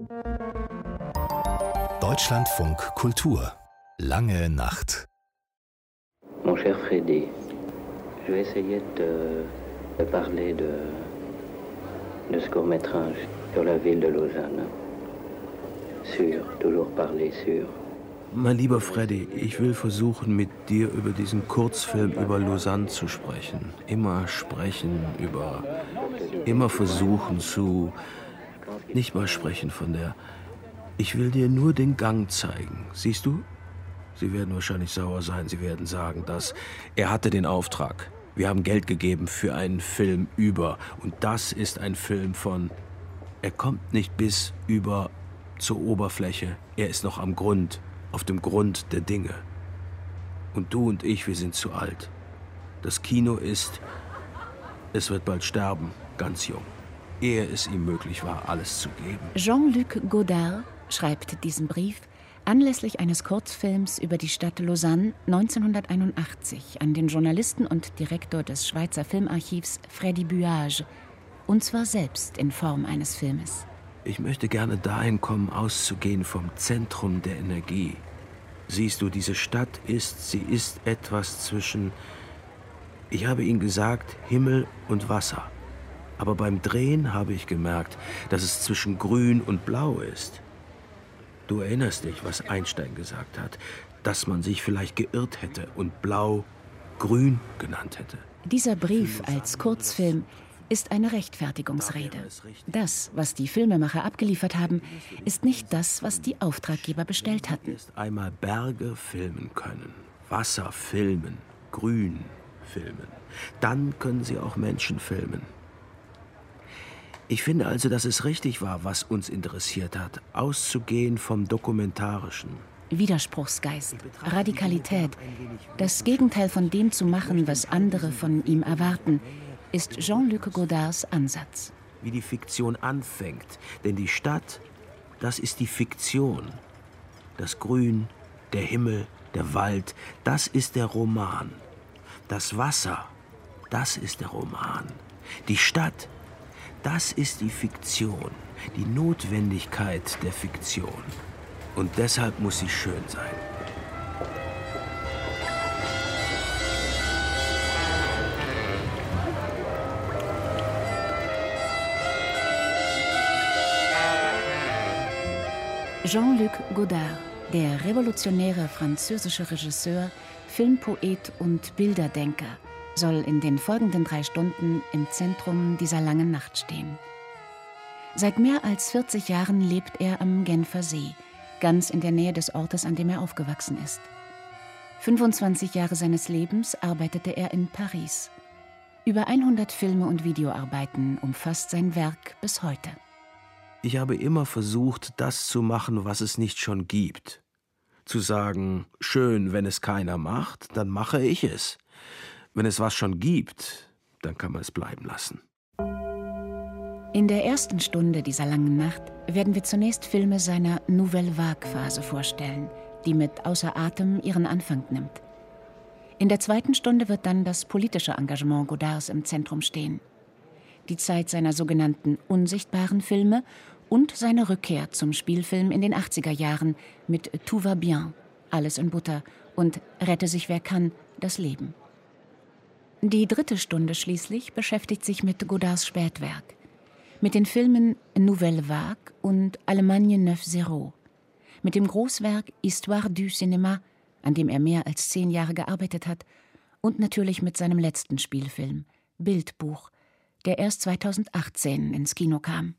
Deutschlandfunk Kultur. Lange Nacht. Mon cher Freddy, je vais essayer de parler de ce court-métrage sur la ville de Lausanne. Sûr, toujours parler sûr. Mein lieber Freddy, ich will versuchen, mit dir über diesen Kurzfilm über Lausanne zu sprechen. Immer sprechen über... Immer versuchen zu... Nicht mal sprechen von der... Ich will dir nur den Gang zeigen. Siehst du? Sie werden wahrscheinlich sauer sein. Sie werden sagen, dass... Er hatte den Auftrag. Wir haben Geld gegeben für einen Film über. Und das ist ein Film von... Er kommt nicht bis über zur Oberfläche. Er ist noch am Grund. Auf dem Grund der Dinge. Und du und ich, wir sind zu alt. Das Kino ist, es wird bald sterben, ganz jung, ehe es ihm möglich war, alles zu geben. Jean-Luc Godard schreibt diesen Brief anlässlich eines Kurzfilms über die Stadt Lausanne 1981 an den Journalisten und Direktor des Schweizer Filmarchivs Freddy Buage, und zwar selbst in Form eines Filmes. Ich möchte gerne dahin kommen, auszugehen vom Zentrum der Energie. Siehst du, diese Stadt sie ist etwas zwischen, ich habe Ihnen gesagt, Himmel und Wasser. Aber beim Drehen habe ich gemerkt, dass es zwischen Grün und Blau ist. Du erinnerst dich, was Einstein gesagt hat, dass man sich vielleicht geirrt hätte und Blau Grün genannt hätte. Dieser Brief als Kurzfilm ist eine Rechtfertigungsrede. Das, was die Filmemacher abgeliefert haben, ist nicht das, was die Auftraggeber bestellt hatten. Einmal Berge filmen können, Wasser filmen, Grün filmen. Dann können sie auch Menschen filmen. Ich finde also, dass es richtig war, was uns interessiert hat, auszugehen vom Dokumentarischen. Widerspruchsgeist, Radikalität, das Gegenteil von dem zu machen, was andere von ihm erwarten, ist Jean-Luc Godards Ansatz. Wie die Fiktion anfängt. Denn die Stadt, das ist die Fiktion. Das Grün, der Himmel, der Wald, das ist der Roman. Das Wasser, das ist der Roman. Die Stadt, das ist die Fiktion. Die Notwendigkeit der Fiktion. Und deshalb muss sie schön sein. Jean-Luc Godard, der revolutionäre französische Regisseur, Filmpoet und Bilderdenker, soll in den folgenden 3 Stunden im Zentrum dieser langen Nacht stehen. Seit mehr als 40 Jahren lebt er am Genfer See, ganz in der Nähe des Ortes, an dem er aufgewachsen ist. 25 Jahre seines Lebens arbeitete er in Paris. Über 100 Filme und Videoarbeiten umfasst sein Werk bis heute. Ich habe immer versucht, das zu machen, was es nicht schon gibt. Zu sagen, schön, wenn es keiner macht, dann mache ich es. Wenn es was schon gibt, dann kann man es bleiben lassen. In der ersten Stunde dieser langen Nacht werden wir zunächst Filme seiner Nouvelle Vague-Phase vorstellen, die mit Außer Atem ihren Anfang nimmt. In der zweiten Stunde wird dann das politische Engagement Godards im Zentrum stehen. Die Zeit seiner sogenannten unsichtbaren Filme und seine Rückkehr zum Spielfilm in den 80er Jahren mit Tout va bien, Alles in Butter und Rette sich wer kann, das Leben. Die dritte Stunde schließlich beschäftigt sich mit Godards Spätwerk, mit den Filmen Nouvelle Vague und Allemagne 9-0, mit dem Großwerk Histoire du Cinéma, an dem er mehr als 10 Jahre gearbeitet hat, und natürlich mit seinem letzten Spielfilm, Bildbuch, der erst 2018 ins Kino kam.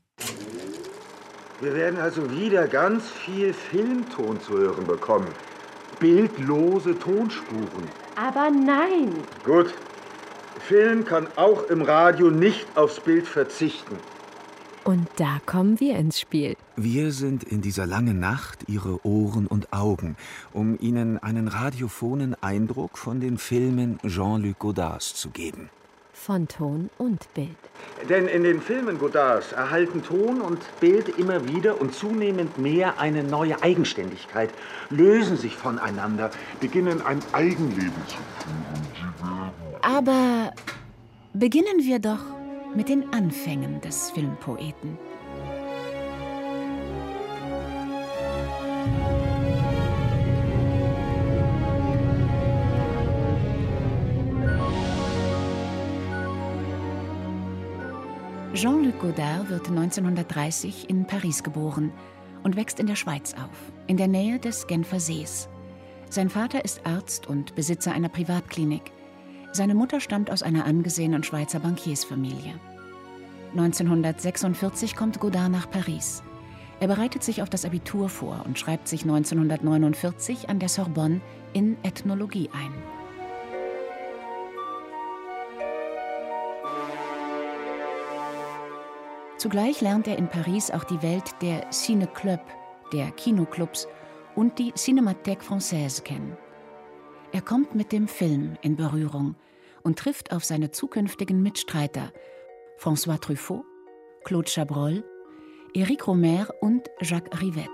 Wir werden also wieder ganz viel Filmton zu hören bekommen. Bildlose Tonspuren. Aber nein! Gut. Film kann auch im Radio nicht aufs Bild verzichten. Und da kommen wir ins Spiel. Wir sind in dieser langen Nacht Ihre Ohren und Augen, um Ihnen einen radiophonen Eindruck von den Filmen Jean-Luc Godards zu geben. Von Ton und Bild. Denn in den Filmen Godards erhalten Ton und Bild immer wieder und zunehmend mehr eine neue Eigenständigkeit, lösen sich voneinander, beginnen ein Eigenleben zu führen. Aber beginnen wir doch mit den Anfängen des Filmpoeten. Jean-Luc Godard wird 1930 in Paris geboren und wächst in der Schweiz auf, in der Nähe des Genfer Sees. Sein Vater ist Arzt und Besitzer einer Privatklinik. Seine Mutter stammt aus einer angesehenen Schweizer Bankiersfamilie. 1946 kommt Godard nach Paris. Er bereitet sich auf das Abitur vor und schreibt sich 1949 an der Sorbonne in Ethnologie ein. Zugleich lernt er in Paris auch die Welt der Ciné-Club, der Kinoclubs und die Cinémathèque Française kennen. Er kommt mit dem Film in Berührung und trifft auf seine zukünftigen Mitstreiter François Truffaut, Claude Chabrol, Éric Rohmer und Jacques Rivette.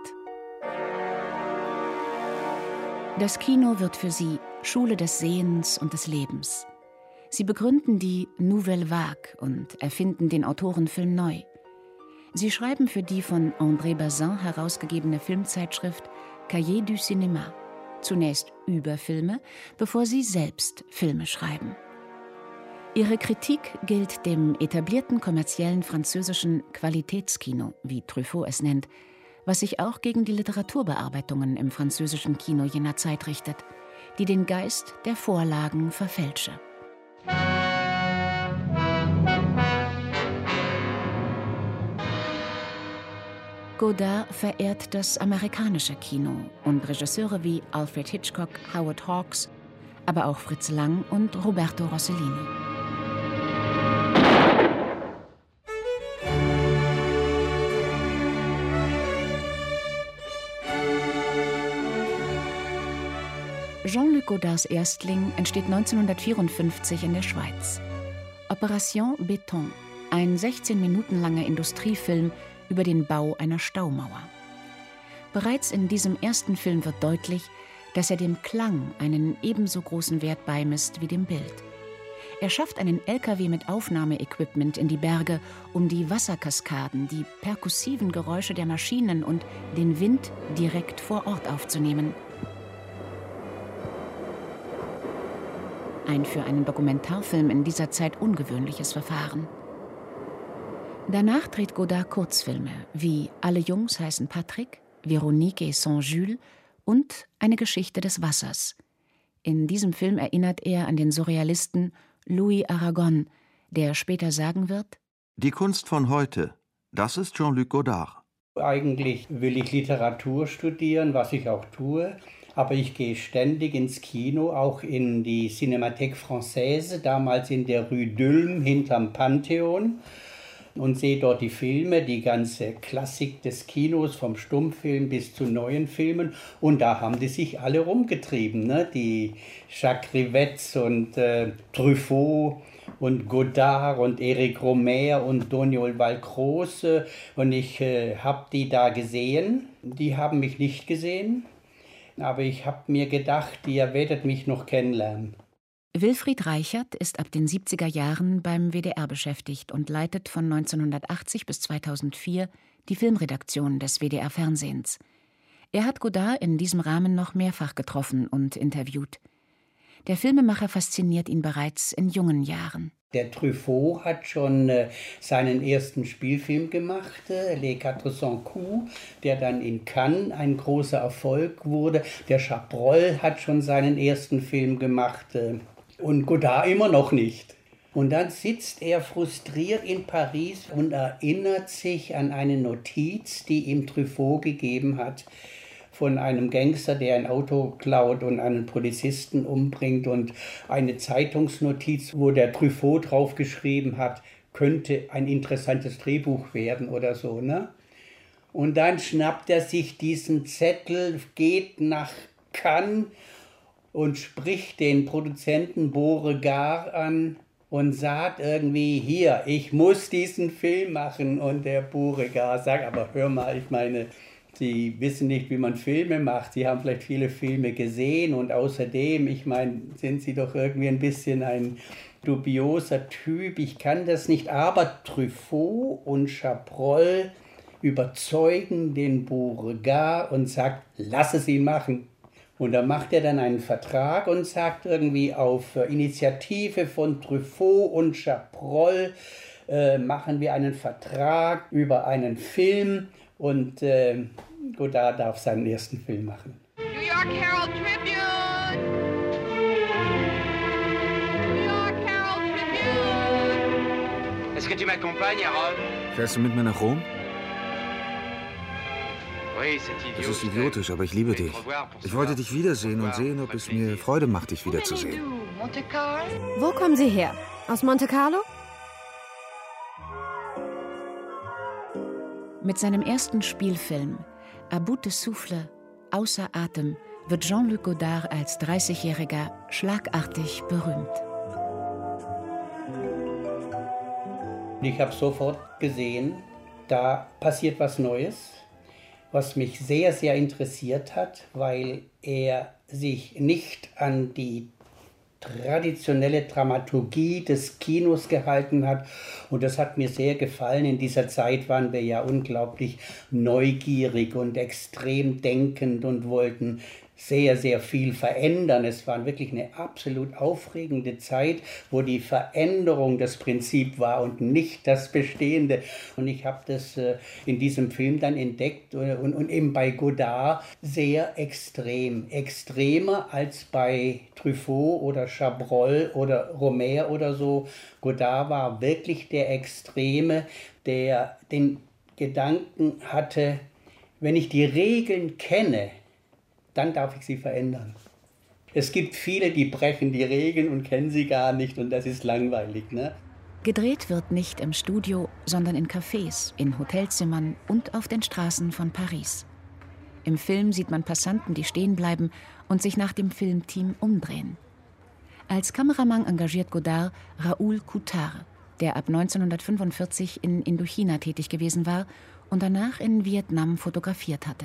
Das Kino wird für sie Schule des Sehens und des Lebens. Sie begründen die Nouvelle Vague und erfinden den Autorenfilm neu. Sie schreiben für die von André Bazin herausgegebene Filmzeitschrift Cahiers du Cinéma zunächst über Filme, bevor sie selbst Filme schreiben. Ihre Kritik gilt dem etablierten kommerziellen französischen Qualitätskino, wie Truffaut es nennt, was sich auch gegen die Literaturbearbeitungen im französischen Kino jener Zeit richtet, die den Geist der Vorlagen verfälsche. Godard verehrt das amerikanische Kino und Regisseure wie Alfred Hitchcock, Howard Hawks, aber auch Fritz Lang und Roberto Rossellini. Jean-Luc Godards Erstling entsteht 1954 in der Schweiz. Opération Béton, ein 16 Minuten langer Industriefilm über den Bau einer Staumauer. Bereits in diesem ersten Film wird deutlich, dass er dem Klang einen ebenso großen Wert beimisst wie dem Bild. Er schafft einen LKW mit Aufnahmeequipment in die Berge, um die Wasserkaskaden, die perkussiven Geräusche der Maschinen und den Wind direkt vor Ort aufzunehmen. Ein für einen Dokumentarfilm in dieser Zeit ungewöhnliches Verfahren. Danach dreht Godard Kurzfilme wie Alle Jungs heißen Patrick, Véronique et Saint-Jules und Eine Geschichte des Wassers. In diesem Film erinnert er an den Surrealisten Louis Aragon, der später sagen wird: Die Kunst von heute, das ist Jean-Luc Godard. Eigentlich will ich Literatur studieren, was ich auch tue. Aber ich gehe ständig ins Kino, auch in die Cinémathèque Française, damals in der Rue d'Ulm hinterm Pantheon, und sehe dort die Filme, die ganze Klassik des Kinos, vom Stummfilm bis zu neuen Filmen. Und da haben die sich alle rumgetrieben, ne? Die Jacques Rivette und Truffaut und Godard und Éric Rohmer und Doniol Valcroz. Und ich habe die da gesehen. Die haben mich nicht gesehen. Aber ich habe mir gedacht, ihr werdet mich noch kennenlernen. Wilfried Reichert ist ab den 70er Jahren beim WDR beschäftigt und leitet von 1980 bis 2004 die Filmredaktion des WDR-Fernsehens. Er hat Godard in diesem Rahmen noch mehrfach getroffen und interviewt. Der Filmemacher fasziniert ihn bereits in jungen Jahren. Der Truffaut hat schon seinen ersten Spielfilm gemacht, Les 400 Coups, der dann in Cannes ein großer Erfolg wurde. Der Chabrol hat schon seinen ersten Film gemacht und Godard immer noch nicht. Und dann sitzt er frustriert in Paris und erinnert sich an eine Notiz, die ihm Truffaut gegeben hat, von einem Gangster, der ein Auto klaut und einen Polizisten umbringt, und eine Zeitungsnotiz, wo der Truffaut draufgeschrieben hat, könnte ein interessantes Drehbuch werden oder so, ne? Und dann schnappt er sich diesen Zettel, geht nach Cannes und spricht den Produzenten Beauregard an und sagt irgendwie, hier, ich muss diesen Film machen. Und der Beauregard sagt, aber hör mal, ich meine, Sie wissen nicht, wie man Filme macht. Sie haben vielleicht viele Filme gesehen und außerdem, ich meine, sind Sie doch irgendwie ein bisschen ein dubioser Typ. Ich kann das nicht. Aber Truffaut und Chabrol überzeugen den Beauregard und sagt, lass es ihn machen. Und da macht er dann einen Vertrag und sagt irgendwie auf Initiative von Truffaut und Chabrol machen wir einen Vertrag über einen Film und Godard darf seinen ersten Film machen. New York Herald Tribune! New York Herald Tribune! Est-ce que tu m'accompagnes, Harold? Fährst du mit mir nach Rom? Das ist idiotisch, aber ich liebe dich. Ich wollte dich wiedersehen und sehen, ob es mir Freude macht, dich wiederzusehen. Wo kommen Sie her? Aus Monte Carlo? Mit seinem ersten Spielfilm À bout de souffle, außer Atem, wird Jean-Luc Godard als 30-Jähriger schlagartig berühmt. Ich habe sofort gesehen, da passiert was Neues, was mich sehr, sehr interessiert hat, weil er sich nicht an die traditionelle Dramaturgie des Kinos gehalten hat. Und das hat mir sehr gefallen. In dieser Zeit waren wir ja unglaublich neugierig und extrem denkend und wollten sehr, sehr viel verändern. Es war wirklich eine absolut aufregende Zeit, wo die Veränderung das Prinzip war und nicht das Bestehende. Und ich habe das in diesem Film dann entdeckt und eben bei Godard sehr extrem. Extremer als bei Truffaut oder Chabrol oder Romer oder so. Godard war wirklich der Extreme, der den Gedanken hatte, wenn ich die Regeln kenne, dann darf ich sie verändern. Es gibt viele, die brechen die Regeln und kennen sie gar nicht und das ist langweilig, ne? Gedreht wird nicht im Studio, sondern in Cafés, in Hotelzimmern und auf den Straßen von Paris. Im Film sieht man Passanten, die stehen bleiben und sich nach dem Filmteam umdrehen. Als Kameramann engagiert Godard Raoul Coutard, der ab 1945 in Indochina tätig gewesen war und danach in Vietnam fotografiert hatte.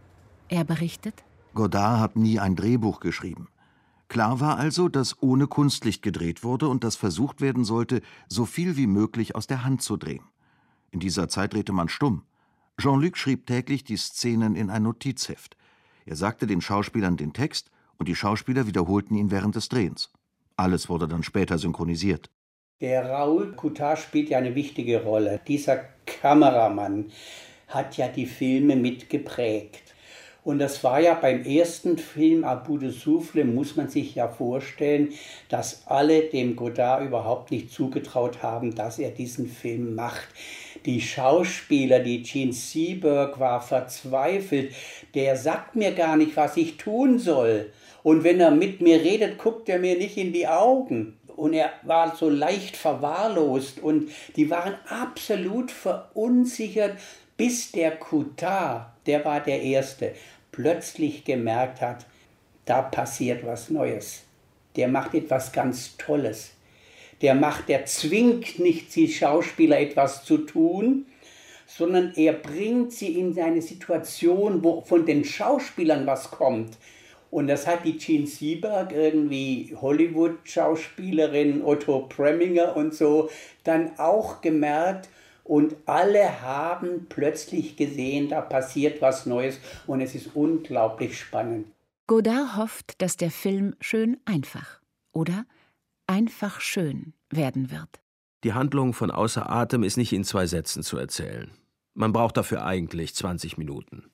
Er berichtet: Godard hat nie ein Drehbuch geschrieben. Klar war also, dass ohne Kunstlicht gedreht wurde und dass versucht werden sollte, so viel wie möglich aus der Hand zu drehen. In dieser Zeit drehte man stumm. Jean-Luc schrieb täglich die Szenen in ein Notizheft. Er sagte den Schauspielern den Text und die Schauspieler wiederholten ihn während des Drehens. Alles wurde dann später synchronisiert. Der Raoul Coutard spielt ja eine wichtige Rolle. Dieser Kameramann hat ja die Filme mitgeprägt. Und das war ja beim ersten Film À bout de souffle, muss man sich ja vorstellen, dass alle dem Godard überhaupt nicht zugetraut haben, dass er diesen Film macht. Die Schauspieler, die Gene Seberg war verzweifelt. Der sagt mir gar nicht, was ich tun soll. Und wenn er mit mir redet, guckt er mir nicht in die Augen. Und er war so leicht verwahrlost und die waren absolut verunsichert, bis der Coutard, der war der Erste, plötzlich gemerkt hat, da passiert was Neues. Der macht etwas ganz Tolles. Der zwingt nicht die Schauspieler etwas zu tun, sondern er bringt sie in eine Situation, wo von den Schauspielern was kommt. Und das hat die Gene Seberg, irgendwie Hollywood-Schauspielerin, Otto Preminger und so, dann auch gemerkt. Und alle haben plötzlich gesehen, da passiert was Neues und es ist unglaublich spannend. Godard hofft, dass der Film schön einfach oder einfach schön werden wird. Die Handlung von Außer Atem ist nicht in 2 Sätzen zu erzählen. Man braucht dafür eigentlich 20 Minuten.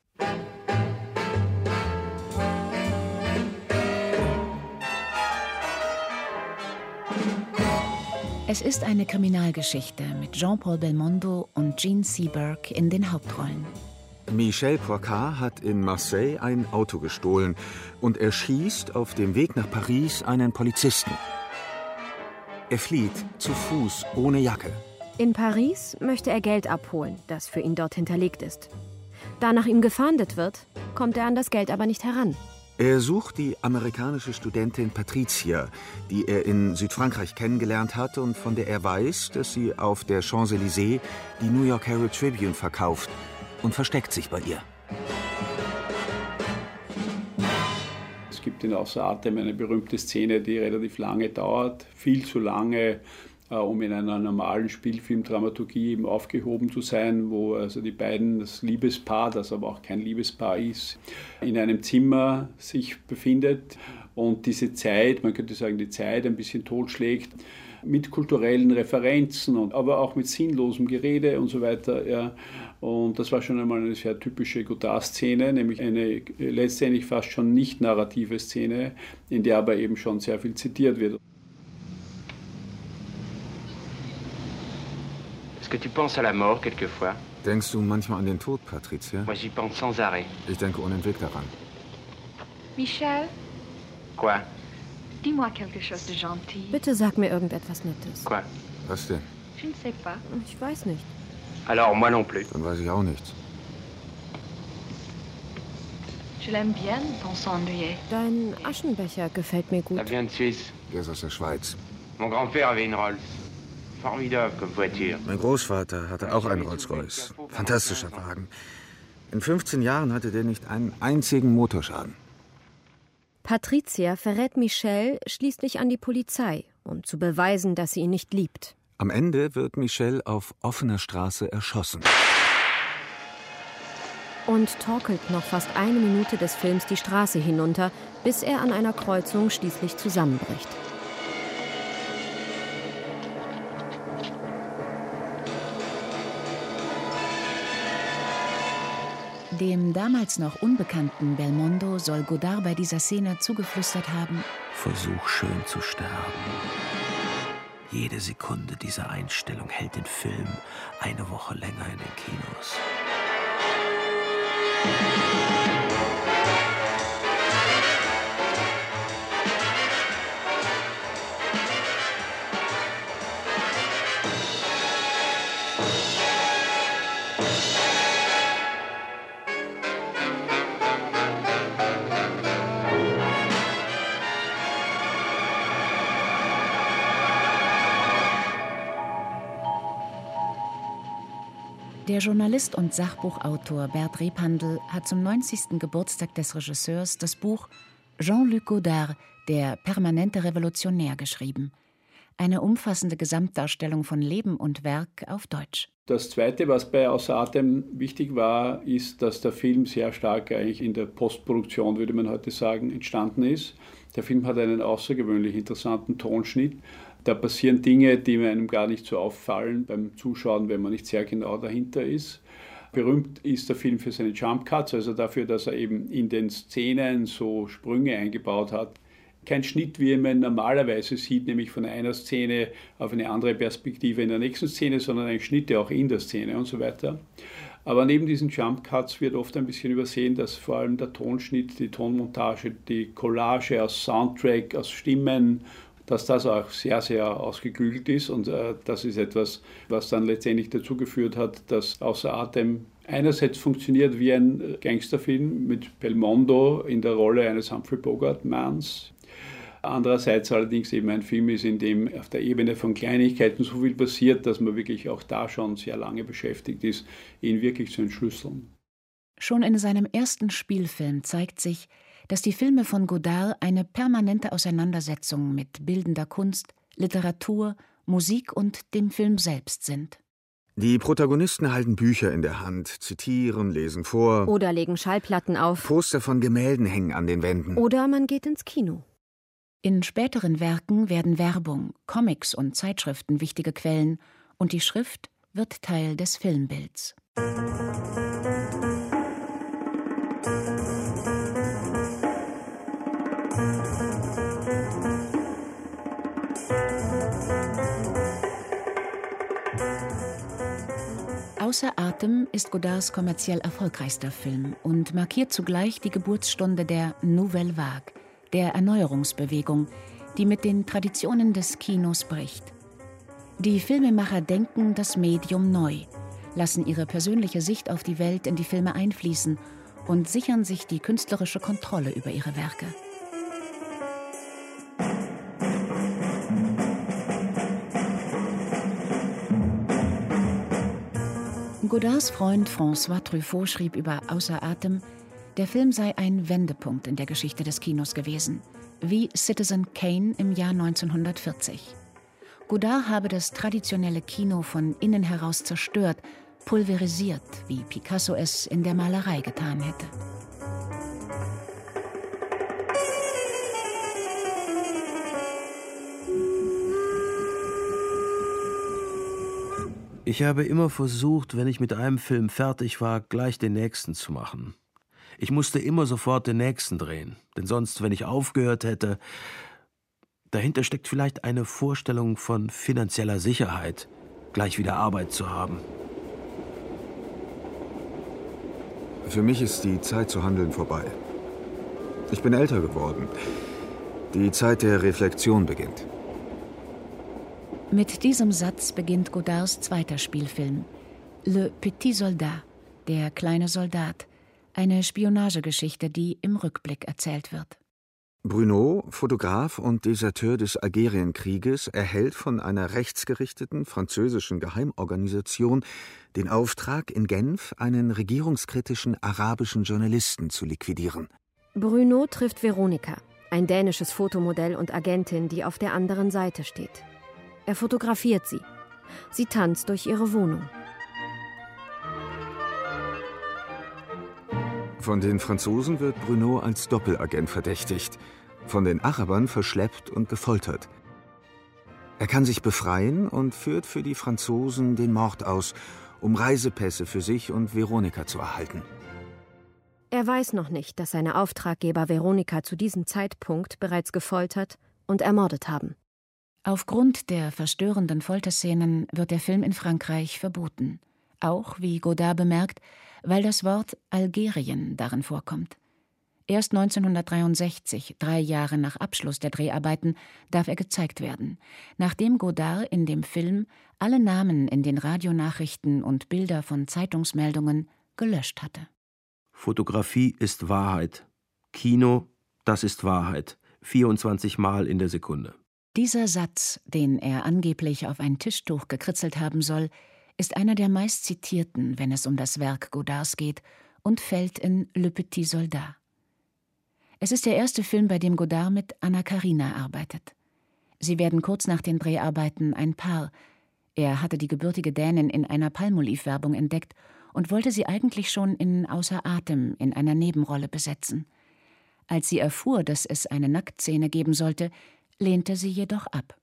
Es ist eine Kriminalgeschichte mit Jean-Paul Belmondo und Gene Seberg in den Hauptrollen. Michel Poircart hat in Marseille ein Auto gestohlen und erschießt auf dem Weg nach Paris einen Polizisten. Er flieht zu Fuß, ohne Jacke. In Paris möchte er Geld abholen, das für ihn dort hinterlegt ist. Da nach ihm gefahndet wird, kommt er an das Geld aber nicht heran. Er sucht die amerikanische Studentin Patricia, die er in Südfrankreich kennengelernt hat und von der er weiß, dass sie auf der Champs-Élysées die New York Herald Tribune verkauft, und versteckt sich bei ihr. Es gibt in Außer Atem eine berühmte Szene, die relativ lange dauert, viel zu lange, um in einer normalen Spielfilmdramaturgie eben aufgehoben zu sein, wo also die beiden, das Liebespaar, das aber auch kein Liebespaar ist, in einem Zimmer sich befindet und diese Zeit, man könnte sagen, die Zeit ein bisschen totschlägt. mit kulturellen Referenzen, aber auch mit sinnlosem Gerede und so weiter. Ja. Und das war schon einmal eine sehr typische Godard-Szene, nämlich eine letztendlich fast schon nicht narrative Szene, in der aber eben schon sehr viel zitiert wird. Est-ce que tu penses à la mort quelquefois? Denkst du manchmal an den Tod, Patricia? Moi, j'y pense sans arrêt. Ich denke unentwegt daran. Michel, Quoi? dis-moi quelque chose de gentil. Bitte sag mir irgendetwas Nettes. Quoi? Was denn? Je ne sais pas. Ich weiß nicht. Alors, moi non plus. Dann weiß ich auch nichts. Je l'aime bien, ton s'ennuyer. Dein Aschenbecher gefällt mir gut. Ça vient de Suisse. Der ist aus der Schweiz. Mon grand-père avait une Rolls. Formidable comme voiture. Mein Großvater hatte auch einen Rolls-Royce. Fantastischer Wagen. In 15 Jahren hatte der nicht einen einzigen Motorschaden. Patricia verrät Michel schließlich an die Polizei, um zu beweisen, dass sie ihn nicht liebt. Am Ende wird Michel auf offener Straße erschossen. Und torkelt noch fast eine Minute des Films die Straße hinunter, bis er an einer Kreuzung schließlich zusammenbricht. Dem damals noch unbekannten Belmondo soll Godard bei dieser Szene zugeflüstert haben: Versuch schön zu sterben. Jede Sekunde dieser Einstellung hält den Film eine Woche länger in den Kinos. Der Journalist und Sachbuchautor Bert Repandl hat zum 90. Geburtstag des Regisseurs das Buch Jean-Luc Godard, der permanente Revolutionär, geschrieben. Eine umfassende Gesamtdarstellung von Leben und Werk auf Deutsch. Das Zweite, was bei Außer Atem wichtig war, ist, dass der Film sehr stark eigentlich in der Postproduktion, würde man heute sagen, entstanden ist. Der Film hat einen außergewöhnlich interessanten Tonschnitt. Da passieren Dinge, die einem gar nicht so auffallen beim Zuschauen, wenn man nicht sehr genau dahinter ist. Berühmt ist der Film für seine Jump Cuts, also dafür, dass er eben in den Szenen so Sprünge eingebaut hat. Kein Schnitt, wie man normalerweise sieht, nämlich von einer Szene auf eine andere Perspektive in der nächsten Szene, sondern ein Schnitt auch in der Szene und so weiter. Aber neben diesen Jump Cuts wird oft ein bisschen übersehen, dass vor allem der Tonschnitt, die Tonmontage, die Collage aus Soundtrack, aus Stimmen, dass das auch sehr, sehr ausgeklügelt ist. Und das ist etwas, was dann letztendlich dazu geführt hat, dass Außer Atem einerseits funktioniert wie ein Gangsterfilm mit Belmondo in der Rolle eines Humphrey Bogart-Manns. Andererseits allerdings eben ein Film ist, in dem auf der Ebene von Kleinigkeiten so viel passiert, dass man wirklich auch da schon sehr lange beschäftigt ist, ihn wirklich zu entschlüsseln. Schon in seinem ersten Spielfilm zeigt sich, dass die Filme von Godard eine permanente Auseinandersetzung mit bildender Kunst, Literatur, Musik und dem Film selbst sind. Die Protagonisten halten Bücher in der Hand, zitieren, lesen vor. Oder legen Schallplatten auf. Poster von Gemälden hängen an den Wänden. Oder man geht ins Kino. In späteren Werken werden Werbung, Comics und Zeitschriften wichtige Quellen und die Schrift wird Teil des Filmbilds. Außer Atem ist Godards kommerziell erfolgreichster Film und markiert zugleich die Geburtsstunde der Nouvelle Vague, der Erneuerungsbewegung, die mit den Traditionen des Kinos bricht. Die Filmemacher denken das Medium neu, lassen ihre persönliche Sicht auf die Welt in die Filme einfließen und sichern sich die künstlerische Kontrolle über ihre Werke. Godards Freund François Truffaut schrieb über Außer Atem, der Film sei ein Wendepunkt in der Geschichte des Kinos gewesen, wie Citizen Kane im Jahr 1940. Godard habe das traditionelle Kino von innen heraus zerstört, pulverisiert, wie Picasso es in der Malerei getan hätte. Ich habe immer versucht, wenn ich mit einem Film fertig war, gleich den nächsten zu machen. Ich musste immer sofort den nächsten drehen, denn sonst, wenn ich aufgehört hätte, dahinter steckt vielleicht eine Vorstellung von finanzieller Sicherheit, gleich wieder Arbeit zu haben. Für mich ist die Zeit zu handeln vorbei. Ich bin älter geworden. Die Zeit der Reflexion beginnt. Mit diesem Satz beginnt Godards zweiter Spielfilm, Le Petit Soldat, der kleine Soldat, eine Spionagegeschichte, die im Rückblick erzählt wird. Bruno, Fotograf und Deserteur des Algerienkrieges, erhält von einer rechtsgerichteten französischen Geheimorganisation den Auftrag, in Genf einen regierungskritischen arabischen Journalisten zu liquidieren. Bruno trifft Veronika, ein dänisches Fotomodell und Agentin, die auf der anderen Seite steht. Er fotografiert sie. Sie tanzt durch ihre Wohnung. Von den Franzosen wird Bruno als Doppelagent verdächtigt, von den Arabern verschleppt und gefoltert. Er kann sich befreien und führt für die Franzosen den Mord aus, um Reisepässe für sich und Veronika zu erhalten. Er weiß noch nicht, dass seine Auftraggeber Veronika zu diesem Zeitpunkt bereits gefoltert und ermordet haben. Aufgrund der verstörenden Folterszenen wird der Film in Frankreich verboten. Auch, wie Godard bemerkt, weil das Wort Algerien darin vorkommt. Erst 1963, 3 Jahre nach Abschluss der Dreharbeiten, darf er gezeigt werden, nachdem Godard in dem Film alle Namen in den Radionachrichten und Bilder von Zeitungsmeldungen gelöscht hatte. Fotografie ist Wahrheit. Kino, das ist Wahrheit. 24 Mal in der Sekunde. Dieser Satz, den er angeblich auf ein Tischtuch gekritzelt haben soll, ist einer der meistzitierten, wenn es um das Werk Godards geht, und fällt in Le Petit Soldat. Es ist der erste Film, bei dem Godard mit Anna Karina arbeitet. Sie werden kurz nach den Dreharbeiten ein Paar. Er hatte die gebürtige Dänin in einer Palmolive-Werbung entdeckt und wollte sie eigentlich schon in Außer Atem in einer Nebenrolle besetzen. Als sie erfuhr, dass es eine Nacktszene geben sollte, lehnte sie jedoch ab.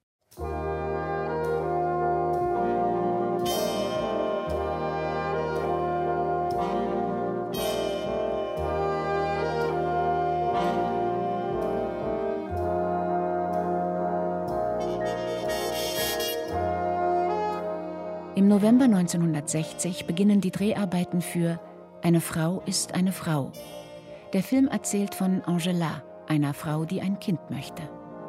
Im November 1960 beginnen die Dreharbeiten für »Eine Frau ist eine Frau«. Der Film erzählt von Angela, einer Frau, die ein Kind möchte.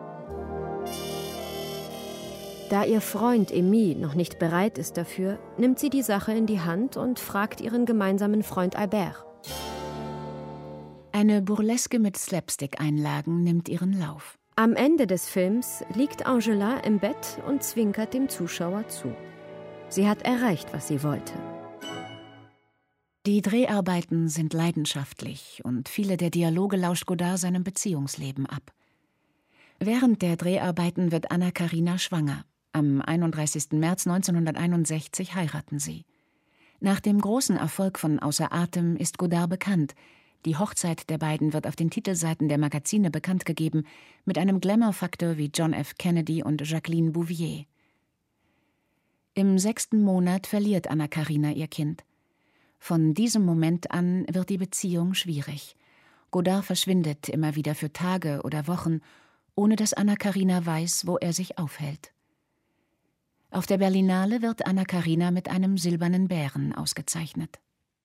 Da ihr Freund Emile noch nicht bereit ist dafür, nimmt sie die Sache in die Hand und fragt ihren gemeinsamen Freund Albert. Eine Burleske mit Slapstick-Einlagen nimmt ihren Lauf. Am Ende des Films liegt Angela im Bett und zwinkert dem Zuschauer zu. Sie hat erreicht, was sie wollte. Die Dreharbeiten sind leidenschaftlich und viele der Dialoge lauscht Godard seinem Beziehungsleben ab. Während der Dreharbeiten wird Anna Karina schwanger. Am 31. März 1961 heiraten sie. Nach dem großen Erfolg von Außer Atem ist Godard bekannt. Die Hochzeit der beiden wird auf den Titelseiten der Magazine bekannt gegeben, mit einem Glamour-Faktor wie John F. Kennedy und Jacqueline Bouvier. Im 6. Monat verliert Anna Karina ihr Kind. Von diesem Moment an wird die Beziehung schwierig. Godard verschwindet immer wieder für Tage oder Wochen, ohne dass Anna Karina weiß, wo er sich aufhält. Auf der Berlinale wird Anna Karina mit einem silbernen Bären ausgezeichnet.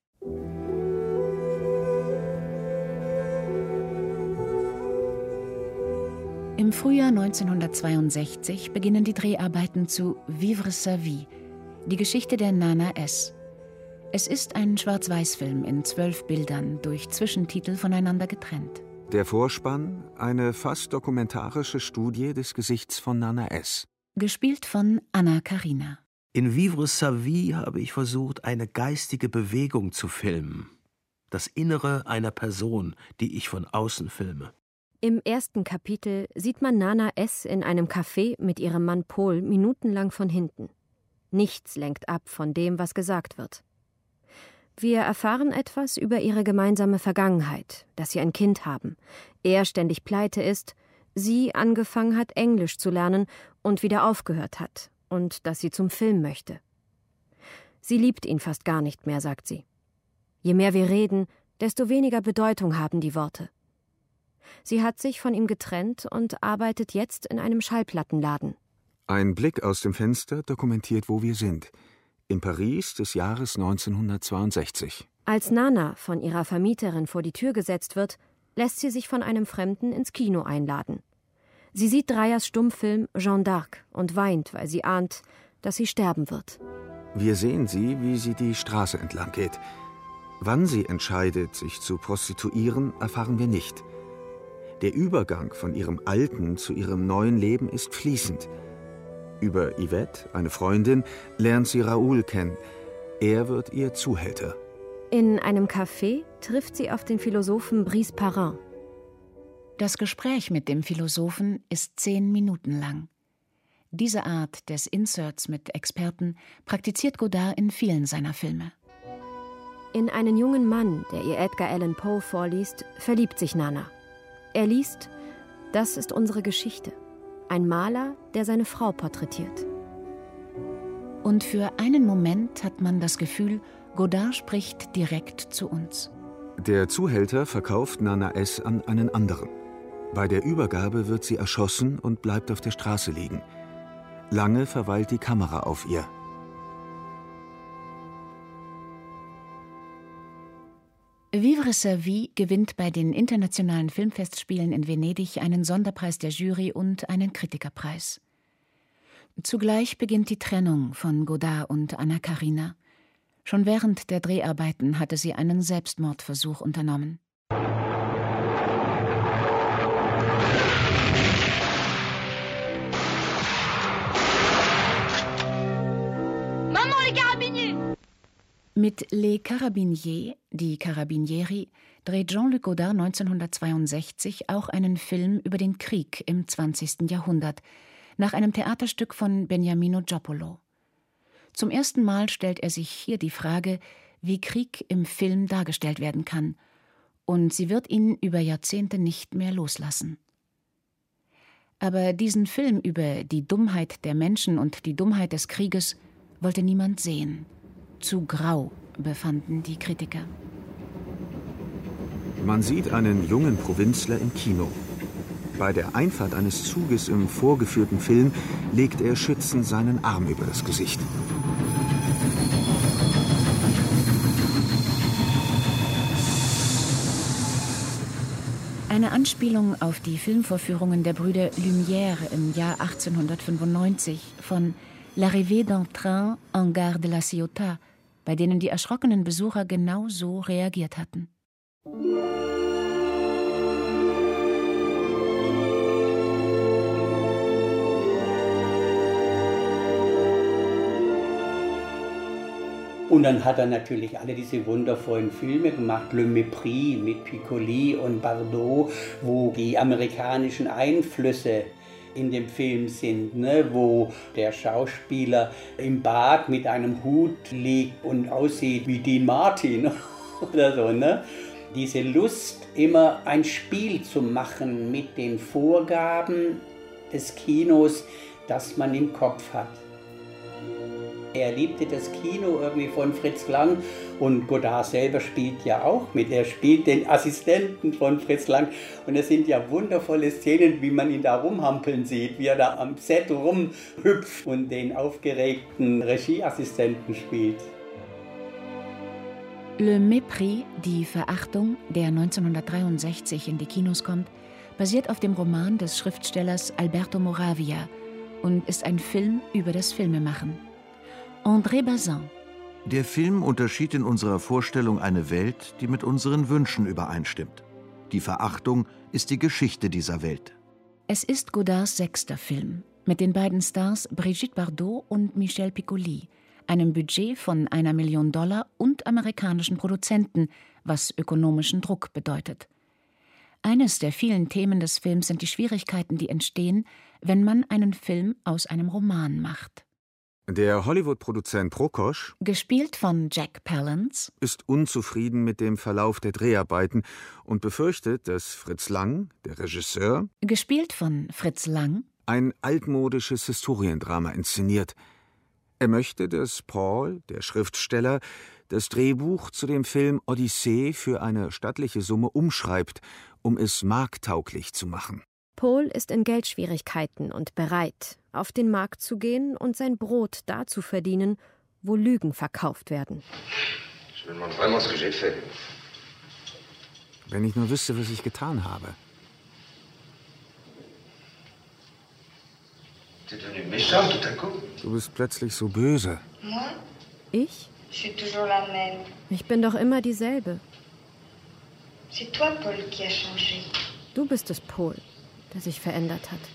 Im Frühjahr 1962 beginnen die Dreharbeiten zu Vivre sa vie, die Geschichte der Nana S. Es ist ein Schwarz-Weiß-Film in 12 Bildern, durch Zwischentitel voneinander getrennt. Der Vorspann, eine fast dokumentarische Studie des Gesichts von Nana S. Gespielt von Anna Karina. In Vivre sa vie habe ich versucht, eine geistige Bewegung zu filmen. Das Innere einer Person, die ich von außen filme. Im ersten Kapitel sieht man Nana S. in einem Café mit ihrem Mann Paul minutenlang von hinten. Nichts lenkt ab von dem, was gesagt wird. Wir erfahren etwas über ihre gemeinsame Vergangenheit, dass sie ein Kind haben, er ständig pleite ist, sie angefangen hat, Englisch zu lernen und wieder aufgehört hat und dass sie zum Film möchte. Sie liebt ihn fast gar nicht mehr, sagt sie. Je mehr wir reden, desto weniger Bedeutung haben die Worte. Sie hat sich von ihm getrennt und arbeitet jetzt in einem Schallplattenladen. Ein Blick aus dem Fenster dokumentiert, wo wir sind. In Paris des Jahres 1962. Als Nana von ihrer Vermieterin vor die Tür gesetzt wird, lässt sie sich von einem Fremden ins Kino einladen. Sie sieht Dreyers Stummfilm Jeanne d'Arc und weint, weil sie ahnt, dass sie sterben wird. Wir sehen sie, wie sie die Straße entlang geht. Wann sie entscheidet, sich zu prostituieren, erfahren wir nicht. Der Übergang von ihrem alten zu ihrem neuen Leben ist fließend. Über Yvette, eine Freundin, lernt sie Raoul kennen. Er wird ihr Zuhälter. In einem Café trifft sie auf den Philosophen Brice Perrin. Das Gespräch mit dem Philosophen ist 10 Minuten lang. Diese Art des Inserts mit Experten praktiziert Godard in vielen seiner Filme. In einen jungen Mann, der ihr Edgar Allan Poe vorliest, verliebt sich Nana. Er liest: Das ist unsere Geschichte. Ein Maler, der seine Frau porträtiert. Und für einen Moment hat man das Gefühl, Godard spricht direkt zu uns. Der Zuhälter verkauft Nana S. an einen anderen. Bei der Übergabe wird sie erschossen und bleibt auf der Straße liegen. Lange verweilt die Kamera auf ihr. Vivre sa vie gewinnt bei den internationalen Filmfestspielen in Venedig einen Sonderpreis der Jury und einen Kritikerpreis. Zugleich beginnt die Trennung von Godard und Anna Karina. Schon während der Dreharbeiten hatte sie einen Selbstmordversuch unternommen. Maman, les carabiniers! Mit Les Carabiniers, die Carabinieri, dreht Jean-Luc Godard 1962 auch einen Film über den Krieg im 20. Jahrhundert, nach einem Theaterstück von Beniamino Giappolo. Zum ersten Mal stellt er sich hier die Frage, wie Krieg im Film dargestellt werden kann, und sie wird ihn über Jahrzehnte nicht mehr loslassen. Aber diesen Film über die Dummheit der Menschen und die Dummheit des Krieges wollte niemand sehen. Zu grau, befanden die Kritiker. Man sieht einen jungen Provinzler im Kino. Bei der Einfahrt eines Zuges im vorgeführten Film legt er schützend seinen Arm über das Gesicht. Eine Anspielung auf die Filmvorführungen der Brüder Lumière im Jahr 1895 von L'Arrivée d'un train en gare de la Ciotat, bei denen die erschrockenen Besucher genau so reagiert hatten. Und dann hat er natürlich alle diese wundervollen Filme gemacht, Le Mépris mit Piccoli und Bardot, wo die amerikanischen Einflüsse in dem Film sind, ne? Wo der Schauspieler im Bad mit einem Hut liegt und aussieht wie Dean Martin oder so. Ne? Diese Lust, immer ein Spiel zu machen mit den Vorgaben des Kinos, das man im Kopf hat. Er liebte das Kino irgendwie von Fritz Lang und Godard selber spielt ja auch mit. Er spielt den Assistenten von Fritz Lang und es sind ja wundervolle Szenen, wie man ihn da rumhampeln sieht, wie er da am Set rumhüpft und den aufgeregten Regieassistenten spielt. Le Mépris, die Verachtung, der 1963 in die Kinos kommt, basiert auf dem Roman des Schriftstellers Alberto Moravia und ist ein Film über das Filmemachen. André Bazin. Der Film unterschied in unserer Vorstellung eine Welt, die mit unseren Wünschen übereinstimmt. Die Verachtung ist die Geschichte dieser Welt. Es ist Godards 6. Film mit den beiden Stars Brigitte Bardot und Michel Piccoli, einem Budget von $1 Million und amerikanischen Produzenten, was ökonomischen Druck bedeutet. Eines der vielen Themen des Films sind die Schwierigkeiten, die entstehen, wenn man einen Film aus einem Roman macht. Der Hollywood-Produzent Prokosch, gespielt von Jack Palance, ist unzufrieden mit dem Verlauf der Dreharbeiten und befürchtet, dass Fritz Lang, der Regisseur, gespielt von Fritz Lang, ein altmodisches Historiendrama inszeniert. Er möchte, dass Paul, der Schriftsteller, das Drehbuch zu dem Film Odyssee für eine stattliche Summe umschreibt, um es markttauglich zu machen. Paul ist in Geldschwierigkeiten und bereit, auf den Markt zu gehen und sein Brot da zu verdienen, wo Lügen verkauft werden. Wenn ich nur wüsste, was ich getan habe. Du bist plötzlich so böse. Ich? Ich bin doch immer dieselbe. Du bist es, Paul, der sich verändert hat.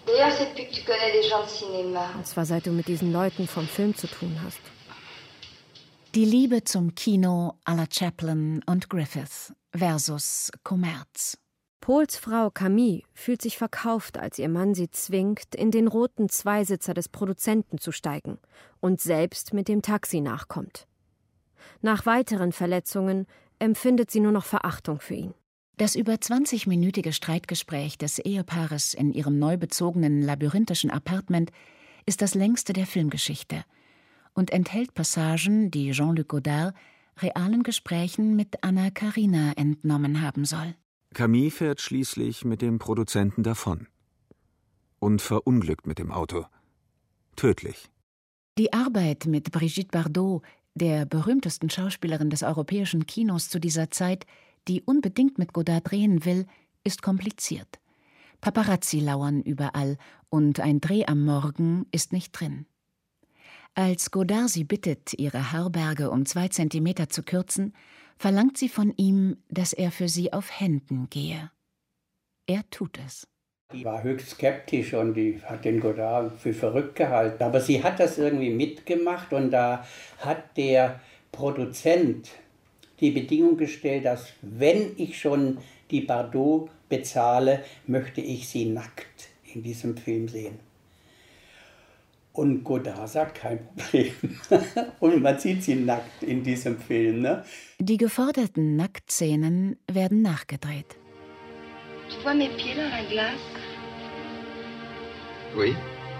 Und zwar seit du mit diesen Leuten vom Film zu tun hast. Die Liebe zum Kino à la Chaplin und Griffith versus Kommerz. Pauls Frau Camille fühlt sich verkauft, als ihr Mann sie zwingt, in den roten Zweisitzer des Produzenten zu steigen und selbst mit dem Taxi nachkommt. Nach weiteren Verletzungen empfindet sie nur noch Verachtung für ihn. Das über 20-minütige Streitgespräch des Ehepaares in ihrem neu bezogenen labyrinthischen Appartement ist das längste der Filmgeschichte und enthält Passagen, die Jean-Luc Godard realen Gesprächen mit Anna Karina entnommen haben soll. Camille fährt schließlich mit dem Produzenten davon und verunglückt mit dem Auto. Tödlich. Die Arbeit mit Brigitte Bardot, der berühmtesten Schauspielerin des europäischen Kinos zu dieser Zeit, die unbedingt mit Godard drehen will, ist kompliziert. Paparazzi lauern überall und ein Dreh am Morgen ist nicht drin. Als Godard sie bittet, ihre Haarberge um 2 Zentimeter zu kürzen, verlangt sie von ihm, dass er für sie auf Händen gehe. Er tut es. Die war höchst skeptisch und die hat den Godard für verrückt gehalten. Aber sie hat das irgendwie mitgemacht und da hat der Produzent die Bedingung gestellt, dass wenn ich schon die Bardot bezahle, möchte ich sie nackt in diesem Film sehen. Und Godard sagt, kein Problem. Und man sieht sie nackt in diesem Film. Ne? Die geforderten Nacktszenen werden nachgedreht. Tu vois mes pieds dans la glace? Oui.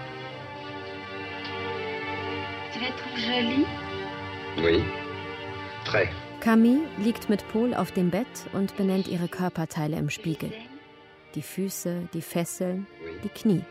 Tu les trouves jolis? Oui. Très. Camille liegt mit Paul auf dem Bett und benennt ihre Körperteile im Spiegel. Die Füße, die Fesseln, die Knie.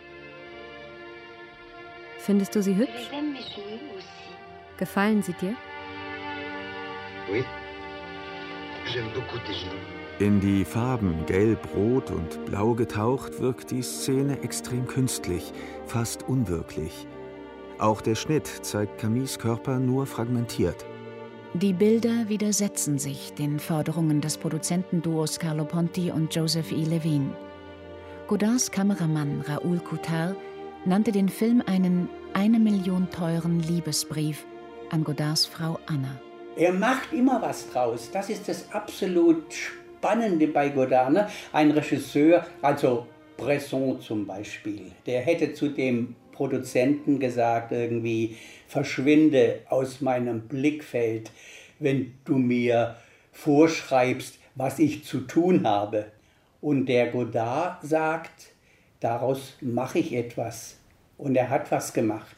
Findest du sie hübsch? Gefallen sie dir? Oui. J'aime beaucoup tes genoux. In die Farben Gelb, Rot und Blau getaucht, wirkt die Szene extrem künstlich, fast unwirklich. Auch der Schnitt zeigt Camilles Körper nur fragmentiert. Die Bilder widersetzen sich den Forderungen des Produzentenduos Carlo Ponti und Joseph E. Levine. Godards Kameramann Raoul Coutard nannte den Film einen 1 Million teuren Liebesbrief an Godards Frau Anna. Er macht immer was draus. Das ist das absolut Spannende bei Godard. Ne? Ein Regisseur, also Bresson zum Beispiel, der hätte zu dem Produzenten gesagt, irgendwie, verschwinde aus meinem Blickfeld, wenn du mir vorschreibst, was ich zu tun habe. Und der Godard sagt, daraus mache ich etwas. Und er hat was gemacht.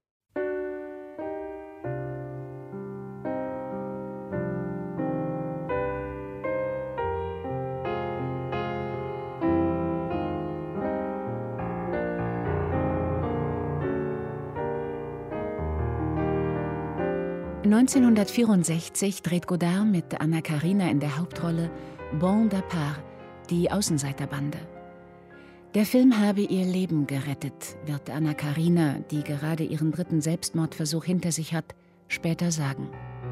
(1964) dreht Godard mit Anna Karina in der Hauptrolle Bande à part, die Außenseiterbande. Der Film habe ihr Leben gerettet, wird Anna Karina, die gerade ihren 3. Selbstmordversuch hinter sich hat, später sagen.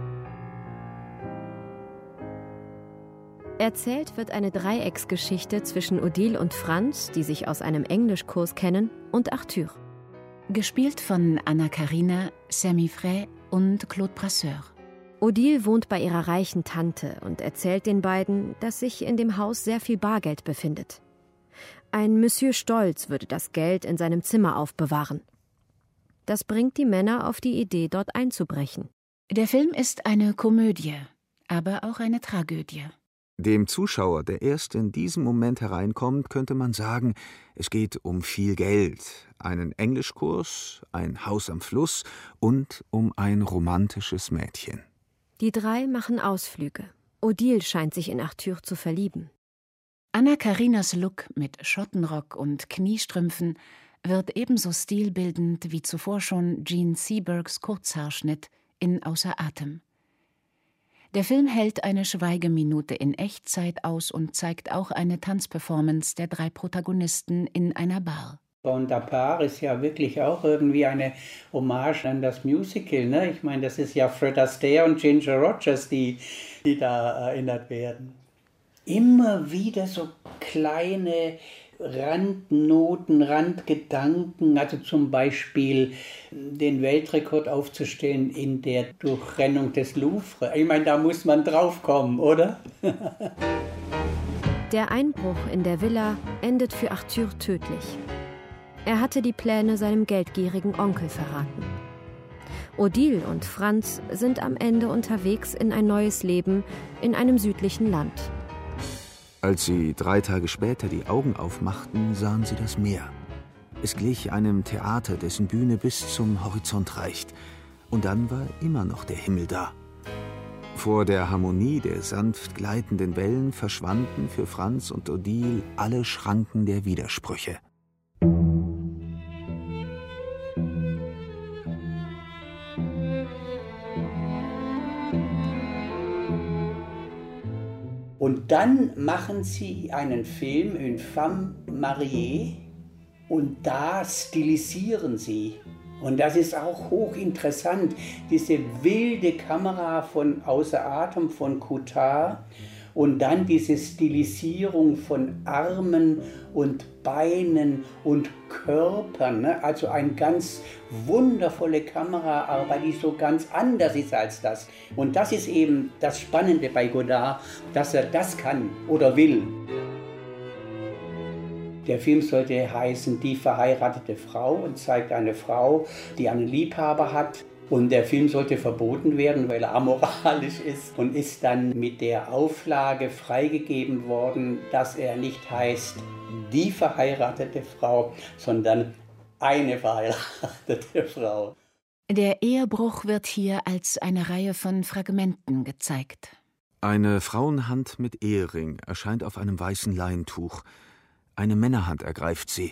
Erzählt wird eine Dreiecksgeschichte zwischen Odile und Franz, die sich aus einem Englischkurs kennen, und Arthur. Gespielt von Anna Karina, Samy Frey und Claude Brasseur. Odile wohnt bei ihrer reichen Tante und erzählt den beiden, dass sich in dem Haus sehr viel Bargeld befindet. Ein Monsieur Stolz würde das Geld in seinem Zimmer aufbewahren. Das bringt die Männer auf die Idee, dort einzubrechen. Der Film ist eine Komödie, aber auch eine Tragödie. Dem Zuschauer, der erst in diesem Moment hereinkommt, könnte man sagen, es geht um viel Geld, einen Englischkurs, ein Haus am Fluss und um ein romantisches Mädchen. Die drei machen Ausflüge. Odile scheint sich in Arthur zu verlieben. Anna-Karinas Look mit Schottenrock und Kniestrümpfen wird ebenso stilbildend wie zuvor schon Jean Sebergs Kurzhaarschnitt in Außer Atem. Der Film hält eine Schweigeminute in Echtzeit aus und zeigt auch eine Tanzperformance der 3 Protagonisten in einer Bar. Und der Paar ist ja wirklich auch irgendwie eine Hommage an das Musical, ne? Ich meine, das ist ja Fred Astaire und Ginger Rogers, die da erinnert werden. Immer wieder so kleine Randnoten, Randgedanken, also zum Beispiel den Weltrekord aufzustellen in der Durchrennung des Louvre. Ich meine, da muss man drauf kommen, oder? Der Einbruch in der Villa endet für Arthur tödlich. Er hatte die Pläne seinem geldgierigen Onkel verraten. Odile und Franz sind am Ende unterwegs in ein neues Leben in einem südlichen Land. Als sie 3 Tage später die Augen aufmachten, sahen sie das Meer. Es glich einem Theater, dessen Bühne bis zum Horizont reicht. Und dann war immer noch der Himmel da. Vor der Harmonie der sanft gleitenden Wellen verschwanden für Franz und Odile alle Schranken der Widersprüche. Und dann machen sie einen Film, Une Femme Mariée, und da stilisieren sie. Und das ist auch hochinteressant, diese wilde Kamera von Außer Atem von Coutard und dann diese Stilisierung von Armen und Beinen und Körpern. Ne? Also eine ganz wundervolle Kameraarbeit, die so ganz anders ist als das. Und das ist eben das Spannende bei Godard, dass er das kann oder will. Der Film sollte heißen Die verheiratete Frau und zeigt eine Frau, die einen Liebhaber hat. Und der Film sollte verboten werden, weil er amoralisch ist und ist dann mit der Auflage freigegeben worden, dass er nicht heißt Die verheiratete Frau, sondern Eine verheiratete Frau. Der Ehebruch wird hier als eine Reihe von Fragmenten gezeigt. Eine Frauenhand mit Ehering erscheint auf einem weißen Leintuch. Eine Männerhand ergreift sie.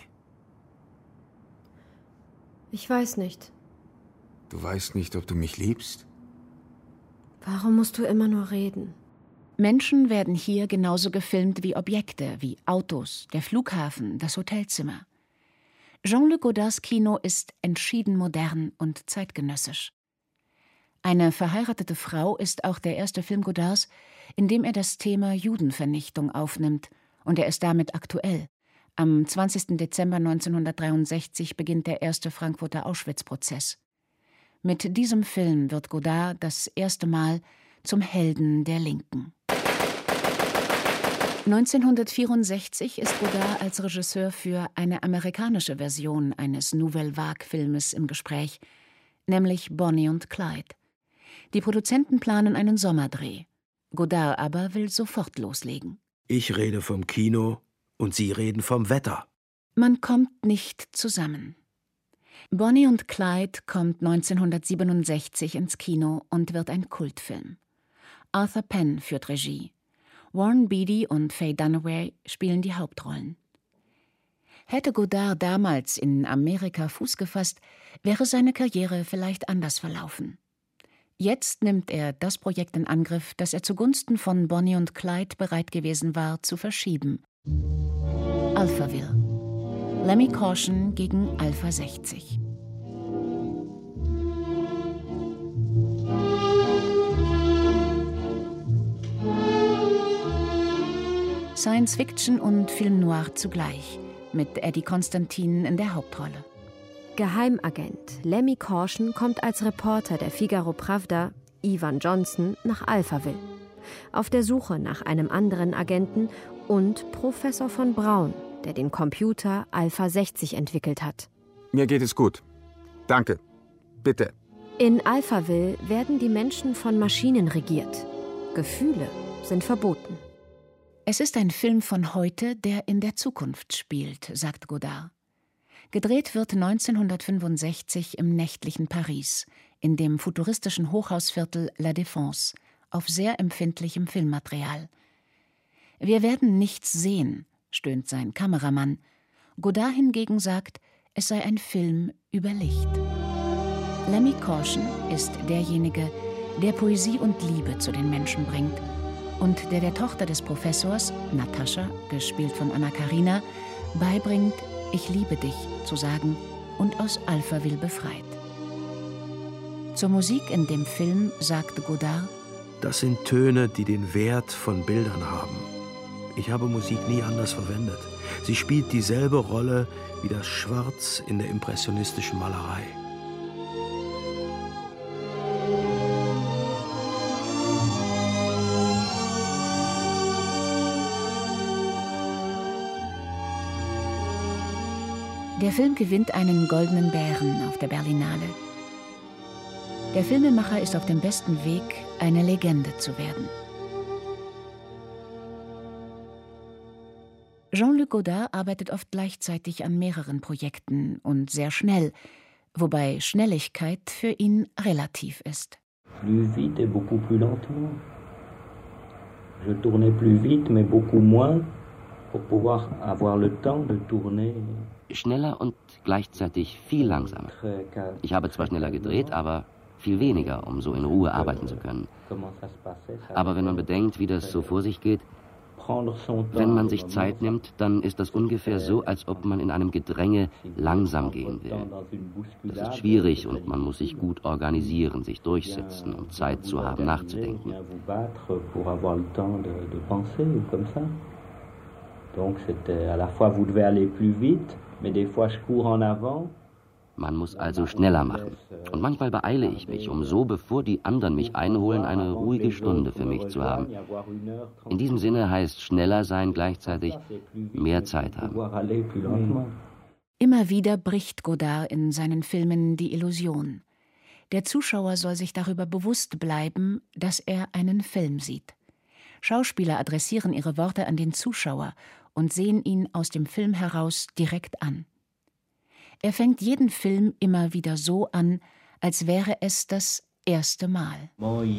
Ich weiß nicht. Du weißt nicht, ob du mich liebst? Warum musst du immer nur reden? Menschen werden hier genauso gefilmt wie Objekte, wie Autos, der Flughafen, das Hotelzimmer. Jean-Luc Godards Kino ist entschieden modern und zeitgenössisch. Eine verheiratete Frau ist auch der erste Film Godards, in dem er das Thema Judenvernichtung aufnimmt, und er ist damit aktuell. Am 20. Dezember 1963 beginnt der erste Frankfurter Auschwitz-Prozess. Mit diesem Film wird Godard das erste Mal zum Helden der Linken. 1964 ist Godard als Regisseur für eine amerikanische Version eines Nouvelle Vague-Filmes im Gespräch, nämlich Bonnie und Clyde. Die Produzenten planen einen Sommerdreh. Godard aber will sofort loslegen. Ich rede vom Kino und Sie reden vom Wetter. Man kommt nicht zusammen. Bonnie und Clyde kommt 1967 ins Kino und wird ein Kultfilm. Arthur Penn führt Regie. Warren Beatty und Faye Dunaway spielen die Hauptrollen. Hätte Godard damals in Amerika Fuß gefasst, wäre seine Karriere vielleicht anders verlaufen. Jetzt nimmt er das Projekt in Angriff, das er zugunsten von Bonnie und Clyde bereit gewesen war, zu verschieben. Alphaville. Lemmy Caution gegen Alpha 60. Science Fiction und Film Noir zugleich, mit Eddie Constantine in der Hauptrolle. Geheimagent Lemmy Caution kommt als Reporter der Figaro Pravda, Ivan Johnson, nach Alphaville. Auf der Suche nach einem anderen Agenten und Professor von Braun, der den Computer Alpha 60 entwickelt hat. Mir geht es gut. Danke. Bitte. In Alphaville werden die Menschen von Maschinen regiert. Gefühle sind verboten. Es ist ein Film von heute, der in der Zukunft spielt, sagt Godard. Gedreht wird 1965 im nächtlichen Paris, in dem futuristischen Hochhausviertel La Défense, auf sehr empfindlichem Filmmaterial. Wir werden nichts sehen, stöhnt sein Kameramann. Godard hingegen sagt, es sei ein Film über Licht. Lemmy Caution ist derjenige, der Poesie und Liebe zu den Menschen bringt und der Tochter des Professors, Natascha, gespielt von Anna Karina, beibringt, ich liebe dich zu sagen und aus Alphaville befreit. Zur Musik in dem Film sagte Godard: Das sind Töne, die den Wert von Bildern haben. Ich habe Musik nie anders verwendet. Sie spielt dieselbe Rolle wie das Schwarz in der impressionistischen Malerei. Der Film gewinnt einen Goldenen Bären auf der Berlinale. Der Filmemacher ist auf dem besten Weg, eine Legende zu werden. Jean-Luc Godard arbeitet oft gleichzeitig an mehreren Projekten und sehr schnell, wobei Schnelligkeit für ihn relativ ist. Plus vite et beaucoup plus lentement. Je tournais plus vite, mais beaucoup moins, pour pouvoir avoir le temps de tourner. Schneller und gleichzeitig viel langsamer. Ich habe zwar schneller gedreht, aber viel weniger, um so in Ruhe arbeiten zu können. Aber wenn man bedenkt, wie das so vor sich geht, wenn man sich Zeit nimmt, dann ist das ungefähr so, als ob man in einem Gedränge langsam gehen will. Das ist schwierig und man muss sich gut organisieren, sich durchsetzen, um Zeit zu haben, nachzudenken. Man muss also schneller machen. Und manchmal beeile ich mich, um so, bevor die anderen mich einholen, eine ruhige Stunde für mich zu haben. In diesem Sinne heißt schneller sein gleichzeitig mehr Zeit haben. Immer wieder bricht Godard in seinen Filmen die Illusion. Der Zuschauer soll sich darüber bewusst bleiben, dass er einen Film sieht. Schauspieler adressieren ihre Worte an den Zuschauer und sehen ihn aus dem Film heraus direkt an. Er fängt jeden Film immer wieder so an, als wäre es das erste Mal.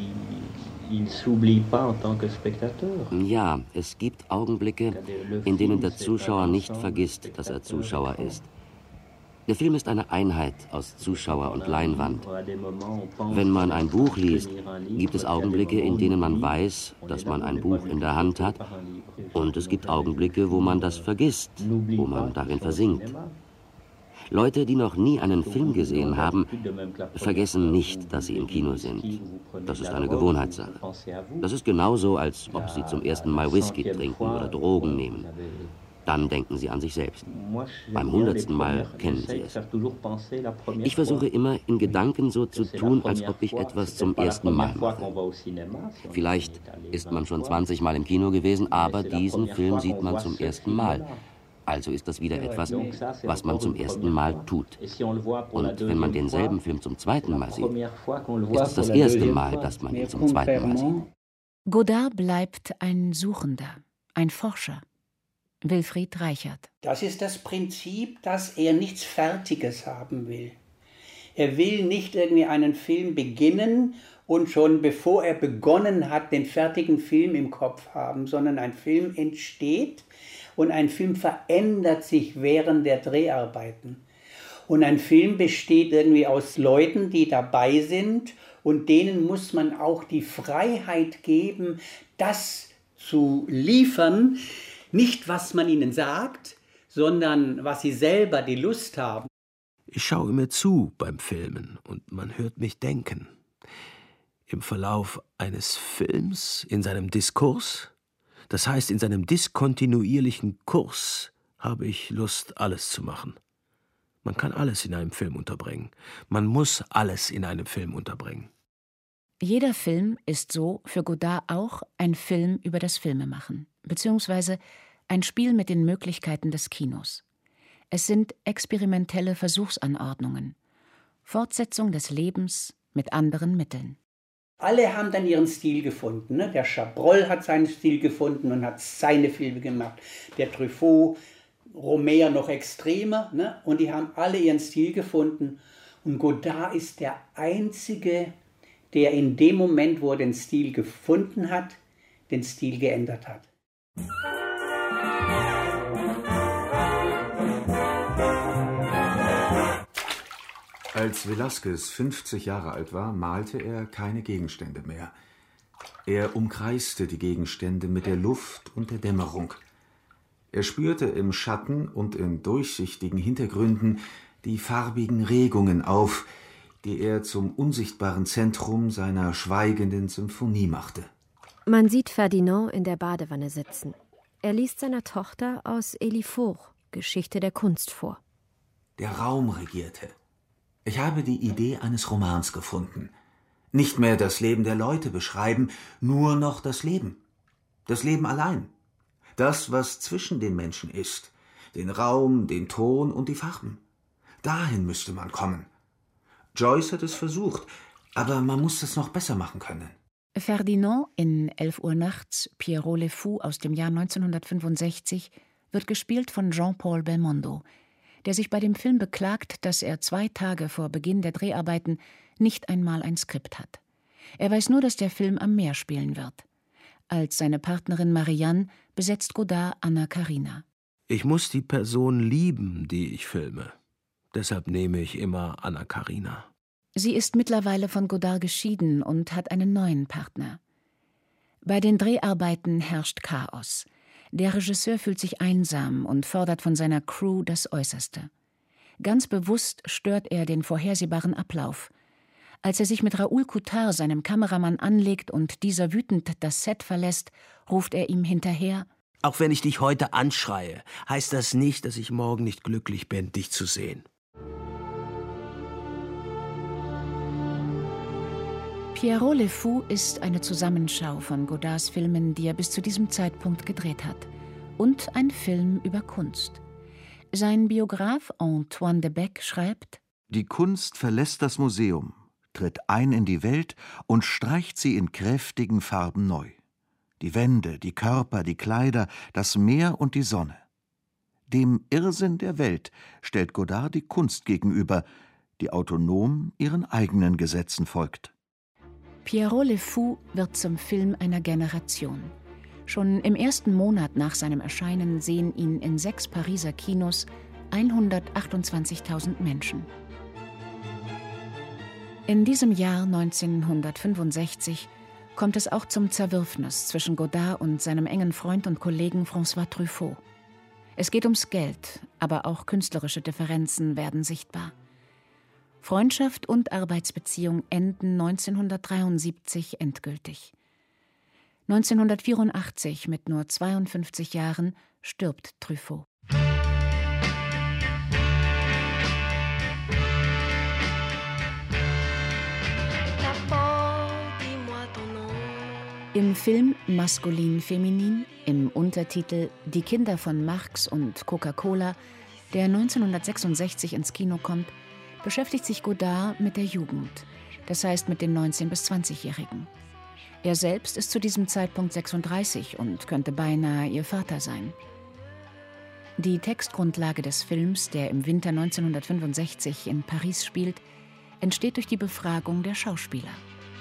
Ja, es gibt Augenblicke, in denen der Zuschauer nicht vergisst, dass er Zuschauer ist. Der Film ist eine Einheit aus Zuschauer und Leinwand. Wenn man ein Buch liest, gibt es Augenblicke, in denen man weiß, dass man ein Buch in der Hand hat, und es gibt Augenblicke, wo man das vergisst, wo man darin versinkt. Leute, die noch nie einen Film gesehen haben, vergessen nicht, dass sie im Kino sind. Das ist eine Gewohnheitssache. Das ist genauso, als ob sie zum ersten Mal Whisky trinken oder Drogen nehmen. Dann denken sie an sich selbst. Beim 100. Mal kennen sie es. Ich versuche immer, in Gedanken so zu tun, als ob ich etwas zum ersten Mal mache. Vielleicht ist man schon 20 Mal im Kino gewesen, aber diesen Film sieht man zum ersten Mal. Also ist das wieder etwas, was man zum ersten Mal tut. Und wenn man denselben Film zum zweiten Mal sieht, ist es das erste Mal, dass man ihn zum zweiten Mal sieht. Godard bleibt ein Suchender, ein Forscher. Wilfried Reichert. Das ist das Prinzip, dass er nichts Fertiges haben will. Er will nicht irgendwie einen Film beginnen und schon bevor er begonnen hat, den fertigen Film im Kopf haben, sondern ein Film entsteht und ein Film verändert sich während der Dreharbeiten. Und ein Film besteht irgendwie aus Leuten, die dabei sind, und denen muss man auch die Freiheit geben, das zu liefern, nicht was man ihnen sagt, sondern was sie selber die Lust haben. Ich schaue mir zu beim Filmen und man hört mich denken. Im Verlauf eines Films, in seinem Diskurs, das heißt in seinem diskontinuierlichen Kurs, habe ich Lust, alles zu machen. Man kann alles in einem Film unterbringen. Man muss alles in einem Film unterbringen. Jeder Film ist so für Godard auch ein Film über das Filmemachen, beziehungsweise ein Spiel mit den Möglichkeiten des Kinos. Es sind experimentelle Versuchsanordnungen, Fortsetzung des Lebens mit anderen Mitteln. Alle haben dann ihren Stil gefunden. Ne? Der Chabrol hat seinen Stil gefunden und hat seine Filme gemacht. Der Truffaut, Romer noch extremer. Ne? Und die haben alle ihren Stil gefunden. Und Godard ist der Einzige, der in dem Moment, wo er den Stil gefunden hat, den Stil geändert hat. Als Velázquez 50 Jahre alt war, malte er keine Gegenstände mehr. Er umkreiste die Gegenstände mit der Luft und der Dämmerung. Er spürte im Schatten und in durchsichtigen Hintergründen die farbigen Regungen auf, die er zum unsichtbaren Zentrum seiner schweigenden Symphonie machte. Man sieht Ferdinand in der Badewanne sitzen. Er liest seiner Tochter aus Eliphore, Geschichte der Kunst, vor. Der Raum regierte. Ich habe die Idee eines Romans gefunden. Nicht mehr das Leben der Leute beschreiben, nur noch das Leben. Das Leben allein. Das, was zwischen den Menschen ist. Den Raum, den Ton und die Farben. Dahin müsste man kommen. Joyce hat es versucht, aber man muss es noch besser machen können. Ferdinand in 11 Uhr nachts, Pierrot Le Fou aus dem Jahr 1965, wird gespielt von Jean-Paul Belmondo, der sich bei dem Film beklagt, dass er 2 Tage vor Beginn der Dreharbeiten nicht einmal ein Skript hat. Er weiß nur, dass der Film am Meer spielen wird. Als seine Partnerin Marianne besetzt Godard Anna Karina. Ich muss die Person lieben, die ich filme. Deshalb nehme ich immer Anna Karina. Sie ist mittlerweile von Godard geschieden und hat einen neuen Partner. Bei den Dreharbeiten herrscht Chaos. Der Regisseur fühlt sich einsam und fordert von seiner Crew das Äußerste. Ganz bewusst stört er den vorhersehbaren Ablauf. Als er sich mit Raoul Coutard, seinem Kameramann, anlegt und dieser wütend das Set verlässt, ruft er ihm hinterher: Auch wenn ich dich heute anschreie, heißt das nicht, dass ich morgen nicht glücklich bin, dich zu sehen. Pierrot Le Fou ist eine Zusammenschau von Godards Filmen, die er bis zu diesem Zeitpunkt gedreht hat, und ein Film über Kunst. Sein Biograf Antoine de Beck schreibt: Die Kunst verlässt das Museum, tritt ein in die Welt und streicht sie in kräftigen Farben neu. Die Wände, die Körper, die Kleider, das Meer und die Sonne. Dem Irrsinn der Welt stellt Godard die Kunst gegenüber, die autonom ihren eigenen Gesetzen folgt. Pierrot Le Fou wird zum Film einer Generation. Schon im ersten Monat nach seinem Erscheinen sehen ihn in 6 Pariser Kinos 128.000 Menschen. In diesem Jahr 1965 kommt es auch zum Zerwürfnis zwischen Godard und seinem engen Freund und Kollegen François Truffaut. Es geht ums Geld, aber auch künstlerische Differenzen werden sichtbar. Freundschaft und Arbeitsbeziehung enden 1973 endgültig. 1984, mit nur 52 Jahren, stirbt Truffaut. Im Film Maskulin-Feminin, im Untertitel Die Kinder von Marx und Coca-Cola, der 1966 ins Kino kommt, beschäftigt sich Godard mit der Jugend, das heißt mit den 19- bis 20-Jährigen. Er selbst ist zu diesem Zeitpunkt 36 und könnte beinahe ihr Vater sein. Die Textgrundlage des Films, der im Winter 1965 in Paris spielt, entsteht durch die Befragung der Schauspieler.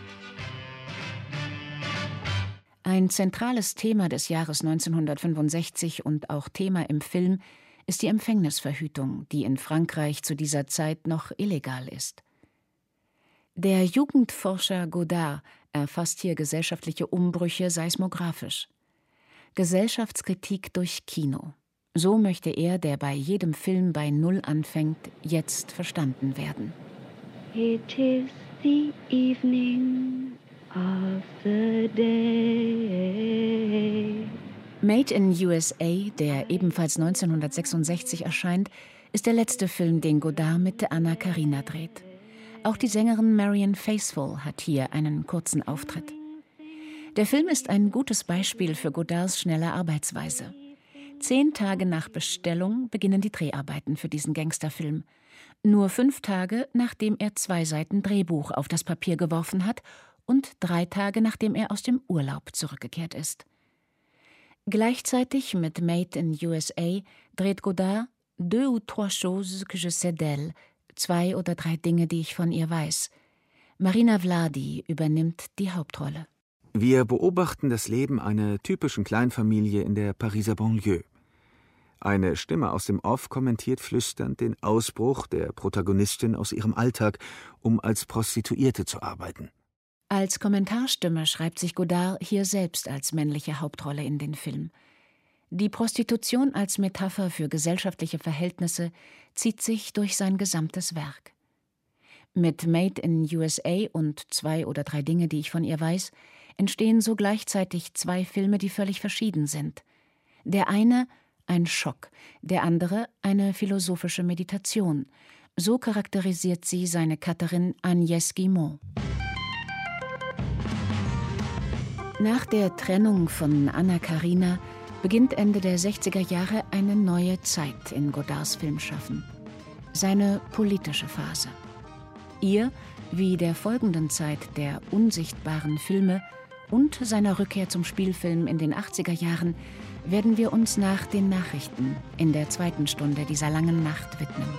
Ein zentrales Thema des Jahres 1965 und auch Thema im Film ist die Empfängnisverhütung, die in Frankreich zu dieser Zeit noch illegal ist. Der Jugendforscher Godard erfasst hier gesellschaftliche Umbrüche seismographisch. Gesellschaftskritik durch Kino. So möchte er, der bei jedem Film bei Null anfängt, jetzt verstanden werden. It is the evening of the day. Made in USA, der ebenfalls 1966 erscheint, ist der letzte Film, den Godard mit Anna Karina dreht. Auch die Sängerin Marianne Faithfull hat hier einen kurzen Auftritt. Der Film ist ein gutes Beispiel für Godards schnelle Arbeitsweise. 10 Tage nach Bestellung beginnen die Dreharbeiten für diesen Gangsterfilm. Nur 5 Tage, nachdem er 2 Seiten Drehbuch auf das Papier geworfen hat und 3 Tage, nachdem er aus dem Urlaub zurückgekehrt ist. Gleichzeitig mit Made in USA dreht Godard Deux ou trois choses que je sais d'elle, 2 oder 3 Dinge, die ich von ihr weiß. Marina Vladi übernimmt die Hauptrolle. Wir beobachten das Leben einer typischen Kleinfamilie in der Pariser Banlieue. Eine Stimme aus dem Off kommentiert flüsternd den Ausbruch der Protagonistin aus ihrem Alltag, um als Prostituierte zu arbeiten. Als Kommentarstimme schreibt sich Godard hier selbst als männliche Hauptrolle in den Film. Die Prostitution als Metapher für gesellschaftliche Verhältnisse zieht sich durch sein gesamtes Werk. Mit Made in USA und 2 oder 3 Dinge, die ich von ihr weiß, entstehen so gleichzeitig 2 Filme, die völlig verschieden sind. Der eine ein Schock, der andere eine philosophische Meditation. So charakterisiert sie seine Cutterin Agnès Guillemot. Nach der Trennung von Anna Karina beginnt Ende der 60er Jahre eine neue Zeit in Godards Filmschaffen. Seine politische Phase. Ihr, wie der folgenden Zeit der unsichtbaren Filme und seiner Rückkehr zum Spielfilm in den 80er Jahren, werden wir uns nach den Nachrichten in der 2. Stunde dieser langen Nacht widmen.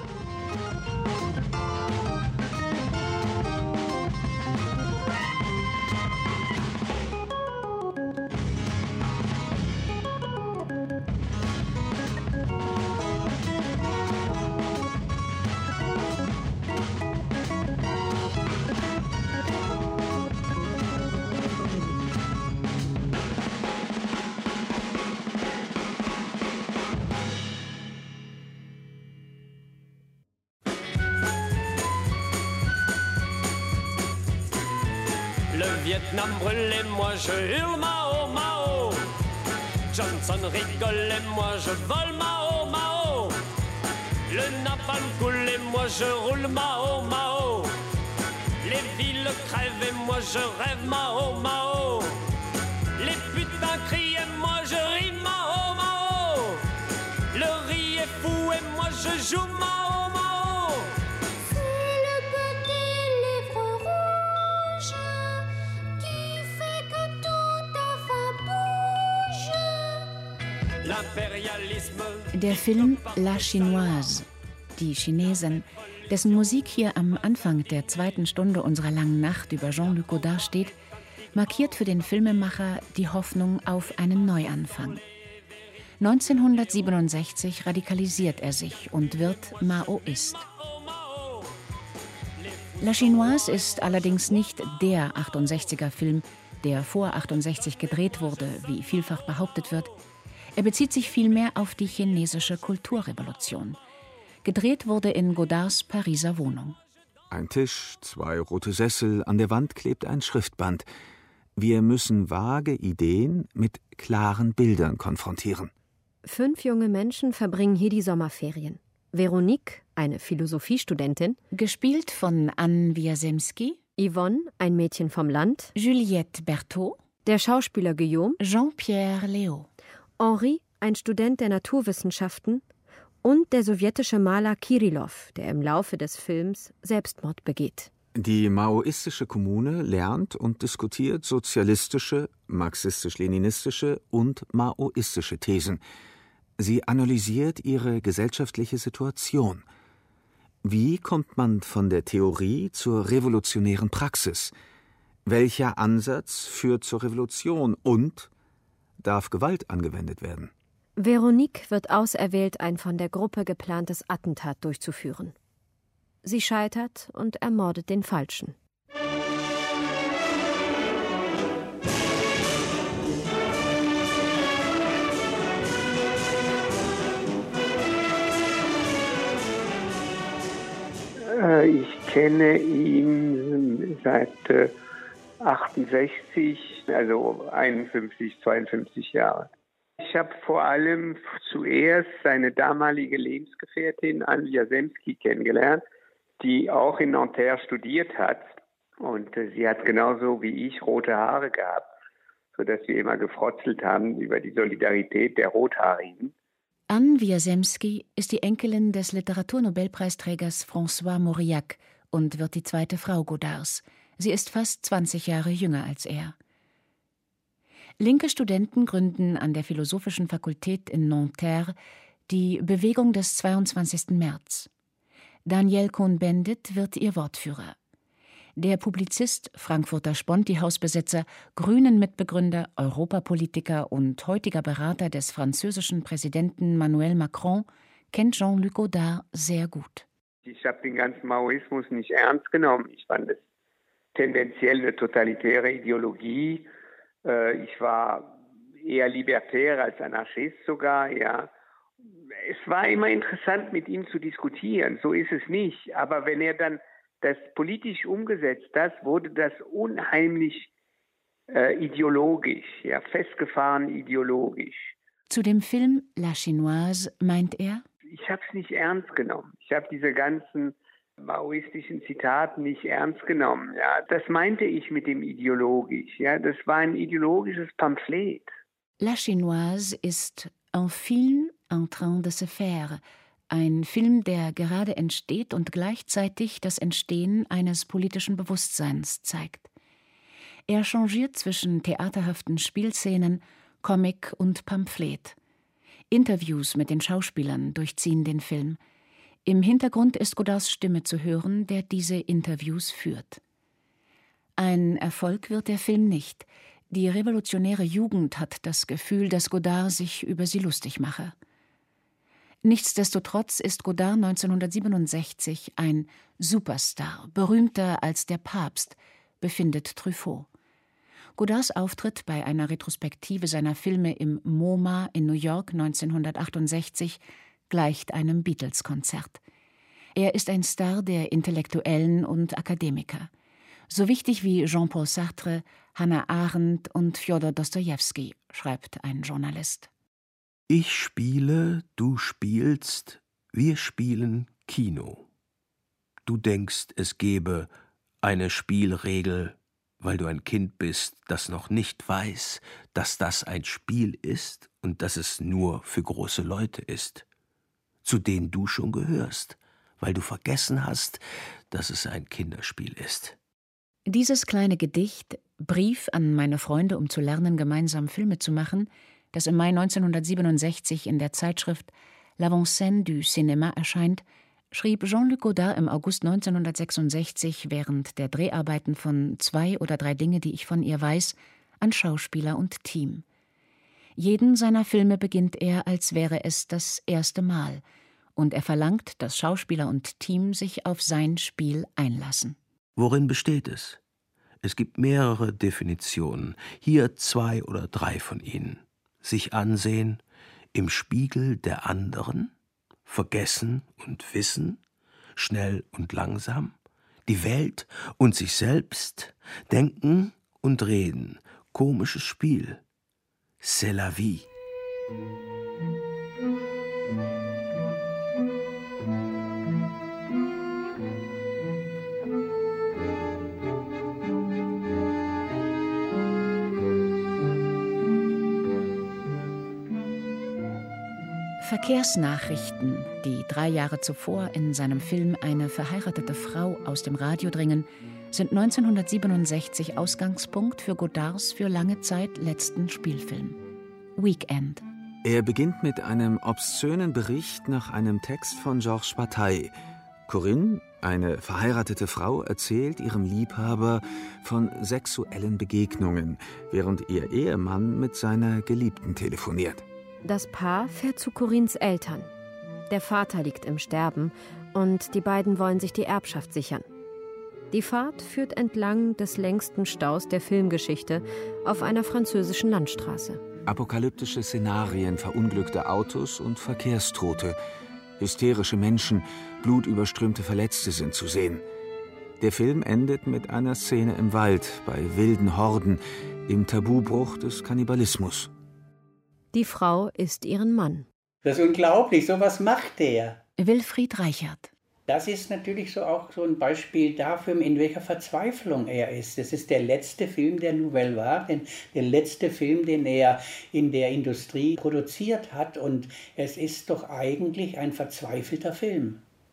Vietnam brûle et moi je hurle Mao Mao. Johnson rigole et moi je vole Mao Mao. Le napalm coule et moi je roule Mao Mao. Les villes crèvent et moi je rêve Mao Mao. Les putains crient et moi je ris Mao Mao. Le riz est fou et moi je joue Mao Mao. Der Film La Chinoise, die Chinesin, dessen Musik hier am Anfang der 2. Stunde unserer langen Nacht über Jean-Luc Godard steht, markiert für den Filmemacher die Hoffnung auf einen Neuanfang. 1967 radikalisiert er sich und wird Maoist. La Chinoise ist allerdings nicht der 68er-Film, der vor 68 gedreht wurde, wie vielfach behauptet wird. Er bezieht sich vielmehr auf die chinesische Kulturrevolution. Gedreht wurde in Godards Pariser Wohnung. Ein Tisch, 2 rote Sessel, an der Wand klebt ein Schriftband. Wir müssen vage Ideen mit klaren Bildern konfrontieren. 5 junge Menschen verbringen hier die Sommerferien. Veronique, eine Philosophiestudentin, gespielt von Anne Wiazemski, Yvonne, ein Mädchen vom Land, Juliette Berthaud, der Schauspieler Guillaume, Jean-Pierre Léaud, Henri, ein Student der Naturwissenschaften, und der sowjetische Maler Kirillov, der im Laufe des Films Selbstmord begeht. Die maoistische Kommune lernt und diskutiert sozialistische, marxistisch-leninistische und maoistische Thesen. Sie analysiert ihre gesellschaftliche Situation. Wie kommt man von der Theorie zur revolutionären Praxis? Welcher Ansatz führt zur Revolution und darf Gewalt angewendet werden? Veronique wird auserwählt, ein von der Gruppe geplantes Attentat durchzuführen. Sie scheitert und ermordet den Falschen. Ich kenne ihn seit 68, also 51, 52 Jahre. Ich habe vor allem zuerst seine damalige Lebensgefährtin Anne Wiazemski kennengelernt, die auch in Nanterre studiert hat. Und sie hat genauso wie ich rote Haare gehabt, sodass wir immer gefrotzelt haben über die Solidarität der Rothaarigen. Anne Wiazemski ist die Enkelin des Literaturnobelpreisträgers François Mauriac und wird die 2. Frau Godards. Sie ist fast 20 Jahre jünger als er. Linke Studenten gründen an der Philosophischen Fakultät in Nanterre die Bewegung des 22. März. Daniel Cohn-Bendit wird ihr Wortführer. Der Publizist, Frankfurter Sponti-Hausbesetzer, Grünen-Mitbegründer, Europapolitiker und heutiger Berater des französischen Präsidenten Emmanuel Macron kennt Jean-Luc Godard sehr gut. Ich habe den ganzen Maoismus nicht ernst genommen. Ich fand es tendenziell eine totalitäre Ideologie. Ich war eher libertär als Anarchist sogar, ja. Es war immer interessant, mit ihm zu diskutieren. So ist es nicht. Aber wenn er dann das politisch umgesetzt hat, wurde das unheimlich ideologisch, ja, festgefahren ideologisch. Zu dem Film La Chinoise meint er: Ich habe es nicht ernst genommen. Ich habe diese ganzen maoistischen Zitate nicht ernst genommen. Ja, das meinte ich mit dem ideologisch. Ja, das war ein ideologisches Pamphlet. La Chinoise ist un film en train de se faire, ein Film, der gerade entsteht und gleichzeitig das Entstehen eines politischen Bewusstseins zeigt. Er changiert zwischen theaterhaften Spielszenen, Comic und Pamphlet. Interviews mit den Schauspielern durchziehen den Film. Im Hintergrund ist Godards Stimme zu hören, der diese Interviews führt. Ein Erfolg wird der Film nicht. Die revolutionäre Jugend hat das Gefühl, dass Godard sich über sie lustig mache. Nichtsdestotrotz ist Godard 1967 ein Superstar, berühmter als der Papst, befindet Truffaut. Godards Auftritt bei einer Retrospektive seiner Filme im MoMA in New York 1968 gleicht einem Beatles-Konzert. Er ist ein Star der Intellektuellen und Akademiker. So wichtig wie Jean-Paul Sartre, Hannah Arendt und Fjodor Dostojewski, schreibt ein Journalist. Ich spiele, du spielst, wir spielen Kino. Du denkst, es gäbe eine Spielregel, weil du ein Kind bist, das noch nicht weiß, dass das ein Spiel ist und dass es nur für große Leute ist, zu denen du schon gehörst, weil du vergessen hast, dass es ein Kinderspiel ist. Dieses kleine Gedicht, Brief an meine Freunde, um zu lernen, gemeinsam Filme zu machen, das im Mai 1967 in der Zeitschrift L'Avant-Scène du Cinéma erscheint, schrieb Jean-Luc Godard im August 1966 während der Dreharbeiten von 2 oder 3 Dinge, die ich von ihr weiß, an Schauspieler und Team. Jeden seiner Filme beginnt er, als wäre es das erste Mal, und er verlangt, dass Schauspieler und Team sich auf sein Spiel einlassen. Worin besteht es? Es gibt mehrere Definitionen, hier 2 oder 3 von ihnen. Sich ansehen, im Spiegel der anderen, vergessen und wissen, schnell und langsam, die Welt und sich selbst, denken und reden, komisches Spiel. C'est la vie. Verkehrsnachrichten, die 3 Jahre zuvor in seinem Film Eine verheiratete Frau aus dem Radio dringen, sind 1967 Ausgangspunkt für Godards für lange Zeit letzten Spielfilm, Weekend. Er beginnt mit einem obszönen Bericht nach einem Text von Georges Bataille. Corinne, eine verheiratete Frau, erzählt ihrem Liebhaber von sexuellen Begegnungen, während ihr Ehemann mit seiner Geliebten telefoniert. Das Paar fährt zu Corinnes Eltern. Der Vater liegt im Sterben und die beiden wollen sich die Erbschaft sichern. Die Fahrt führt entlang des längsten Staus der Filmgeschichte auf einer französischen Landstraße. Apokalyptische Szenarien, verunglückte Autos und Verkehrstote. Hysterische Menschen, blutüberströmte Verletzte sind zu sehen. Der Film endet mit einer Szene im Wald, bei wilden Horden, im Tabubruch des Kannibalismus. Die Frau isst ihren Mann. Das ist unglaublich, sowas macht der. Wilfried Reichert. Das ist natürlich auch so ein Beispiel dafür, in welcher Verzweiflung er ist. Das ist der letzte Film der Nouvelle Vague, der letzte Film, den er in der Industrie produziert hat. Und es ist doch eigentlich ein verzweifelter Film.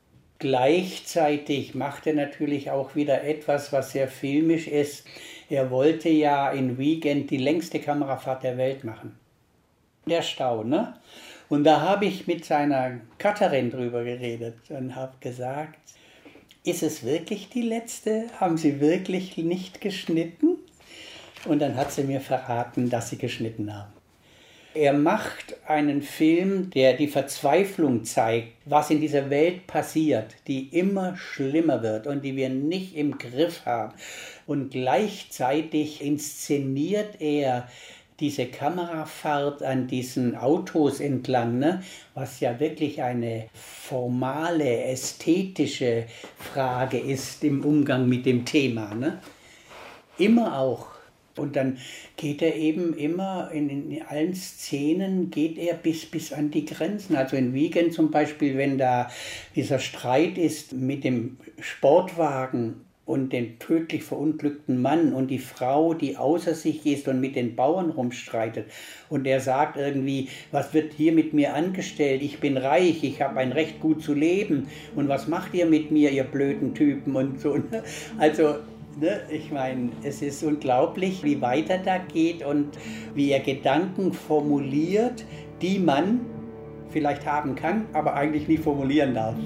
gleichzeitig macht er natürlich auch wieder etwas, was sehr filmisch ist. Er wollte ja in Weekend die längste Kamerafahrt der Welt machen. Der Stau, ne? Und da habe ich mit seiner Cutterin drüber geredet und habe gesagt, ist es wirklich die letzte? Haben Sie wirklich nicht geschnitten? Und dann hat sie mir verraten, dass sie geschnitten haben. Er macht einen Film, der die Verzweiflung zeigt, was in dieser Welt passiert, die immer schlimmer wird und die wir nicht im Griff haben. Und gleichzeitig inszeniert er diese Kamerafahrt an diesen Autos entlang, ne, was ja wirklich eine formale, ästhetische Frage ist im Umgang mit dem Thema. Ne? Immer auch. Und dann geht er eben immer, in allen Szenen geht er bis an die Grenzen. Also in Weekend zum Beispiel, wenn da dieser Streit ist mit dem Sportwagen und den tödlich verunglückten Mann und die Frau, die außer sich ist und mit den Bauern rumstreitet. Und er sagt irgendwie, was wird hier mit mir angestellt? Ich bin reich, ich habe ein Recht, gut zu leben. Und was macht ihr mit mir, ihr blöden Typen und so. Also, ne, ich meine, es ist unglaublich, wie weit er da geht und wie er Gedanken formuliert, die man vielleicht haben kann, aber eigentlich nie formulieren darf.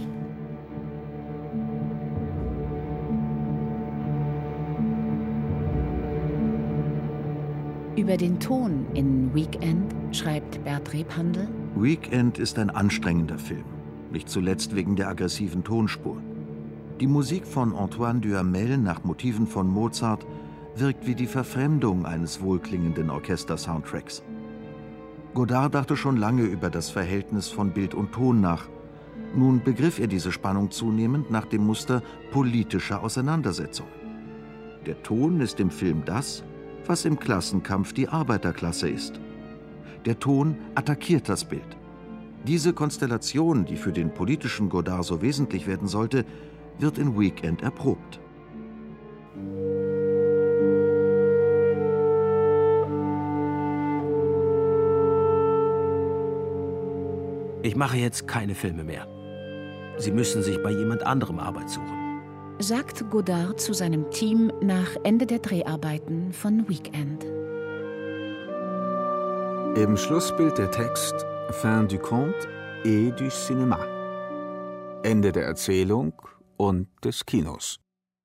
Über den Ton in Weekend schreibt Bert Rebhandel: Weekend ist ein anstrengender Film, nicht zuletzt wegen der aggressiven Tonspur. Die Musik von Antoine Duhamel nach Motiven von Mozart wirkt wie die Verfremdung eines wohlklingenden Orchester-Soundtracks. Godard dachte schon lange über das Verhältnis von Bild und Ton nach. Nun begriff er diese Spannung zunehmend nach dem Muster politischer Auseinandersetzung. Der Ton ist im Film das, was im Klassenkampf die Arbeiterklasse ist. Der Ton attackiert das Bild. Diese Konstellation, die für den politischen Godard so wesentlich werden sollte, wird in Weekend erprobt. Ich mache jetzt keine Filme mehr. Sie müssen sich bei jemand anderem Arbeit suchen, sagt Godard zu seinem Team nach Ende der Dreharbeiten von Weekend. Im Schlussbild der Text Fin du conte et du cinéma. Ende der Erzählung und des Kinos.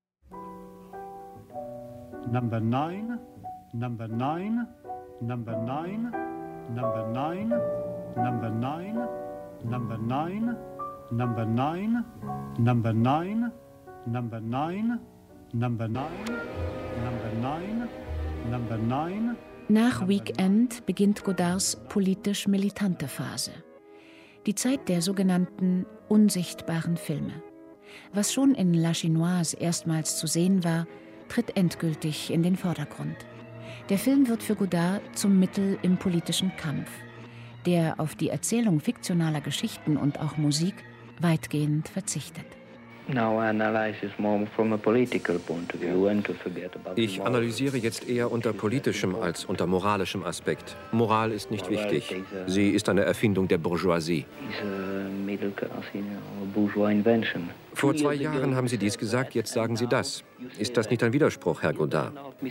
Number 9, number 9, number 9, number 9, number 9, number 9, number 9, number 9, number 9, number 9, number 9, number 9. Nach Weekend beginnt Godards politisch militante Phase. Die Zeit der sogenannten unsichtbaren Filme. Was schon in La Chinoise erstmals zu sehen war, tritt endgültig in den Vordergrund. Der Film wird für Godard zum Mittel im politischen Kampf, der auf die Erzählung fiktionaler Geschichten und auch Musik weitgehend verzichtet. Ich analysiere jetzt eher unter politischem als unter moralischem Aspekt. Moral ist nicht wichtig. Sie ist eine Erfindung der Bourgeoisie. Vor 2 Jahren haben Sie dies gesagt, jetzt sagen Sie das. Ist das nicht ein Widerspruch, Herr Godard?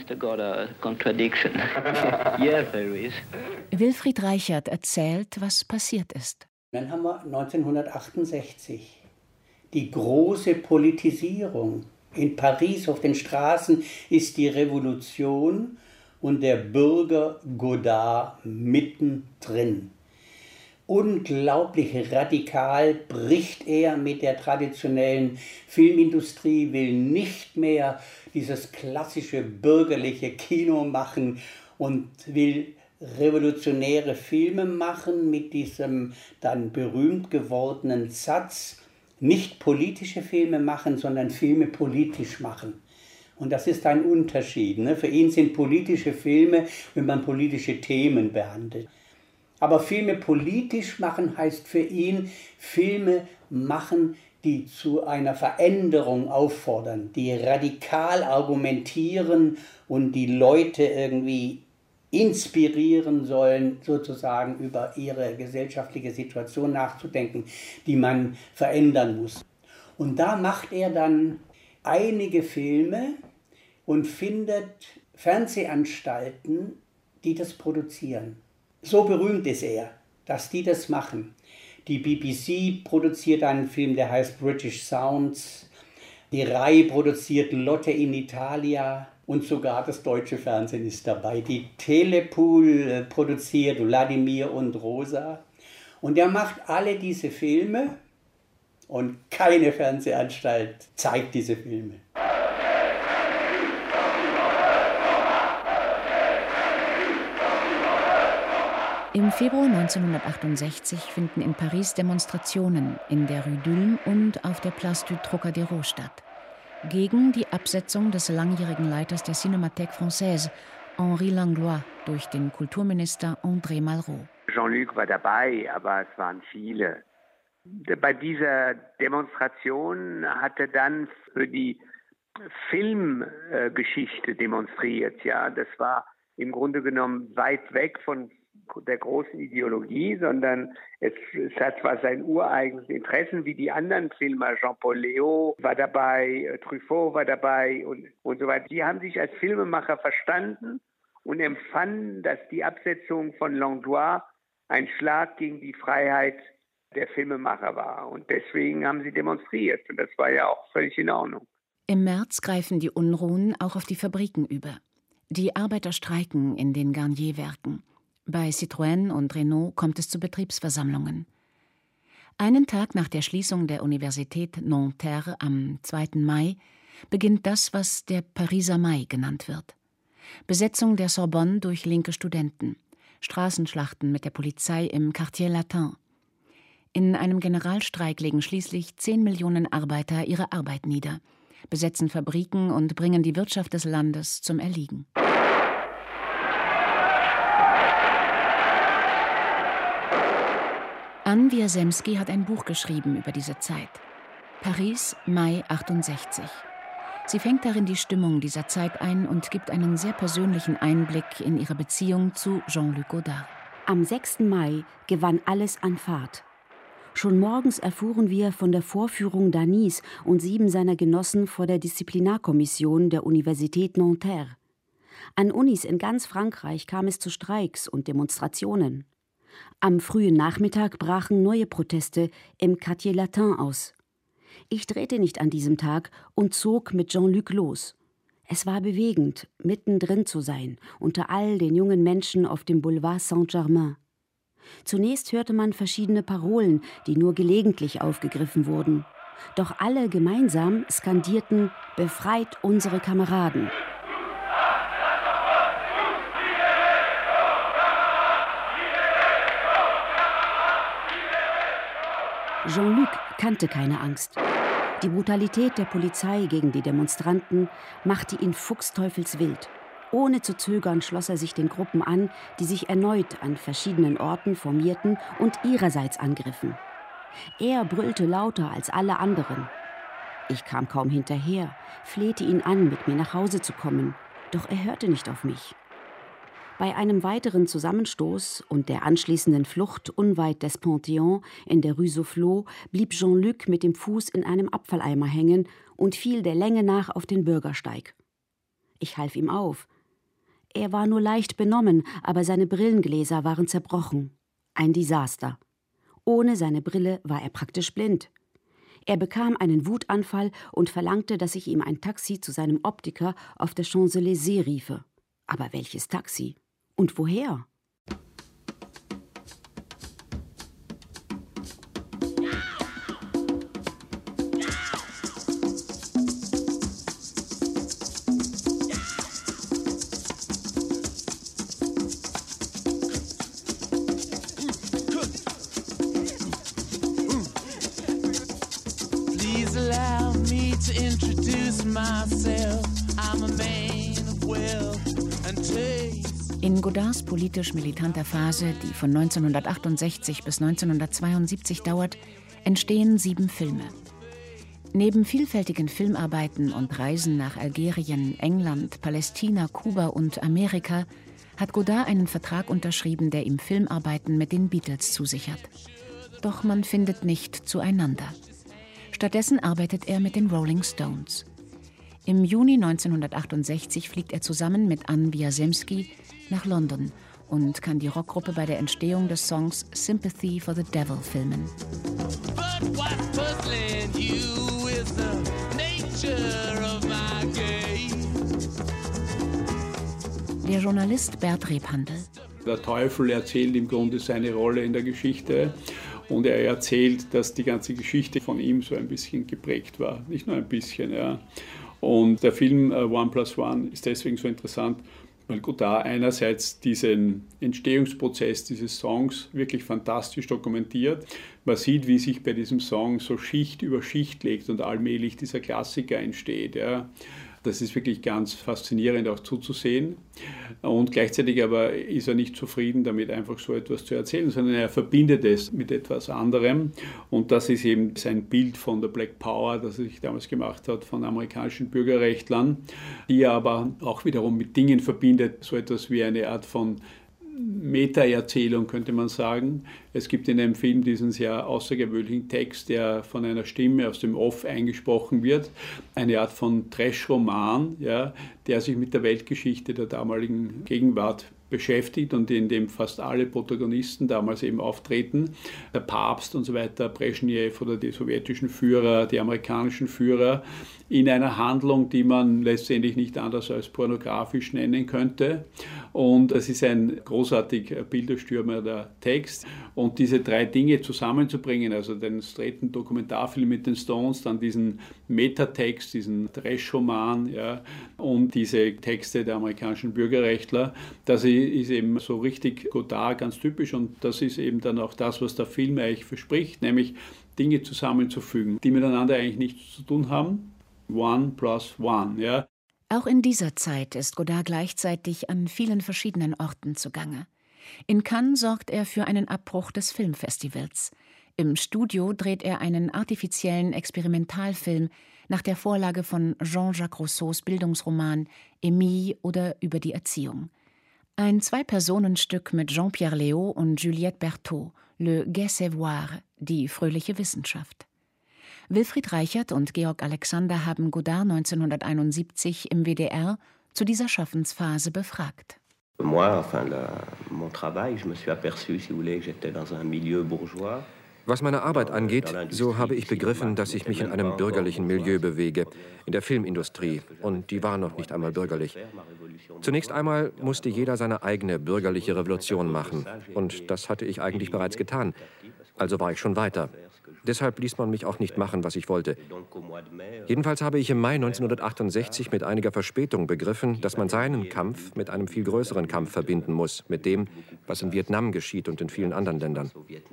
Wilfried Reichert erzählt, was passiert ist. Dann haben wir 1968. Die große Politisierung. In Paris auf den Straßen ist die Revolution und der Bürger Godard mittendrin. Unglaublich radikal bricht er mit der traditionellen Filmindustrie, will nicht mehr dieses klassische bürgerliche Kino machen und will revolutionäre Filme machen mit diesem dann berühmt gewordenen Satz: Nicht politische Filme machen, sondern Filme politisch machen. Und das ist ein Unterschied. Ne? Für ihn sind politische Filme, wenn man politische Themen behandelt. Aber Filme politisch machen heißt für ihn Filme machen, die zu einer Veränderung auffordern, die radikal argumentieren und die Leute irgendwie inspirieren sollen, sozusagen über ihre gesellschaftliche Situation nachzudenken, die man verändern muss. Und da macht er dann einige Filme und findet Fernsehanstalten, die das produzieren. So berühmt ist er, dass die das machen. Die BBC produziert einen Film, der heißt British Sounds. Die RAI produziert Lotte in Italia und sogar das deutsche Fernsehen ist dabei. Die Telepool produziert Wladimir und Rosa. Und er macht alle diese Filme und keine Fernsehanstalt zeigt diese Filme. Im Februar 1968 finden in Paris Demonstrationen in der Rue d'Ulm und auf der Place du Trocadéro statt. Gegen die Absetzung des langjährigen Leiters der Cinémathèque Française, Henri Langlois, durch den Kulturminister André Malraux. Jean-Luc war dabei, aber es waren viele. Bei dieser Demonstration hat er dann für die Filmgeschichte demonstriert. Ja, das war im Grunde genommen weit weg von der großen Ideologie, sondern es hat zwar sein ureigenes Interessen, wie die anderen Filmer, Jean-Paul Léaud war dabei, Truffaut war dabei und so weiter. Die haben sich als Filmemacher verstanden und empfanden, dass die Absetzung von Langlois ein Schlag gegen die Freiheit der Filmemacher war. Und deswegen haben sie demonstriert. Und das war ja auch völlig in Ordnung. Im März greifen die Unruhen auch auf die Fabriken über. Die Arbeiter streiken in den Garnier-Werken. Bei Citroën und Renault kommt es zu Betriebsversammlungen. Einen Tag nach der Schließung der Universität Nanterre am 2. Mai beginnt das, was der Pariser Mai genannt wird. Besetzung der Sorbonne durch linke Studenten, Straßenschlachten mit der Polizei im Quartier Latin. In einem Generalstreik legen schließlich 10 Millionen Arbeiter ihre Arbeit nieder, besetzen Fabriken und bringen die Wirtschaft des Landes zum Erliegen. Anne Wierzemski hat ein Buch geschrieben über diese Zeit. Paris, Mai 68. Sie fängt darin die Stimmung dieser Zeit ein und gibt einen sehr persönlichen Einblick in ihre Beziehung zu Jean-Luc Godard. Am 6. Mai gewann alles an Fahrt. Schon morgens erfuhren wir von der Vorführung d'Anis und 7 seiner Genossen vor der Disziplinarkommission der Universität Nanterre. An Unis in ganz Frankreich kam es zu Streiks und Demonstrationen. Am frühen Nachmittag brachen neue Proteste im Quartier Latin aus. Ich drehte nicht an diesem Tag und zog mit Jean-Luc los. Es war bewegend, mittendrin zu sein, unter all den jungen Menschen auf dem Boulevard Saint-Germain. Zunächst hörte man verschiedene Parolen, die nur gelegentlich aufgegriffen wurden. Doch alle gemeinsam skandierten: »Befreit unsere Kameraden!« Jean-Luc kannte keine Angst. Die Brutalität der Polizei gegen die Demonstranten machte ihn fuchsteufelswild. Ohne zu zögern schloss er sich den Gruppen an, die sich erneut an verschiedenen Orten formierten und ihrerseits angriffen. Er brüllte lauter als alle anderen. Ich kam kaum hinterher, flehte ihn an, mit mir nach Hause zu kommen, doch er hörte nicht auf mich. Bei einem weiteren Zusammenstoß und der anschließenden Flucht unweit des Panthéon in der Rue Soufflot blieb Jean-Luc mit dem Fuß in einem Abfalleimer hängen und fiel der Länge nach auf den Bürgersteig. Ich half ihm auf. Er war nur leicht benommen, aber seine Brillengläser waren zerbrochen. Ein Desaster. Ohne seine Brille war er praktisch blind. Er bekam einen Wutanfall und verlangte, dass ich ihm ein Taxi zu seinem Optiker auf der Champs-Élysées riefe. Aber welches Taxi? Und woher? Please allow me to introduce myself. I'm a man of wealth and taste. In Godards politisch militanter Phase, die von 1968 bis 1972 dauert, entstehen 7 Filme. Neben vielfältigen Filmarbeiten und Reisen nach Algerien, England, Palästina, Kuba und Amerika hat Godard einen Vertrag unterschrieben, der ihm Filmarbeiten mit den Beatles zusichert. Doch man findet nicht zueinander. Stattdessen arbeitet er mit den Rolling Stones. Im Juni 1968 fliegt er zusammen mit Anne Wiazemski nach London und kann die Rockgruppe bei der Entstehung des Songs Sympathy for the Devil filmen. Der Journalist Bert Rebhandel. Der Teufel erzählt im Grunde seine Rolle in der Geschichte und er erzählt, dass die ganze Geschichte von ihm so ein bisschen geprägt war. Nicht nur ein bisschen, ja. Und der Film One Plus One ist deswegen so interessant, weil Godard einerseits diesen Entstehungsprozess dieses Songs wirklich fantastisch dokumentiert. Man sieht, wie sich bei diesem Song so Schicht über Schicht legt und allmählich dieser Klassiker entsteht. Ja. Das ist wirklich ganz faszinierend auch zuzusehen. Und gleichzeitig aber ist er nicht zufrieden damit, einfach so etwas zu erzählen, sondern er verbindet es mit etwas anderem. Und das ist eben sein Bild von der Black Power, das er sich damals gemacht hat von amerikanischen Bürgerrechtlern, die er aber auch wiederum mit Dingen verbindet, so etwas wie eine Art von Meta-Erzählung, könnte man sagen. Es gibt in dem Film diesen sehr außergewöhnlichen Text, der von einer Stimme aus dem Off eingesprochen wird. Eine Art von Trash-Roman, ja, der sich mit der Weltgeschichte der damaligen Gegenwart beschäftigt und in dem fast alle Protagonisten damals eben auftreten. Der Papst und so weiter, Brezhnev oder die sowjetischen Führer, die amerikanischen Führer, in einer Handlung, die man letztendlich nicht anders als pornografisch nennen könnte. Und es ist ein großartig bilderstürmender Text. Und diese drei Dinge zusammenzubringen, also den straighten Dokumentarfilm mit den Stones, dann diesen Metatext, diesen Trash-Roman, ja, und diese Texte der amerikanischen Bürgerrechtler, das ist eben so richtig Godard, ganz typisch. Und das ist eben dann auch das, was der Film eigentlich verspricht, nämlich Dinge zusammenzufügen, die miteinander eigentlich nichts zu tun haben. One plus one, ja. Auch in dieser Zeit ist Godard gleichzeitig an vielen verschiedenen Orten zugange. In Cannes sorgt er für einen Abbruch des Filmfestivals. Im Studio dreht er einen artifiziellen Experimentalfilm nach der Vorlage von Jean-Jacques Rousseaus Bildungsroman Émile oder über die Erziehung. Ein Zwei-Personen-Stück mit Jean-Pierre Léaud und Juliette Berthaud, Le Gai Savoir, die fröhliche Wissenschaft. Wilfried Reichert und Georg Alexander haben Godard 1971 im WDR zu dieser Schaffensphase befragt. Was meine Arbeit angeht, so habe ich begriffen, dass ich mich in einem bürgerlichen Milieu bewege, in der Filmindustrie, und die war noch nicht einmal bürgerlich. Zunächst einmal musste jeder seine eigene bürgerliche Revolution machen, und das hatte ich eigentlich bereits getan, also war ich schon weiter. Deshalb ließ man mich auch nicht machen, was ich wollte. Jedenfalls habe ich im Mai 1968 mit einiger Verspätung begriffen, dass man seinen Kampf mit einem viel größeren Kampf verbinden muss, mit dem, was in Vietnam geschieht und in vielen anderen Ländern.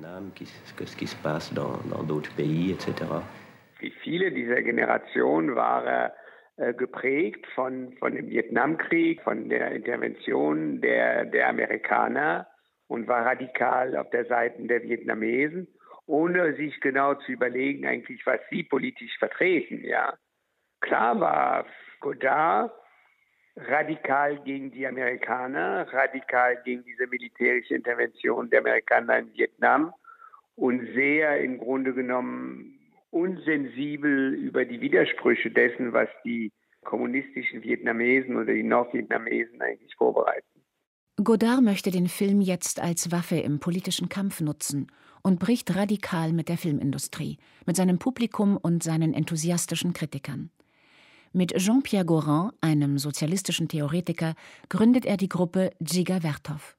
Wie viele dieser Generation war er geprägt von dem Vietnamkrieg, von der Intervention der Amerikaner und war radikal auf der Seite der Vietnamesen, ohne sich genau zu überlegen, eigentlich, was sie politisch vertreten. Ja. Klar war Godard radikal gegen die Amerikaner, radikal gegen diese militärische Intervention der Amerikaner in Vietnam und sehr im Grunde genommen unsensibel über die Widersprüche dessen, was die kommunistischen Vietnamesen oder die Nordvietnamesen eigentlich vorbereiten. Godard möchte den Film jetzt als Waffe im politischen Kampf nutzen und bricht radikal mit der Filmindustrie, mit seinem Publikum und seinen enthusiastischen Kritikern. Mit Jean-Pierre Gorin, einem sozialistischen Theoretiker, gründet er die Gruppe Dziga Vertov.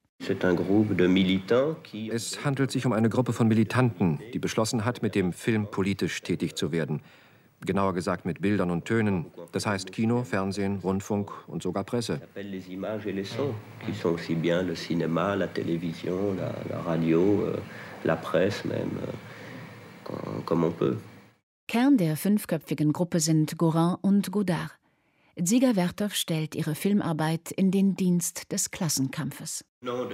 Es handelt sich um eine Gruppe von Militanten, die beschlossen hat, mit dem Film politisch tätig zu werden. Genauer gesagt mit Bildern und Tönen, das heißt Kino, Fernsehen, Rundfunk und sogar Presse. Kern der fünfköpfigen Gruppe sind Gorin und Godard. Dziga Vertov stellt ihre Filmarbeit in den Dienst des Klassenkampfes.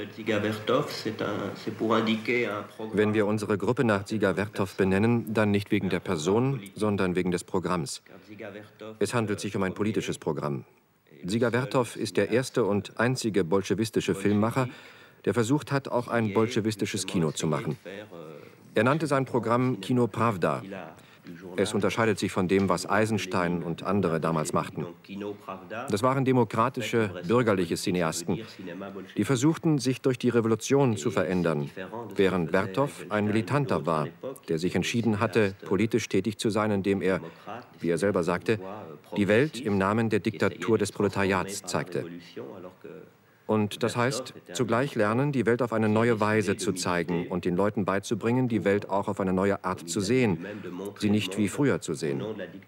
Wenn wir unsere Gruppe nach Dziga Vertov benennen, dann nicht wegen der Person, sondern wegen des Programms. Es handelt sich um ein politisches Programm. Dziga Vertov ist der erste und einzige bolschewistische Filmmacher, der versucht hat, auch ein bolschewistisches Kino zu machen. Er nannte sein Programm Kino Pravda. Es unterscheidet sich von dem, was Eisenstein und andere damals machten. Das waren demokratische, bürgerliche Cineasten, die versuchten, sich durch die Revolution zu verändern, während Vertov ein Militanter war, der sich entschieden hatte, politisch tätig zu sein, indem er, wie er selber sagte, die Welt im Namen der Diktatur des Proletariats zeigte. Und das heißt, zugleich lernen, die Welt auf eine neue Weise zu zeigen und den Leuten beizubringen, die Welt auch auf eine neue Art zu sehen, sie nicht wie früher zu sehen.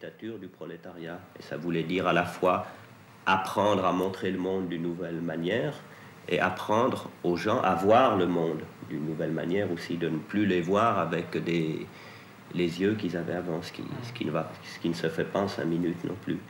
Apprendre à montrer le monde d'une nouvelle manière et apprendre aux gens à voir le monde d'une nouvelle manière aussi, de ne plus les voir avec les yeux qu'ils avaient avant, ce qui ne se fait pas en 5 minutes non plus.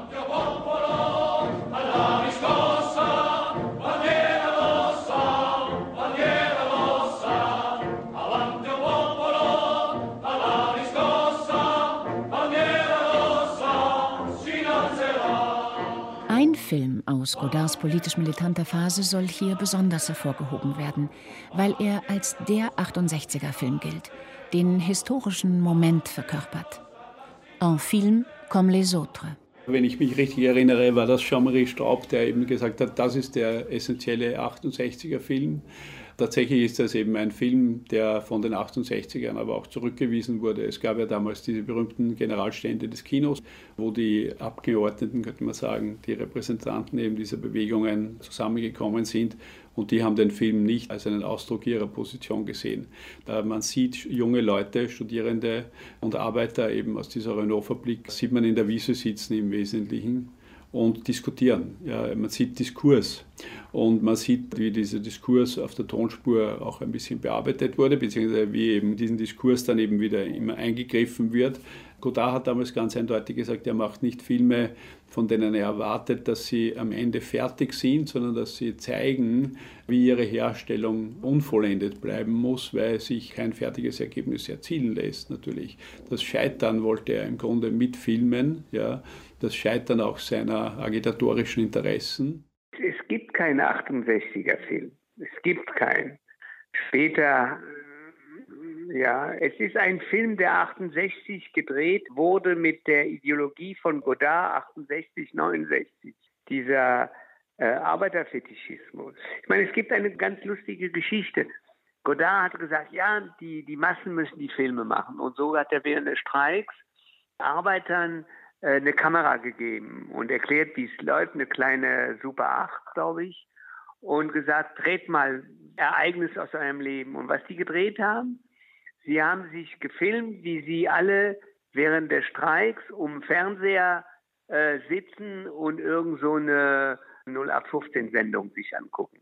Ein Film aus Godards politisch militanter Phase soll hier besonders hervorgehoben werden, weil er als der 68er-Film gilt, den historischen Moment verkörpert. Un film comme les autres. Wenn ich mich richtig erinnere, war das Jean-Marie Straub, der eben gesagt hat, das ist der essentielle 68er-Film. Tatsächlich ist das eben ein Film, der von den 68ern aber auch zurückgewiesen wurde. Es gab ja damals diese berühmten Generalstände des Kinos, wo die Abgeordneten, könnte man sagen, die Repräsentanten eben dieser Bewegungen zusammengekommen sind. Und die haben den Film nicht als einen Ausdruck ihrer Position gesehen. Man sieht junge Leute, Studierende und Arbeiter eben aus dieser Renault-Fabrik, sieht man in der Wiese sitzen im Wesentlichen und diskutieren. Ja, man sieht Diskurs und man sieht, wie dieser Diskurs auf der Tonspur auch ein bisschen bearbeitet wurde, beziehungsweise wie eben diesen Diskurs dann eben wieder immer eingegriffen wird. Godard hat damals ganz eindeutig gesagt, er macht nicht Filme, von denen er erwartet, dass sie am Ende fertig sind, sondern dass sie zeigen, wie ihre Herstellung unvollendet bleiben muss, weil sich kein fertiges Ergebnis erzielen lässt natürlich. Das Scheitern wollte er im Grunde mitfilmen, ja, das Scheitern auch seiner agitatorischen Interessen. Es gibt keinen 68er-Film. Es gibt keinen. Später, ja, es ist ein Film, der 68 gedreht wurde mit der Ideologie von Godard 68, 69. Dieser Arbeiterfetischismus. Ich meine, es gibt eine ganz lustige Geschichte. Godard hat gesagt, ja, die Massen müssen die Filme machen. Und so hat er während des Streiks Arbeitern eine Kamera gegeben und erklärt, wie es läuft, eine kleine Super 8, glaube ich, und gesagt, dreht mal Ereignis aus eurem Leben. Und was die gedreht haben, sie haben sich gefilmt, wie sie alle während des Streiks um Fernseher sitzen und irgend so eine 0815-Sendung sich angucken.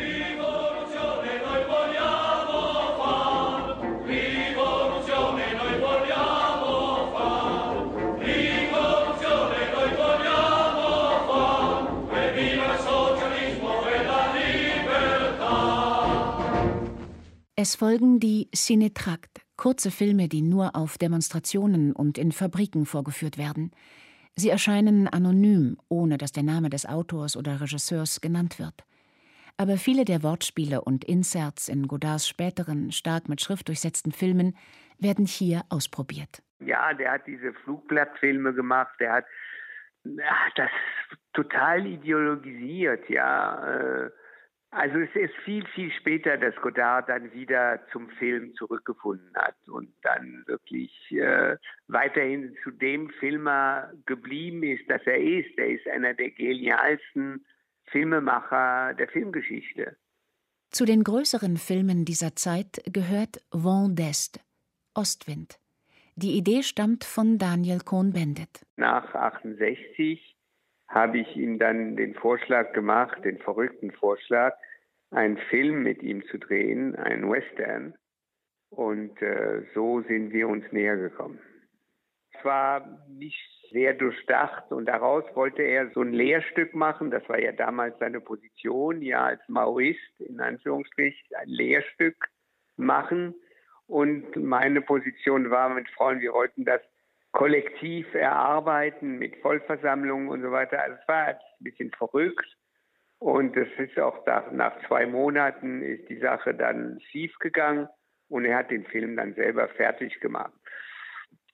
Es folgen die Cinetracts, kurze Filme, die nur auf Demonstrationen und in Fabriken vorgeführt werden. Sie erscheinen anonym, ohne dass der Name des Autors oder Regisseurs genannt wird. Aber viele der Wortspiele und Inserts in Godards späteren, stark mit Schrift durchsetzten Filmen werden hier ausprobiert. Ja, der hat diese Flugblattfilme gemacht, der hat das total ideologisiert, ja. Also es ist viel, viel später, dass Godard dann wieder zum Film zurückgefunden hat und dann wirklich weiterhin zu dem Filmer geblieben ist, dass er ist. Er ist einer der genialsten Filmemacher der Filmgeschichte. Zu den größeren Filmen dieser Zeit gehört Vent d'Est, Ostwind. Die Idee stammt von Daniel Cohn-Bendit. Nach 68 habe ich ihm dann den Vorschlag gemacht, den verrückten Vorschlag, einen Film mit ihm zu drehen, einen Western. Und so sind wir uns näher gekommen. Es war nicht sehr durchdacht und daraus wollte er so ein Lehrstück machen. Das war ja damals seine Position, ja als Maoist, in Anführungsstrichen, ein Lehrstück machen. Und meine Position war, mit Frauen wie Reuten das kollektiv erarbeiten mit Vollversammlungen und so weiter. Also es war ein bisschen verrückt und es ist auch nach 2 Monaten ist die Sache dann schief gegangen und er hat den Film dann selber fertig gemacht.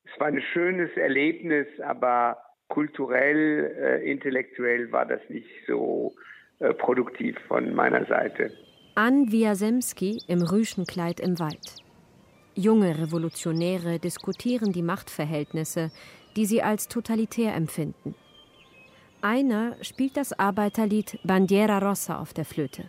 Es war ein schönes Erlebnis, aber kulturell, intellektuell war das nicht so produktiv von meiner Seite. Ann Wiazemski im Rüschenkleid im Wald. Junge Revolutionäre diskutieren die Machtverhältnisse, die sie als totalitär empfinden. Einer spielt das Arbeiterlied Bandiera Rossa auf der Flöte.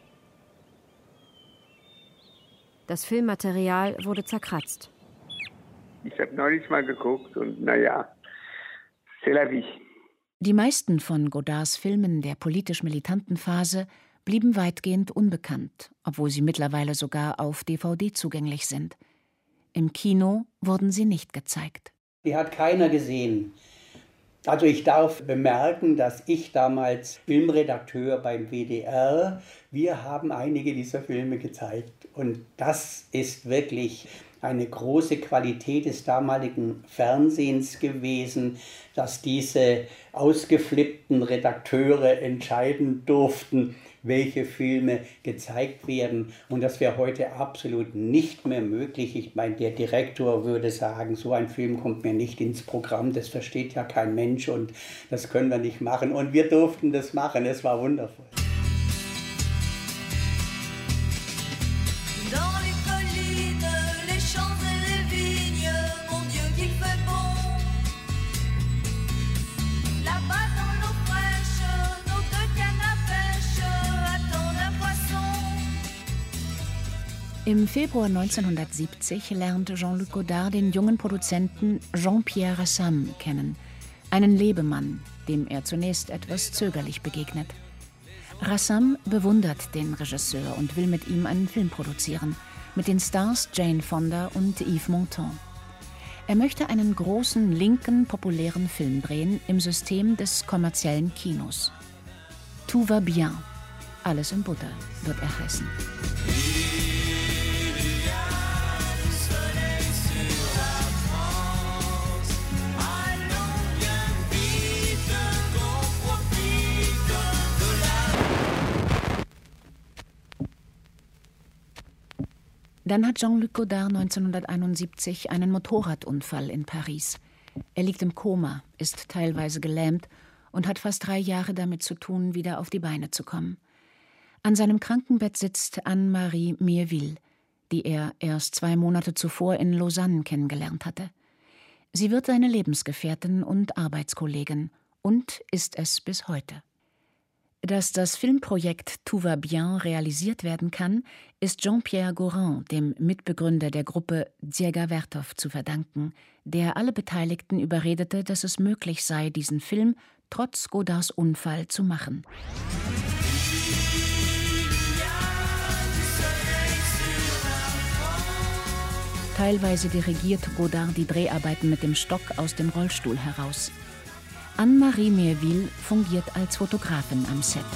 Das Filmmaterial wurde zerkratzt. Ich habe neulich mal geguckt und naja, c'est la vie. Die meisten von Godards Filmen der politisch militanten Phase blieben weitgehend unbekannt, obwohl sie mittlerweile sogar auf DVD zugänglich sind. Im Kino wurden sie nicht gezeigt. Die hat keiner gesehen. Also ich darf bemerken, dass ich damals Filmredakteur beim WDR, wir haben einige dieser Filme gezeigt. Und das ist wirklich eine große Qualität des damaligen Fernsehens gewesen, dass diese ausgeflippten Redakteure entscheiden durften, welche Filme gezeigt werden. Und das wäre heute absolut nicht mehr möglich. Ich meine, der Direktor würde sagen, so ein Film kommt mir nicht ins Programm, das versteht ja kein Mensch und das können wir nicht machen. Und wir durften das machen, es war wundervoll. Im Februar 1970 lernt Jean-Luc Godard den jungen Produzenten Jean-Pierre Rassam kennen, einen Lebemann, dem er zunächst etwas zögerlich begegnet. Rassam bewundert den Regisseur und will mit ihm einen Film produzieren, mit den Stars Jane Fonda und Yves Montand. Er möchte einen großen, linken, populären Film drehen im System des kommerziellen Kinos. Tout va bien, alles in Butter, wird er heißen. Dann hat Jean-Luc Godard 1971 einen Motorradunfall in Paris. Er liegt im Koma, ist teilweise gelähmt und hat fast 3 Jahre damit zu tun, wieder auf die Beine zu kommen. An seinem Krankenbett sitzt Anne-Marie Miéville, die er erst 2 Monate zuvor in Lausanne kennengelernt hatte. Sie wird seine Lebensgefährtin und Arbeitskollegin und ist es bis heute. Dass das Filmprojekt Tout va bien realisiert werden kann, ist Jean-Pierre Gorin, dem Mitbegründer der Gruppe Dziega Vertov, zu verdanken, der alle Beteiligten überredete, dass es möglich sei, diesen Film trotz Godards Unfall zu machen. Teilweise dirigiert Godard die Dreharbeiten mit dem Stock aus dem Rollstuhl heraus. Anne-Marie Miéville fungiert als Fotografin am Set.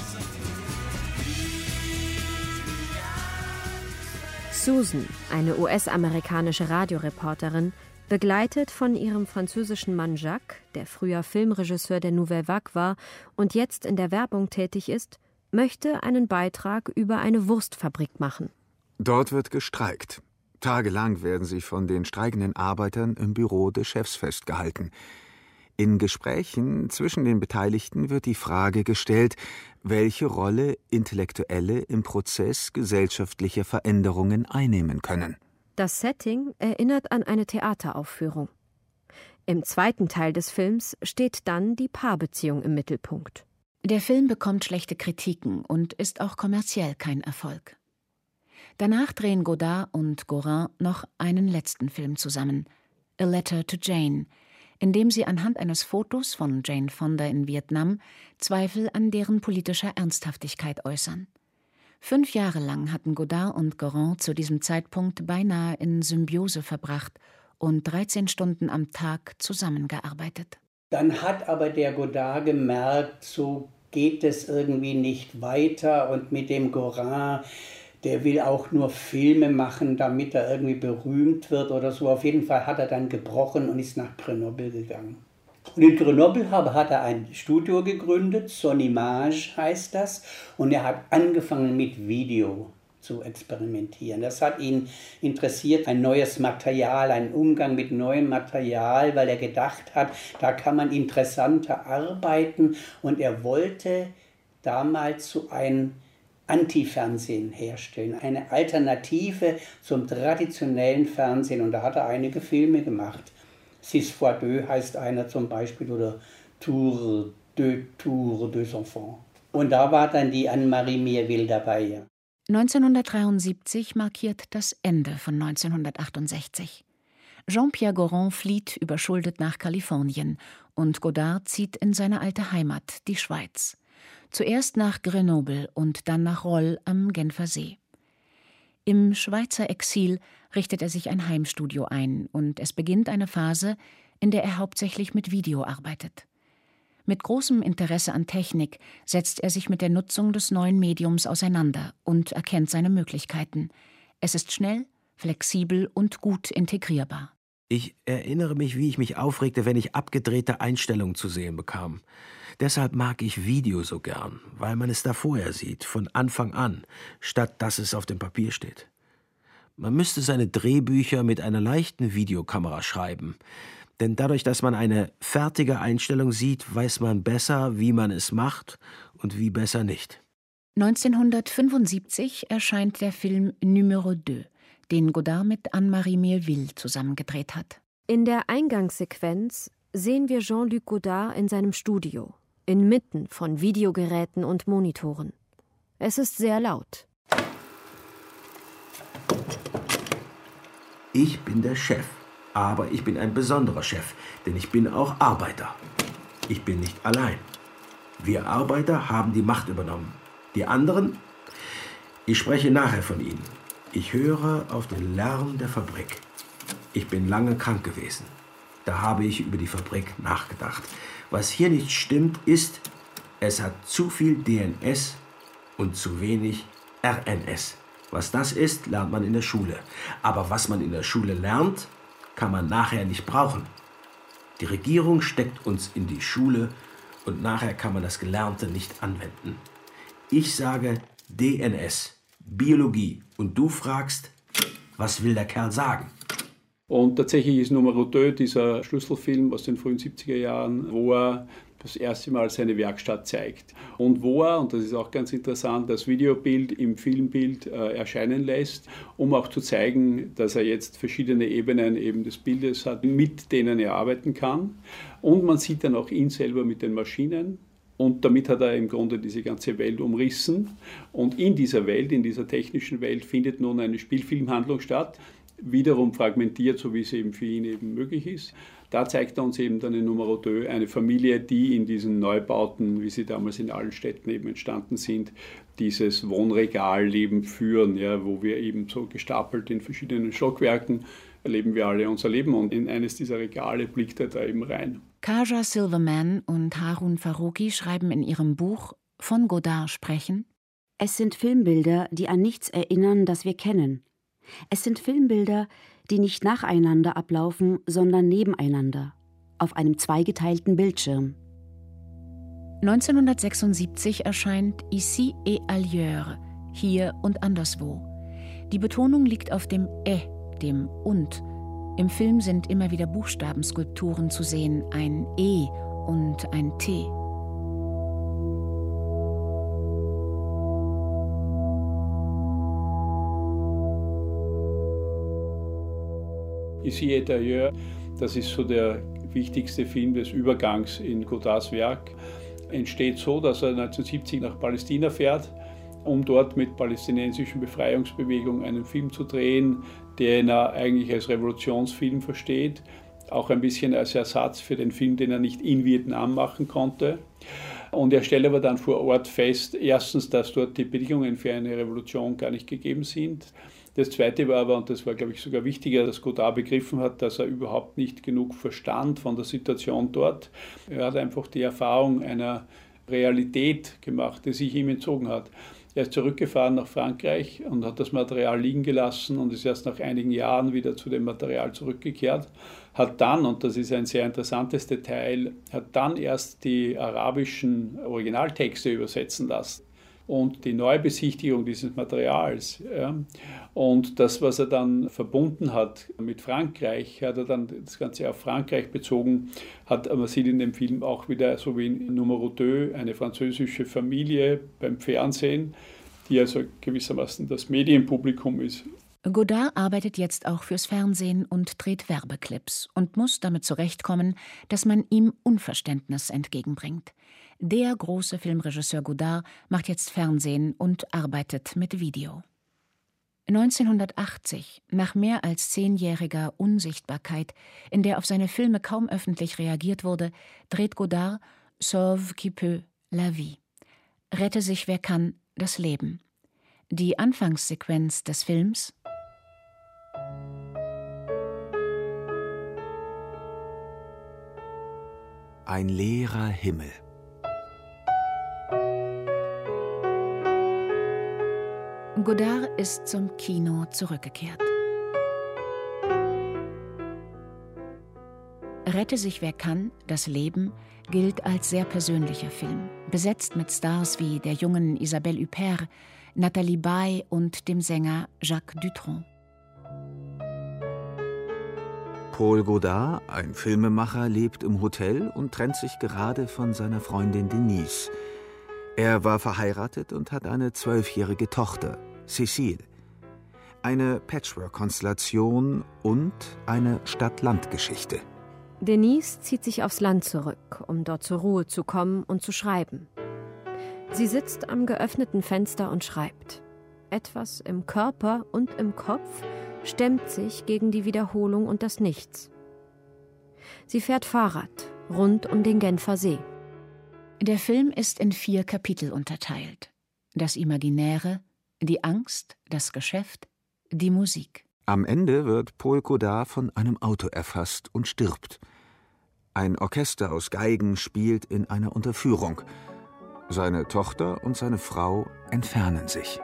Susan, eine US-amerikanische Radioreporterin, begleitet von ihrem französischen Mann Jacques, der früher Filmregisseur der Nouvelle Vague war und jetzt in der Werbung tätig ist, möchte einen Beitrag über eine Wurstfabrik machen. Dort wird gestreikt. Tagelang werden sie von den streikenden Arbeitern im Büro des Chefs festgehalten. In Gesprächen zwischen den Beteiligten wird die Frage gestellt, welche Rolle Intellektuelle im Prozess gesellschaftlicher Veränderungen einnehmen können. Das Setting erinnert an eine Theateraufführung. Im zweiten Teil des Films steht dann die Paarbeziehung im Mittelpunkt. Der Film bekommt schlechte Kritiken und ist auch kommerziell kein Erfolg. Danach drehen Godard und Gorin noch einen letzten Film zusammen, A Letter to Jane, in dem sie anhand eines Fotos von Jane Fonda in Vietnam Zweifel an deren politischer Ernsthaftigkeit äußern. 5 Jahre lang hatten Godard und Gorin zu diesem Zeitpunkt beinahe in Symbiose verbracht und 13 Stunden am Tag zusammengearbeitet. Dann hat aber der Godard gemerkt, so geht es irgendwie nicht weiter und mit dem Gorin, der will auch nur Filme machen, damit er irgendwie berühmt wird oder so. Auf jeden Fall hat er dann gebrochen und ist nach Grenoble gegangen. Und in Grenoble hat er ein Studio gegründet, Sonimage heißt das. Und er hat angefangen mit Video zu experimentieren. Das hat ihn interessiert, ein neues Material, einen Umgang mit neuem Material, weil er gedacht hat, da kann man interessanter arbeiten, und er wollte damals so ein Anti-Fernsehen herstellen, eine Alternative zum traditionellen Fernsehen, und da hat er einige Filme gemacht. Six fois deux heißt einer zum Beispiel, oder Tour, deux enfants. Und da war dann die Anne-Marie Miéville dabei. Ja. 1973 markiert das Ende von 1968. Jean-Pierre Goron flieht überschuldet nach Kalifornien und Godard zieht in seine alte Heimat, die Schweiz. Zuerst nach Grenoble und dann nach Rolle am Genfer See. Im Schweizer Exil richtet er sich ein Heimstudio ein und es beginnt eine Phase, in der er hauptsächlich mit Video arbeitet. Mit großem Interesse an Technik setzt er sich mit der Nutzung des neuen Mediums auseinander und erkennt seine Möglichkeiten. Es ist schnell, flexibel und gut integrierbar. Ich erinnere mich, wie ich mich aufregte, wenn ich abgedrehte Einstellungen zu sehen bekam. Deshalb mag ich Video so gern, weil man es da vorher sieht, von Anfang an, statt dass es auf dem Papier steht. Man müsste seine Drehbücher mit einer leichten Videokamera schreiben. Denn dadurch, dass man eine fertige Einstellung sieht, weiß man besser, wie man es macht und wie besser nicht. 1975 erscheint der Film Numéro 2, den Godard mit Anne-Marie Miéville zusammengedreht hat. In der Eingangssequenz sehen wir Jean-Luc Godard in seinem Studio, inmitten von Videogeräten und Monitoren. Es ist sehr laut. Ich bin der Chef. Aber ich bin ein besonderer Chef, denn ich bin auch Arbeiter. Ich bin nicht allein. Wir Arbeiter haben die Macht übernommen. Die anderen? Ich spreche nachher von ihnen. Ich höre auf den Lärm der Fabrik. Ich bin lange krank gewesen. Da habe ich über die Fabrik nachgedacht. Was hier nicht stimmt, ist, es hat zu viel DNS und zu wenig RNS. Was das ist, lernt man in der Schule. Aber was man in der Schule lernt, kann man nachher nicht brauchen. Die Regierung steckt uns in die Schule und nachher kann man das Gelernte nicht anwenden. Ich sage DNS, Biologie, und du fragst, was will der Kerl sagen? Und tatsächlich ist Numéro 2 dieser Schlüsselfilm aus den frühen 70er Jahren, wo er das erste Mal seine Werkstatt zeigt. Und wo er, und das ist auch ganz interessant, das Videobild im Filmbild erscheinen lässt, um auch zu zeigen, dass er jetzt verschiedene Ebenen eben des Bildes hat, mit denen er arbeiten kann. Und man sieht dann auch ihn selber mit den Maschinen. Und damit hat er im Grunde diese ganze Welt umrissen. Und in dieser Welt, in dieser technischen Welt, findet nun eine Spielfilmhandlung statt, wiederum fragmentiert, so wie es eben für ihn eben möglich ist. Da zeigt er uns eben dann in Numéro 2 eine Familie, die in diesen Neubauten, wie sie damals in allen Städten eben entstanden sind, dieses Wohnregalleben führen, ja, wo wir eben so gestapelt in verschiedenen Stockwerken erleben wir alle unser Leben, und in eines dieser Regale blickt er da eben rein. Kaja Silverman und Harun Farooqi schreiben in ihrem Buch Von Godard sprechen: Es sind Filmbilder, die an nichts erinnern, das wir kennen. Es sind Filmbilder, die nicht nacheinander ablaufen, sondern nebeneinander, auf einem zweigeteilten Bildschirm. 1976 erscheint Ici et ailleurs, hier und anderswo. Die Betonung liegt auf dem dem und. Im Film sind immer wieder Buchstabenskulpturen zu sehen, ein E und ein T. Ici et ailleurs, das ist so der wichtigste Film des Übergangs in Godards Werk. Entsteht so, dass er 1970 nach Palästina fährt, um dort mit palästinensischen Befreiungsbewegungen einen Film zu drehen, den er eigentlich als Revolutionsfilm versteht, auch ein bisschen als Ersatz für den Film, den er nicht in Vietnam machen konnte. Und er stellt aber dann vor Ort fest, erstens, dass dort die Bedingungen für eine Revolution gar nicht gegeben sind. Das Zweite war aber, und das war, glaube ich, sogar wichtiger, dass Godard begriffen hat, dass er überhaupt nicht genug verstand von der Situation dort. Er hat einfach die Erfahrung einer Realität gemacht, die sich ihm entzogen hat. Er ist zurückgefahren nach Frankreich und hat das Material liegen gelassen und ist erst nach einigen Jahren wieder zu dem Material zurückgekehrt. Hat dann, und das ist ein sehr interessantes Detail, hat dann erst die arabischen Originaltexte übersetzen lassen. und die Neubesichtigung dieses Materials. Ja. Und das, was er dann verbunden hat mit Frankreich, hat er dann das Ganze auf Frankreich bezogen, man sieht in dem Film auch wieder, so wie in Numéro 2, eine französische Familie beim Fernsehen, die also gewissermaßen das Medienpublikum ist. Godard arbeitet jetzt auch fürs Fernsehen und dreht Werbeclips und muss damit zurechtkommen, dass man ihm Unverständnis entgegenbringt. Der große Filmregisseur Godard macht jetzt Fernsehen und arbeitet mit Video. 1980, nach mehr als 10-jähriger Unsichtbarkeit, in der auf seine Filme kaum öffentlich reagiert wurde, dreht Godard Sauve qui peut la vie. Rette sich wer kann, das Leben. Die Anfangssequenz des Films: Ein leerer Himmel. Godard ist zum Kino zurückgekehrt. Rette sich wer kann, das Leben gilt als sehr persönlicher Film, besetzt mit Stars wie der jungen Isabelle Huppert, Nathalie Baye und dem Sänger Jacques Dutronc. Paul Godard, ein Filmemacher, lebt im Hotel und trennt sich gerade von seiner Freundin Denise. Er war verheiratet und hat eine 12-jährige Tochter, Cécile. Eine Patchwork-Konstellation und eine Stadt-Land-Geschichte. Denise zieht sich aufs Land zurück, um dort zur Ruhe zu kommen und zu schreiben. Sie sitzt am geöffneten Fenster und schreibt. Etwas im Körper und im Kopf stemmt sich gegen die Wiederholung und das Nichts. Sie fährt Fahrrad rund um den Genfer See. Der Film ist in 4 Kapitel unterteilt. Das Imaginäre, die Angst, das Geschäft, die Musik. Am Ende wird Paul Godard von einem Auto erfasst und stirbt. Ein Orchester aus Geigen spielt in einer Unterführung. Seine Tochter und seine Frau entfernen sich.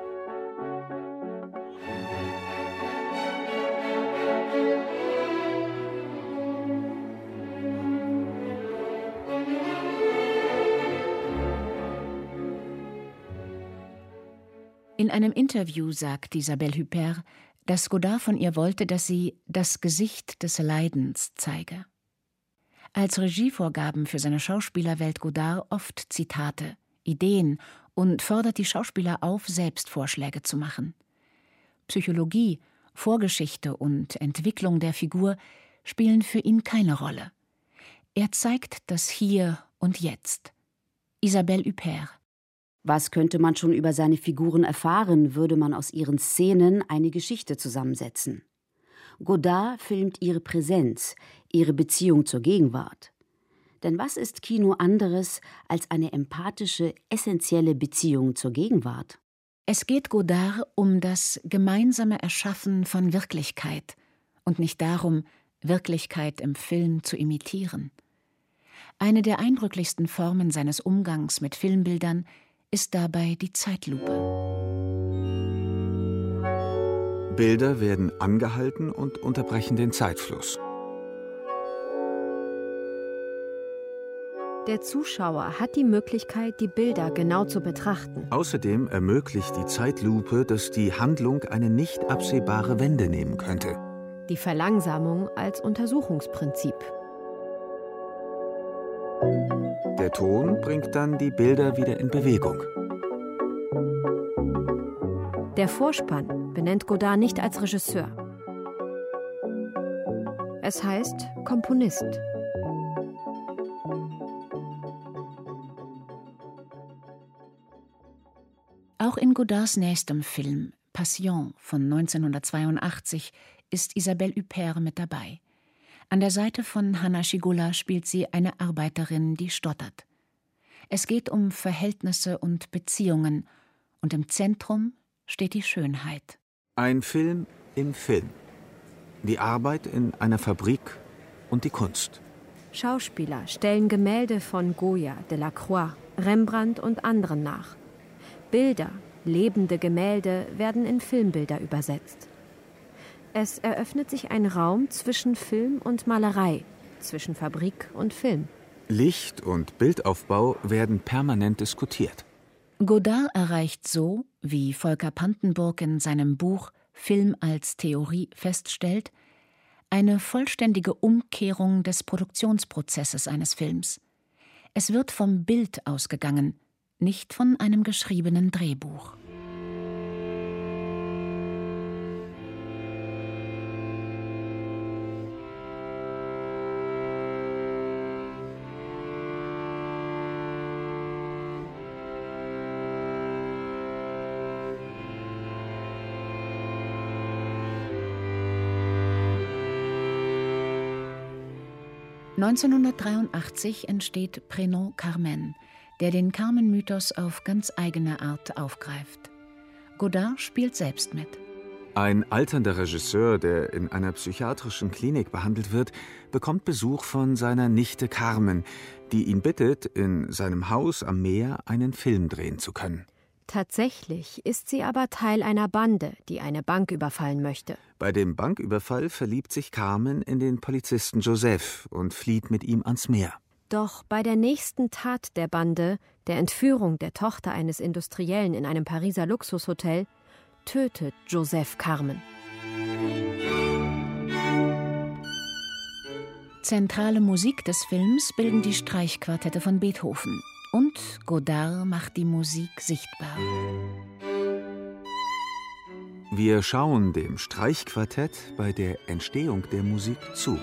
In einem Interview sagt Isabelle Huppert, dass Godard von ihr wollte, dass sie das Gesicht des Leidens zeige. Als Regievorgaben für seine Schauspieler wählt Godard oft Zitate, Ideen und fordert die Schauspieler auf, selbst Vorschläge zu machen. Psychologie, Vorgeschichte und Entwicklung der Figur spielen für ihn keine Rolle. Er zeigt das Hier und Jetzt. Isabelle Huppert. Was könnte man schon über seine Figuren erfahren, würde man aus ihren Szenen eine Geschichte zusammensetzen? Godard filmt ihre Präsenz, ihre Beziehung zur Gegenwart. Denn was ist Kino anderes als eine empathische, essentielle Beziehung zur Gegenwart? Es geht Godard um das gemeinsame Erschaffen von Wirklichkeit und nicht darum, Wirklichkeit im Film zu imitieren. Eine der eindrücklichsten Formen seines Umgangs mit Filmbildern ist dabei die Zeitlupe. Bilder werden angehalten und unterbrechen den Zeitfluss. Der Zuschauer hat die Möglichkeit, die Bilder genau zu betrachten. Außerdem ermöglicht die Zeitlupe, dass die Handlung eine nicht absehbare Wende nehmen könnte. Die Verlangsamung als Untersuchungsprinzip. Der Ton bringt dann die Bilder wieder in Bewegung. Der Vorspann benennt Godard nicht als Regisseur. Es heißt Komponist. Auch in Godards nächstem Film Passion von 1982 ist Isabelle Huppert mit dabei. An der Seite von Hanna Schygulla spielt sie eine Arbeiterin, die stottert. Es geht um Verhältnisse und Beziehungen und im Zentrum steht die Schönheit. Ein Film im Film. Die Arbeit in einer Fabrik und die Kunst. Schauspieler stellen Gemälde von Goya, Delacroix, Rembrandt und anderen nach. Bilder, lebende Gemälde werden in Filmbilder übersetzt. Es eröffnet sich ein Raum zwischen Film und Malerei, zwischen Fabrik und Film. Licht und Bildaufbau werden permanent diskutiert. Godard erreicht so, wie Volker Pantenburg in seinem Buch Film als Theorie feststellt, eine vollständige Umkehrung des Produktionsprozesses eines Films. Es wird vom Bild ausgegangen, nicht von einem geschriebenen Drehbuch. (1983) entsteht Prénom Carmen, der den Carmen-Mythos auf ganz eigene Art aufgreift. Godard spielt selbst mit. Ein alternder Regisseur, der in einer psychiatrischen Klinik behandelt wird, bekommt Besuch von seiner Nichte Carmen, die ihn bittet, in seinem Haus am Meer einen Film drehen zu können. Tatsächlich ist sie aber Teil einer Bande, die eine Bank überfallen möchte. Bei dem Banküberfall verliebt sich Carmen in den Polizisten Joseph und flieht mit ihm ans Meer. Doch bei der nächsten Tat der Bande, der Entführung der Tochter eines Industriellen in einem Pariser Luxushotel, tötet Joseph Carmen. Zentrale Musik des Films bilden die Streichquartette von Beethoven. Und Godard macht die Musik sichtbar. Wir schauen dem Streichquartett bei der Entstehung der Musik zu.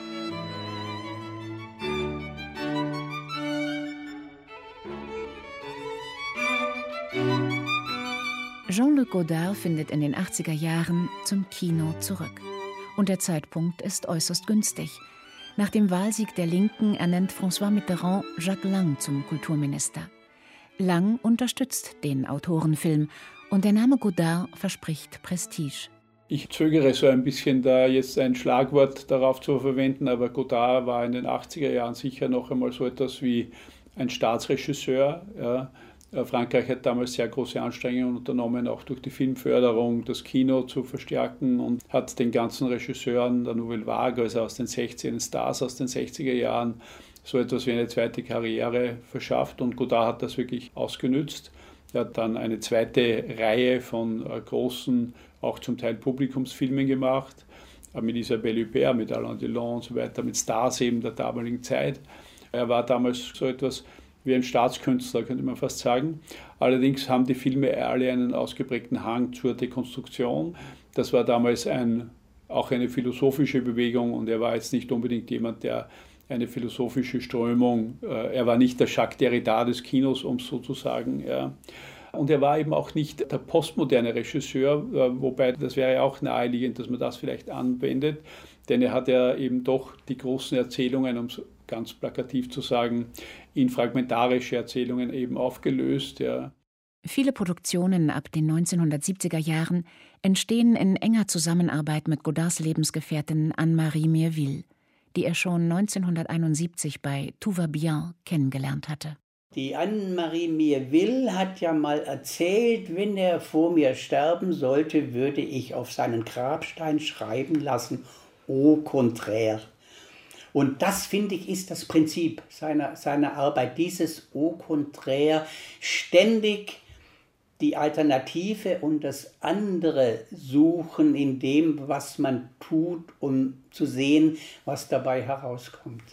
Jean-Luc Godard findet in den 80er Jahren zum Kino zurück. Und der Zeitpunkt ist äußerst günstig. Nach dem Wahlsieg der Linken ernennt François Mitterrand Jacques Lang zum Kulturminister. Lang unterstützt den Autorenfilm und der Name Godard verspricht Prestige. Ich zögere so ein bisschen, da jetzt ein Schlagwort darauf zu verwenden, aber Godard war in den 80er Jahren sicher noch einmal so etwas wie ein Staatsregisseur. Ja. Frankreich hat damals sehr große Anstrengungen unternommen, auch durch die Filmförderung das Kino zu verstärken und hat den ganzen Regisseuren der Nouvelle Vague, also aus den 60er Stars aus den 60er Jahren, so etwas wie eine zweite Karriere verschafft und Godard hat das wirklich ausgenützt. Er hat dann eine zweite Reihe von großen, auch zum Teil Publikumsfilmen gemacht, mit Isabelle Huppert, mit Alain Delon und so weiter, mit Stars eben der damaligen Zeit. Er war damals so etwas wie ein Staatskünstler, könnte man fast sagen. Allerdings haben die Filme alle einen ausgeprägten Hang zur Dekonstruktion. Das war damals auch eine philosophische Bewegung und er war jetzt nicht unbedingt jemand, der eine philosophische Strömung, er war nicht der Jacques Derrida des Kinos, um es so zu sagen. Ja. Und er war eben auch nicht der postmoderne Regisseur, wobei das wäre auch naheliegend, dass man das vielleicht anwendet, denn er hat ja eben doch die großen Erzählungen, um es ganz plakativ zu sagen, in fragmentarische Erzählungen eben aufgelöst. Ja. Viele Produktionen ab den 1970er Jahren entstehen in enger Zusammenarbeit mit Godards Lebensgefährtin Anne-Marie Mirville, die er schon 1971 bei Tout va bien kennengelernt hatte. Die Anne-Marie Mirville hat ja mal erzählt, wenn er vor mir sterben sollte, würde ich auf seinen Grabstein schreiben lassen, au contraire. Und das, finde ich, ist das Prinzip seiner Arbeit, dieses au contraire, ständig die Alternative und das andere suchen in dem, was man tut, um zu sehen, was dabei herauskommt.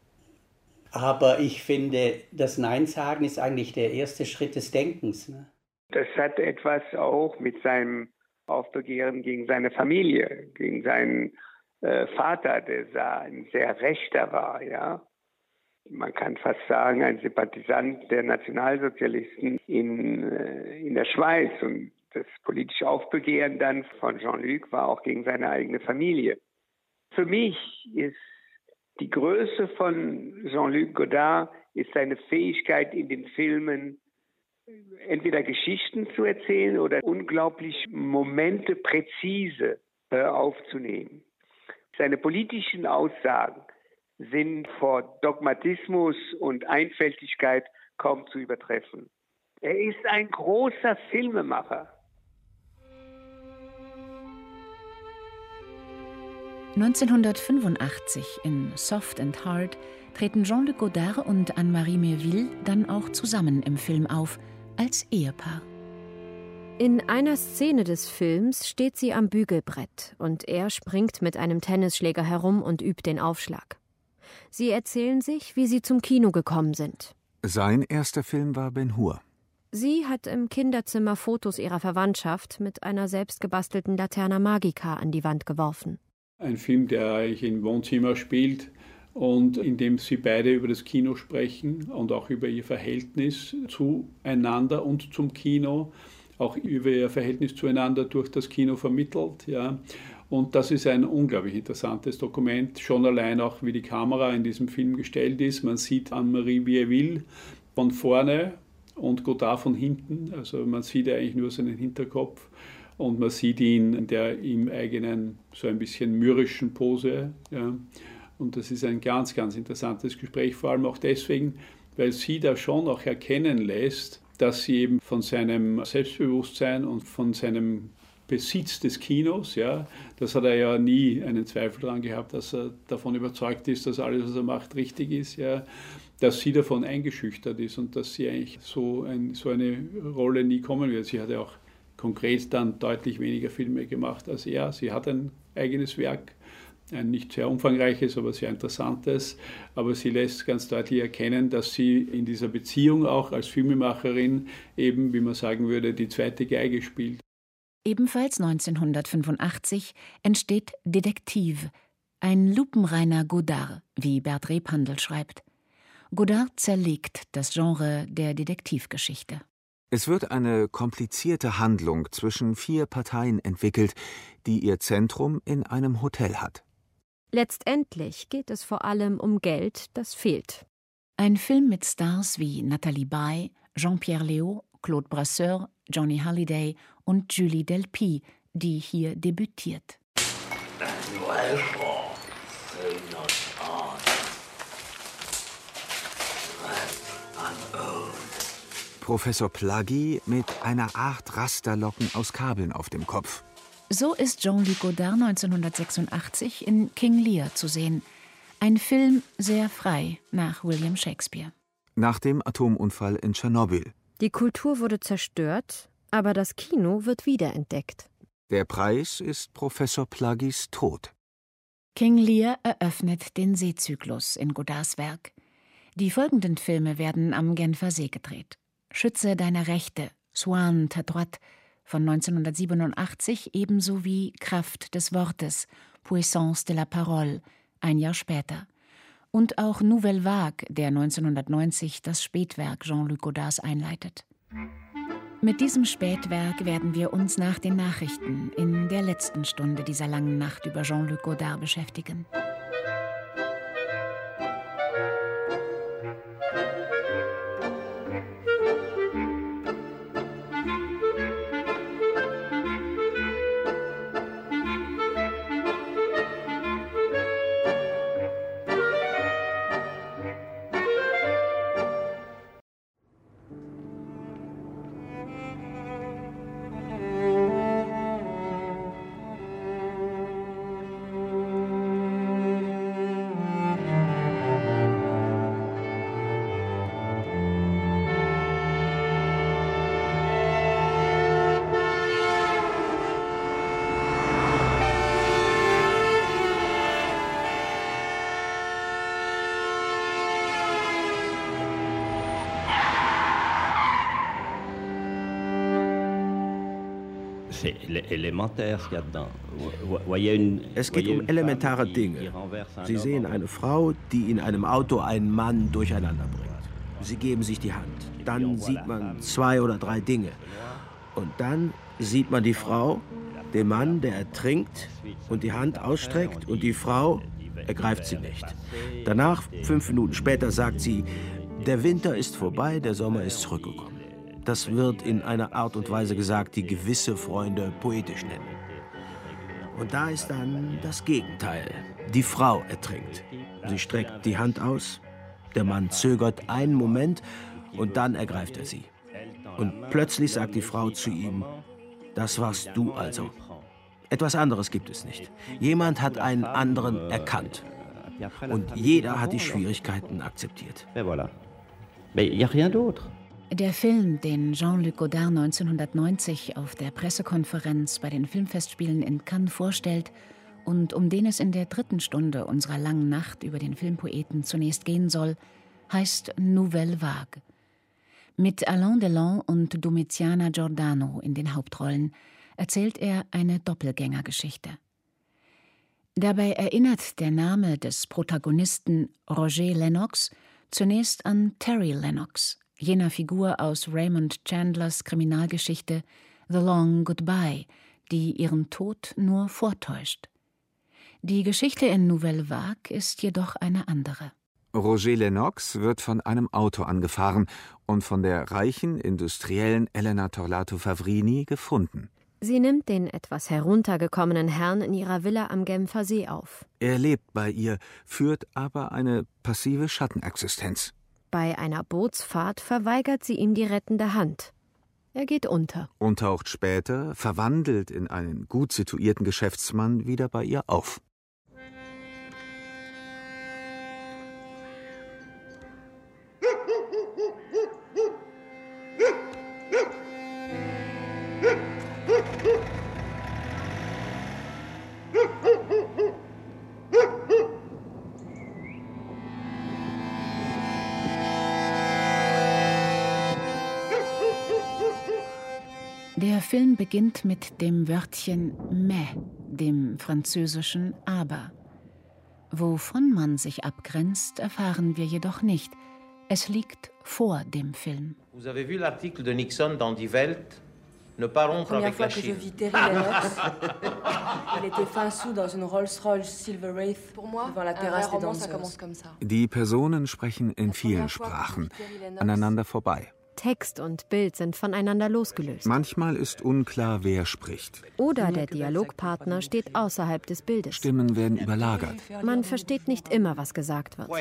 Aber ich finde, das Nein sagen ist eigentlich der erste Schritt des Denkens. Ne? Das hat etwas auch mit seinem Aufbegehren gegen seine Familie, gegen seinen Vater, der ein sehr Rechter war, ja. Man kann fast sagen, ein Sympathisant der Nationalsozialisten in der Schweiz. Und das politische Aufbegehren dann von Jean-Luc war auch gegen seine eigene Familie. Für mich ist die Größe von Jean-Luc Godard ist seine Fähigkeit in den Filmen, entweder Geschichten zu erzählen oder unglaublich Momente präzise aufzunehmen. Seine politischen Aussagen sind vor Dogmatismus und Einfältigkeit kaum zu übertreffen. Er ist ein großer Filmemacher. 1985 in Soft and Hard treten Jean-Luc Godard und Anne-Marie Mirville dann auch zusammen im Film auf, als Ehepaar. In einer Szene des Films steht sie am Bügelbrett und er springt mit einem Tennisschläger herum und übt den Aufschlag. Sie erzählen sich, wie sie zum Kino gekommen sind. Sein erster Film war Ben-Hur. Sie hat im Kinderzimmer Fotos ihrer Verwandtschaft mit einer selbstgebastelten Laterna Magica an die Wand geworfen. Ein Film, der eigentlich im Wohnzimmer spielt und in dem sie beide über das Kino sprechen und auch über ihr Verhältnis zueinander und zum Kino, auch über ihr Verhältnis zueinander durch das Kino vermittelt. Ja. Und das ist ein unglaublich interessantes Dokument, schon allein auch, wie die Kamera in diesem Film gestellt ist. Man sieht Anne-Marie Biéville von vorne und Godard von hinten. Also man sieht eigentlich nur seinen Hinterkopf und man sieht ihn in der ihm eigenen, so ein bisschen mürrischen Pose. Ja. Und das ist ein ganz, ganz interessantes Gespräch, vor allem auch deswegen, weil sie da schon auch erkennen lässt, dass sie eben von seinem Selbstbewusstsein und von seinem Besitz des Kinos, ja, das hat er ja nie einen Zweifel daran gehabt, dass er davon überzeugt ist, dass alles, was er macht, richtig ist, ja, dass sie davon eingeschüchtert ist und dass sie eigentlich so eine Rolle nie kommen wird. Sie hat ja auch konkret dann deutlich weniger Filme gemacht als er. Sie hat ein eigenes Werk, ein nicht sehr umfangreiches, aber sehr interessantes. Aber sie lässt ganz deutlich erkennen, dass sie in dieser Beziehung auch als Filmemacherin eben, wie man sagen würde, die zweite Geige spielt. Ebenfalls 1985 entsteht Detektiv, ein lupenreiner Godard, wie Bert Rebhandl schreibt. Godard zerlegt das Genre der Detektivgeschichte. Es wird eine komplizierte Handlung zwischen 4 Parteien entwickelt, die ihr Zentrum in einem Hotel hat. Letztendlich geht es vor allem um Geld, das fehlt. Ein Film mit Stars wie Nathalie Baye, Jean-Pierre Léaud, Claude Brasseur, Johnny Hallyday und Julie Delpy, die hier debütiert. Professor Plaggy mit einer Art Rasterlocken aus Kabeln auf dem Kopf. So ist Jean-Luc Godard 1986 in King Lear zu sehen. Ein Film sehr frei nach William Shakespeare. Nach dem Atomunfall in Tschernobyl. Die Kultur wurde zerstört, aber das Kino wird wiederentdeckt. Der Preis ist Professor Plaggys Tod. King Lear eröffnet den Seezyklus in Godards Werk. Die folgenden Filme werden am Genfer See gedreht. Schütze deiner Rechte, Soin ta droite, von 1987, ebenso wie Kraft des Wortes, Puissance de la Parole, ein Jahr später. Und auch Nouvelle Vague, der 1990 das Spätwerk Jean-Luc Godards einleitet. Mit diesem Spätwerk werden wir uns nach den Nachrichten in der letzten Stunde dieser langen Nacht über Jean-Luc Godard beschäftigen. Es geht um elementare Dinge. Sie sehen eine Frau, die in einem Auto einen Mann durcheinander bringt. Sie geben sich die Hand. Dann sieht man 2 oder 3 Dinge. Und dann sieht man die Frau, den Mann, der ertrinkt und die Hand ausstreckt, und die Frau ergreift sie nicht. Danach, 5 Minuten später, sagt sie, der Winter ist vorbei, der Sommer ist zurückgekommen. Das wird in einer Art und Weise gesagt, die gewisse Freunde poetisch nennen. Und da ist dann das Gegenteil. Die Frau ertrinkt. Sie streckt die Hand aus, der Mann zögert einen Moment und dann ergreift er sie. Und plötzlich sagt die Frau zu ihm, das warst du also. Etwas anderes gibt es nicht. Jemand hat einen anderen erkannt. Und jeder hat die Schwierigkeiten akzeptiert. Der Film, den Jean-Luc Godard 1990 auf der Pressekonferenz bei den Filmfestspielen in Cannes vorstellt und um den es in der 3. Stunde unserer langen Nacht über den Filmpoeten zunächst gehen soll, heißt Nouvelle Vague. Mit Alain Delon und Domiziana Giordano in den Hauptrollen erzählt er eine Doppelgängergeschichte. Dabei erinnert der Name des Protagonisten Roger Lennox zunächst an Terry Lennox, jener Figur aus Raymond Chandlers Kriminalgeschichte The Long Goodbye, die ihren Tod nur vortäuscht. Die Geschichte in Nouvelle Vague ist jedoch eine andere. Roger Lennox wird von einem Auto angefahren und von der reichen Industriellen Elena Torlato Favrini gefunden. Sie nimmt den etwas heruntergekommenen Herrn in ihrer Villa am Genfer See auf. Er lebt bei ihr, führt aber eine passive Schattenexistenz. Bei einer Bootsfahrt verweigert sie ihm die rettende Hand. Er geht unter. Und taucht später, verwandelt in einen gut situierten Geschäftsmann, wieder bei ihr auf. Der Film beginnt mit dem Wörtchen mais, dem französischen aber. Wovon man sich abgrenzt, erfahren wir jedoch nicht. Es liegt vor dem Film. Vous avez vu l'article de Nixon dans Die Welt? Ne pas rompre avec la Chine. Terry Lennox. Il était fin sous dans une Rolls-Royce Silver Wraith devant la terrasse des danseuses. Die Personen sprechen in vielen Sprachen, aneinander vorbei. Text und Bild sind voneinander losgelöst. Manchmal ist unklar, wer spricht. Oder der Dialogpartner steht außerhalb des Bildes. Stimmen werden überlagert. Man versteht nicht immer, was gesagt wird.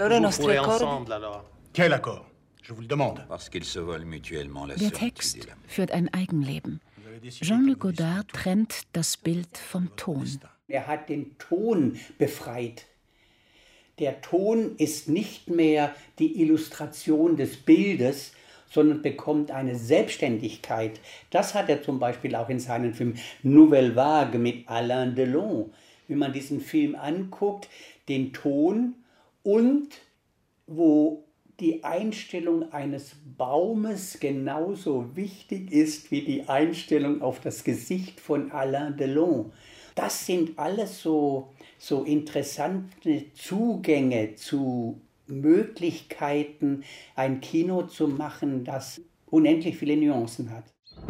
Quel accord? Je vous le demande. Der Text führt ein Eigenleben. Jean-Luc Godard trennt das Bild vom Ton. Er hat den Ton befreit. Der Ton ist nicht mehr die Illustration des Bildes, sondern bekommt eine Selbstständigkeit. Das hat er zum Beispiel auch in seinem Film Nouvelle Vague mit Alain Delon. Wenn man diesen Film anguckt, den Ton und wo die Einstellung eines Baumes genauso wichtig ist wie die Einstellung auf das Gesicht von Alain Delon. Das sind alles so interessante Zugänge zu Möglichkeiten, ein Kino zu machen, das unendlich viele Nuancen hat.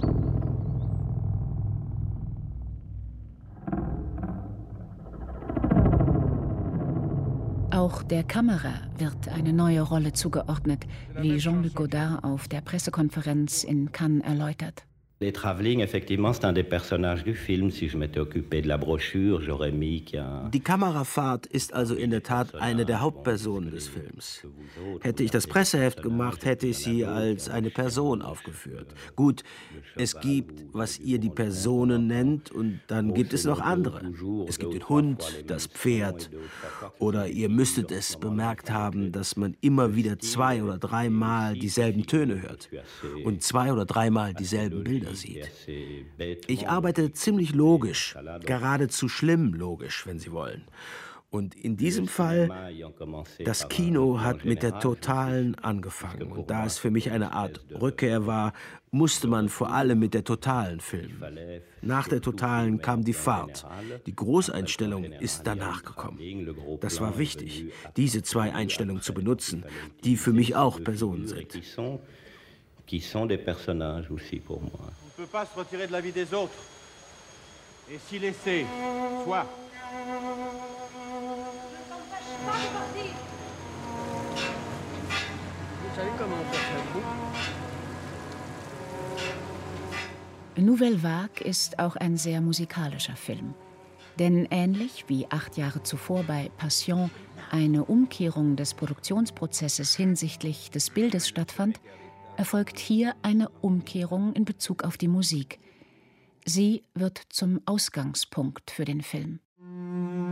Auch der Kamera wird eine neue Rolle zugeordnet, wie Jean-Luc Godard auf der Pressekonferenz in Cannes erläutert. Les Travelling, effectivement, c'est un des personnages du film. Si je m'étais occupé de la brochure, j'aurais mis qu'il y a... Die Kamerafahrt ist also in der Tat eine der Hauptpersonen des Films. Hätte ich das Presseheft gemacht, hätte ich sie als eine Person aufgeführt. Gut, es gibt, was ihr die Personen nennt, und dann gibt es noch andere. Es gibt den Hund, das Pferd. Oder ihr müsstet es bemerkt haben, dass man immer wieder 2- oder 3-mal dieselben Töne hört und 2- oder 3-mal dieselben Bilder sieht. Ich arbeite ziemlich logisch, geradezu schlimm logisch, wenn Sie wollen. Und in diesem Fall, das Kino hat mit der Totalen angefangen. Und da es für mich eine Art Rückkehr war, musste man vor allem mit der Totalen filmen. Nach der Totalen kam die Fahrt. Die Großeinstellung ist danach gekommen. Das war wichtig, diese 2 Einstellungen zu benutzen, die für mich auch Personen sind. Qui sont des personnages aussi pour moi. On ne peut pas se retirer de la vie des autres. Et s'y laisser, soit. Nouvelle Vague ist auch ein sehr musikalischer Film. Denn ähnlich wie 8 Jahre zuvor bei Passion eine Umkehrung des Produktionsprozesses hinsichtlich des Bildes stattfand, erfolgt hier eine Umkehrung in Bezug auf die Musik. Sie wird zum Ausgangspunkt für den Film.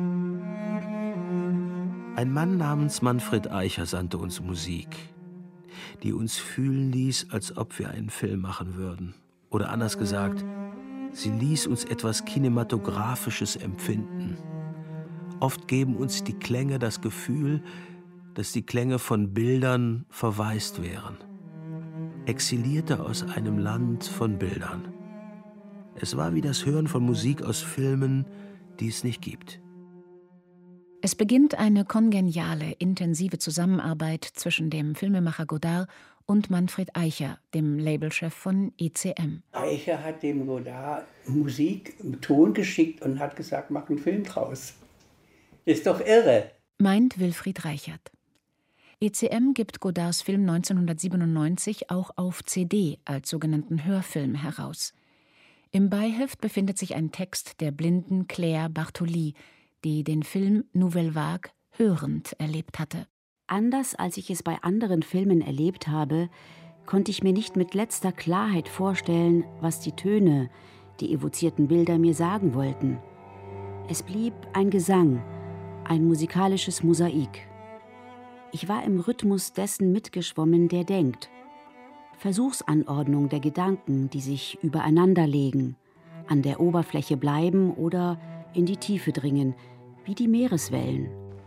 Ein Mann namens Manfred Eicher sandte uns Musik. die uns fühlen ließ, als ob wir einen Film machen würden. Oder anders gesagt, sie ließ uns etwas Kinematografisches empfinden. Oft geben uns die Klänge das Gefühl, dass die Klänge von Bildern verwaist wären. Exilierte aus einem Land von Bildern. Es war wie das Hören von Musik aus Filmen, die es nicht gibt. Es beginnt eine kongeniale, intensive Zusammenarbeit zwischen dem Filmemacher Godard und Manfred Eicher, dem Labelchef von ECM. Eicher hat dem Godard Musik, Ton geschickt und hat gesagt, mach einen Film draus. Ist doch irre. Meint Wilfried Reichert. ECM gibt Godards Film 1997 auch auf CD als sogenannten Hörfilm heraus. Im Beiheft befindet sich ein Text der blinden Claire Bartoli, die den Film Nouvelle Vague hörend erlebt hatte. Anders als ich es bei anderen Filmen erlebt habe, konnte ich mir nicht mit letzter Klarheit vorstellen, was die Töne, die evozierten Bilder mir sagen wollten. Es blieb ein Gesang, ein musikalisches Mosaik. Ich war im Rhythmus dessen mitgeschwommen, der denkt. Versuchsanordnung der Gedanken, die sich übereinander legen, an der Oberfläche bleiben oder in die Tiefe dringen, wie die Meereswellen.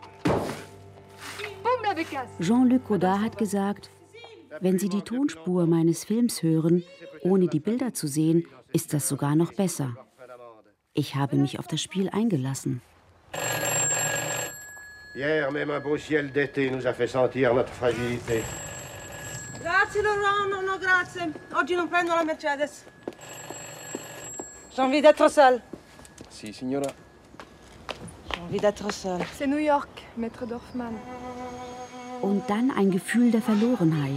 Jean-Luc Godard hat gesagt, wenn Sie die Tonspur meines Films hören, ohne die Bilder zu sehen, ist das sogar noch besser. Ich habe mich auf das Spiel eingelassen. Hier, même un beau ciel d'été nous a fait sentir notre fragilité. Grazie Laurent, no grazie. Oggi non prendo la Mercedes. J'ai envie d'être seule. Si, signora. J'ai envie d'être seule. C'est New York, Maître Dorfman. Und dann ein Gefühl der Verlorenheit.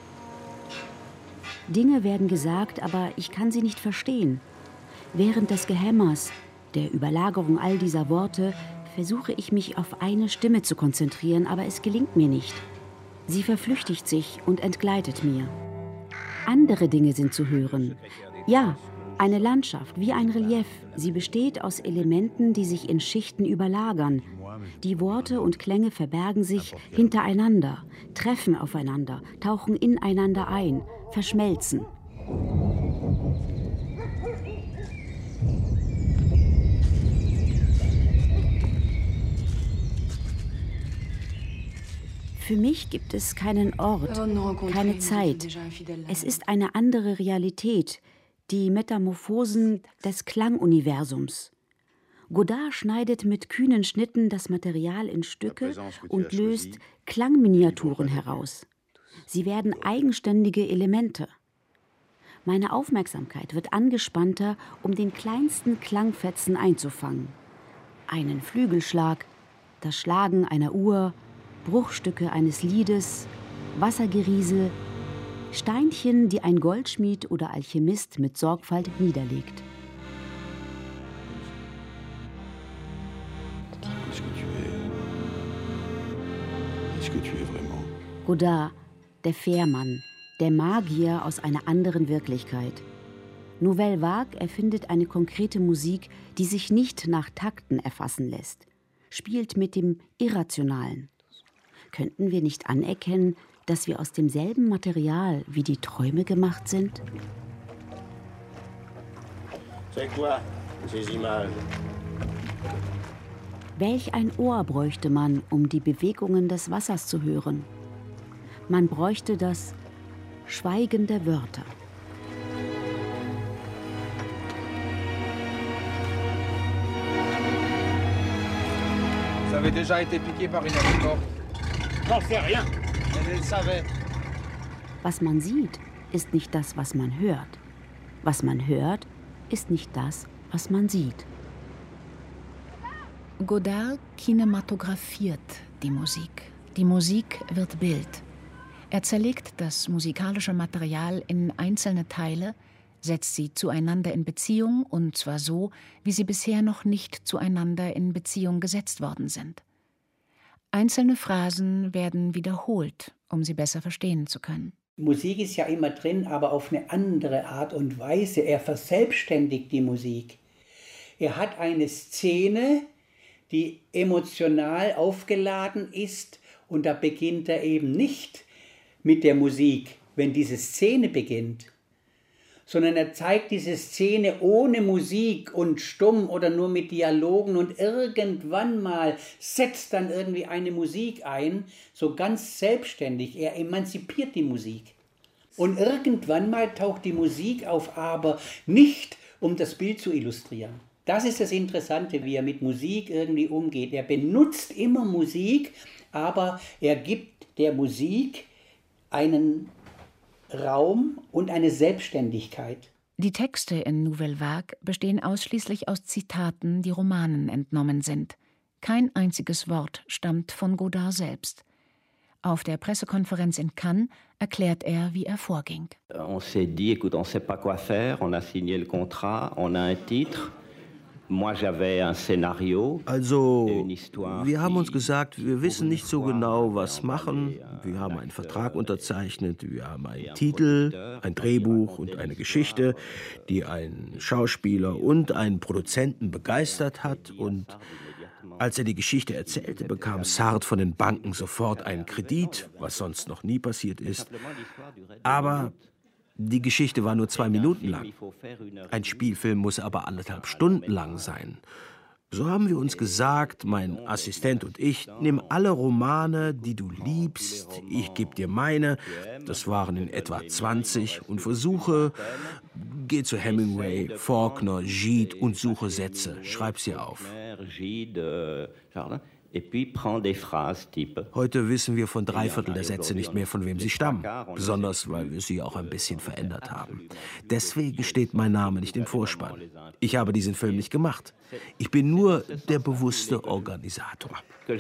Dinge werden gesagt, aber ich kann sie nicht verstehen. Während des Gehämmers, der Überlagerung all dieser Worte, versuche ich mich auf eine Stimme zu konzentrieren, aber es gelingt mir nicht. Sie verflüchtigt sich und entgleitet mir. Andere Dinge sind zu hören. Ja, eine Landschaft wie ein Relief. Sie besteht aus Elementen, die sich in Schichten überlagern. Die Worte und Klänge verbergen sich hintereinander, treffen aufeinander, tauchen ineinander ein, verschmelzen. Für mich gibt es keinen Ort, keine Zeit. Es ist eine andere Realität, die Metamorphosen des Klanguniversums. Godard schneidet mit kühnen Schnitten das Material in Stücke und löst Klangminiaturen heraus. Sie werden eigenständige Elemente. Meine Aufmerksamkeit wird angespannter, um den kleinsten Klangfetzen einzufangen. Einen Flügelschlag, das Schlagen einer Uhr, Bruchstücke eines Liedes, Wassergeriesel, Steinchen, die ein Goldschmied oder Alchemist mit Sorgfalt niederlegt. Godard, der Fährmann, der Magier aus einer anderen Wirklichkeit. Nouvelle Vague erfindet eine konkrete Musik, die sich nicht nach Takten erfassen lässt, spielt mit dem Irrationalen. Könnten wir nicht anerkennen, dass wir aus demselben Material wie die Träume gemacht sind? Welch ein Ohr bräuchte man, um die Bewegungen des Wassers zu hören? Man bräuchte das Schweigen der Wörter. Vous avez déjà été piqué par une anticorps? J'en sais rien. Elle le savait. Was man sieht, ist nicht das, was man hört. Was man hört, ist nicht das, was man sieht. Godard kinematografiert die Musik. Die Musik wird Bild. Er zerlegt das musikalische Material in einzelne Teile, setzt sie zueinander in Beziehung, und zwar so, wie sie bisher noch nicht zueinander in Beziehung gesetzt worden sind. Einzelne Phrasen werden wiederholt, um sie besser verstehen zu können. Musik ist ja immer drin, aber auf eine andere Art und Weise. Er verselbstständigt die Musik. Er hat eine Szene, die emotional aufgeladen ist, und da beginnt er eben nicht mit der Musik, wenn diese Szene beginnt, sondern er zeigt diese Szene ohne Musik und stumm oder nur mit Dialogen und irgendwann mal setzt dann irgendwie eine Musik ein, so ganz selbstständig. Er emanzipiert die Musik. Und irgendwann mal taucht die Musik auf, aber nicht, um das Bild zu illustrieren. Das ist das Interessante, wie er mit Musik irgendwie umgeht. Er benutzt immer Musik, aber er gibt der Musik einen Raum und eine Selbstständigkeit. Die Texte in Nouvelle Vague bestehen ausschließlich aus Zitaten, die Romanen entnommen sind. Kein einziges Wort stammt von Godard selbst. Auf der Pressekonferenz in Cannes erklärt er, wie er vorging. On s'est dit, écoute, on sait pas quoi faire, on a signé le contrat, on a un titre. Moi, j'avais un scénario. Also, wir haben uns gesagt, wir wissen nicht so genau, was machen. Wir haben einen Vertrag unterzeichnet, wir haben einen Titel, ein Drehbuch und eine Geschichte, die einen Schauspieler und einen Produzenten begeistert hat. Und als er die Geschichte erzählte, bekam Sartre von den Banken sofort einen Kredit, was sonst noch nie passiert ist. Aber die Geschichte war nur 2 Minuten lang. Ein Spielfilm muss aber 1,5 Stunden lang sein. So haben wir uns gesagt, mein Assistent und ich, nimm alle Romane, die du liebst, ich gebe dir meine, das waren in etwa 20, und versuche, geh zu Hemingway, Faulkner, Gide und suche Sätze, schreib sie auf. Heute wissen wir von 3/4 der Sätze nicht mehr, von wem sie stammen, besonders weil wir sie auch ein bisschen verändert haben. Deswegen steht mein Name nicht im Vorspann. Ich habe diesen Film nicht gemacht. Ich bin nur der bewusste Organisator.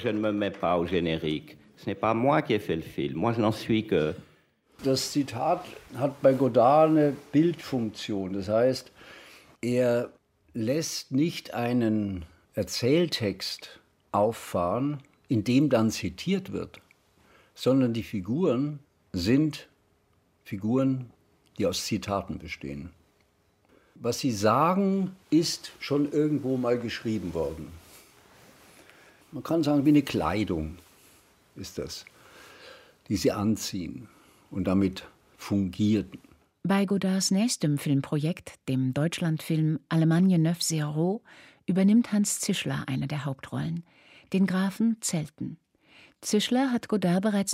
Das Zitat hat bei Godard eine Bildfunktion. Das heißt, er lässt nicht einen Erzähltext auffahren, in dem dann zitiert wird, sondern die Figuren sind Figuren, die aus Zitaten bestehen. Was sie sagen, ist schon irgendwo mal geschrieben worden. Man kann sagen, wie eine Kleidung ist das, die sie anziehen und damit fungieren. Bei Godards nächstem Filmprojekt, dem Deutschlandfilm Allemagne 9-0, übernimmt Hans Zischler eine der Hauptrollen, den Grafen Zelten. Zischler hat Godard bereits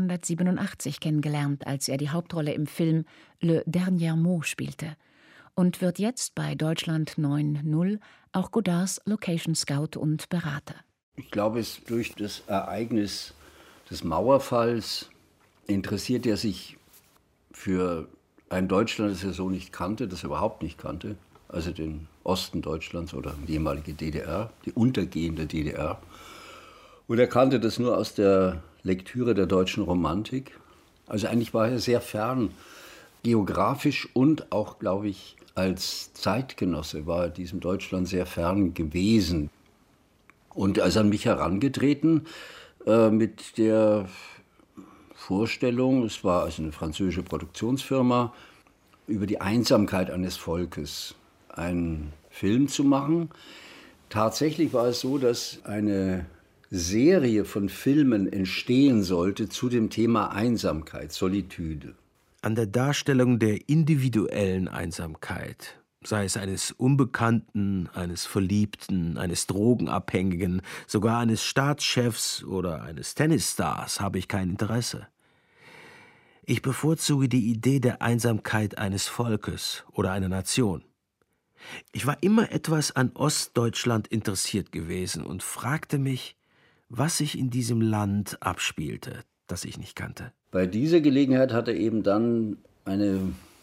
1987 kennengelernt, als er die Hauptrolle im Film Le Dernier Mot spielte, und wird jetzt bei Deutschland 9-0 auch Godards Location Scout und Berater. Ich glaube, durch das Ereignis des Mauerfalls interessiert er sich für ein Deutschland, das er so nicht kannte, das er überhaupt nicht kannte, also den Osten Deutschlands oder die ehemalige DDR, die untergehende DDR. Und er kannte das nur aus der Lektüre der deutschen Romantik. Also eigentlich war er sehr fern, geografisch und auch, glaube ich, als Zeitgenosse war er diesem Deutschland sehr fern gewesen. Und er ist an mich herangetreten mit der Vorstellung, es war also eine französische Produktionsfirma, über die Einsamkeit eines Volkes einen Film zu machen. Tatsächlich war es so, dass eine Serie von Filmen entstehen sollte zu dem Thema Einsamkeit, Solitude. An der Darstellung der individuellen Einsamkeit, sei es eines Unbekannten, eines Verliebten, eines Drogenabhängigen, sogar eines Staatschefs oder eines Tennisstars, habe ich kein Interesse. Ich bevorzuge die Idee der Einsamkeit eines Volkes oder einer Nation. Ich war immer etwas an Ostdeutschland interessiert gewesen und fragte mich, was sich in diesem Land abspielte, das ich nicht kannte. Bei dieser Gelegenheit hat er eben dann eine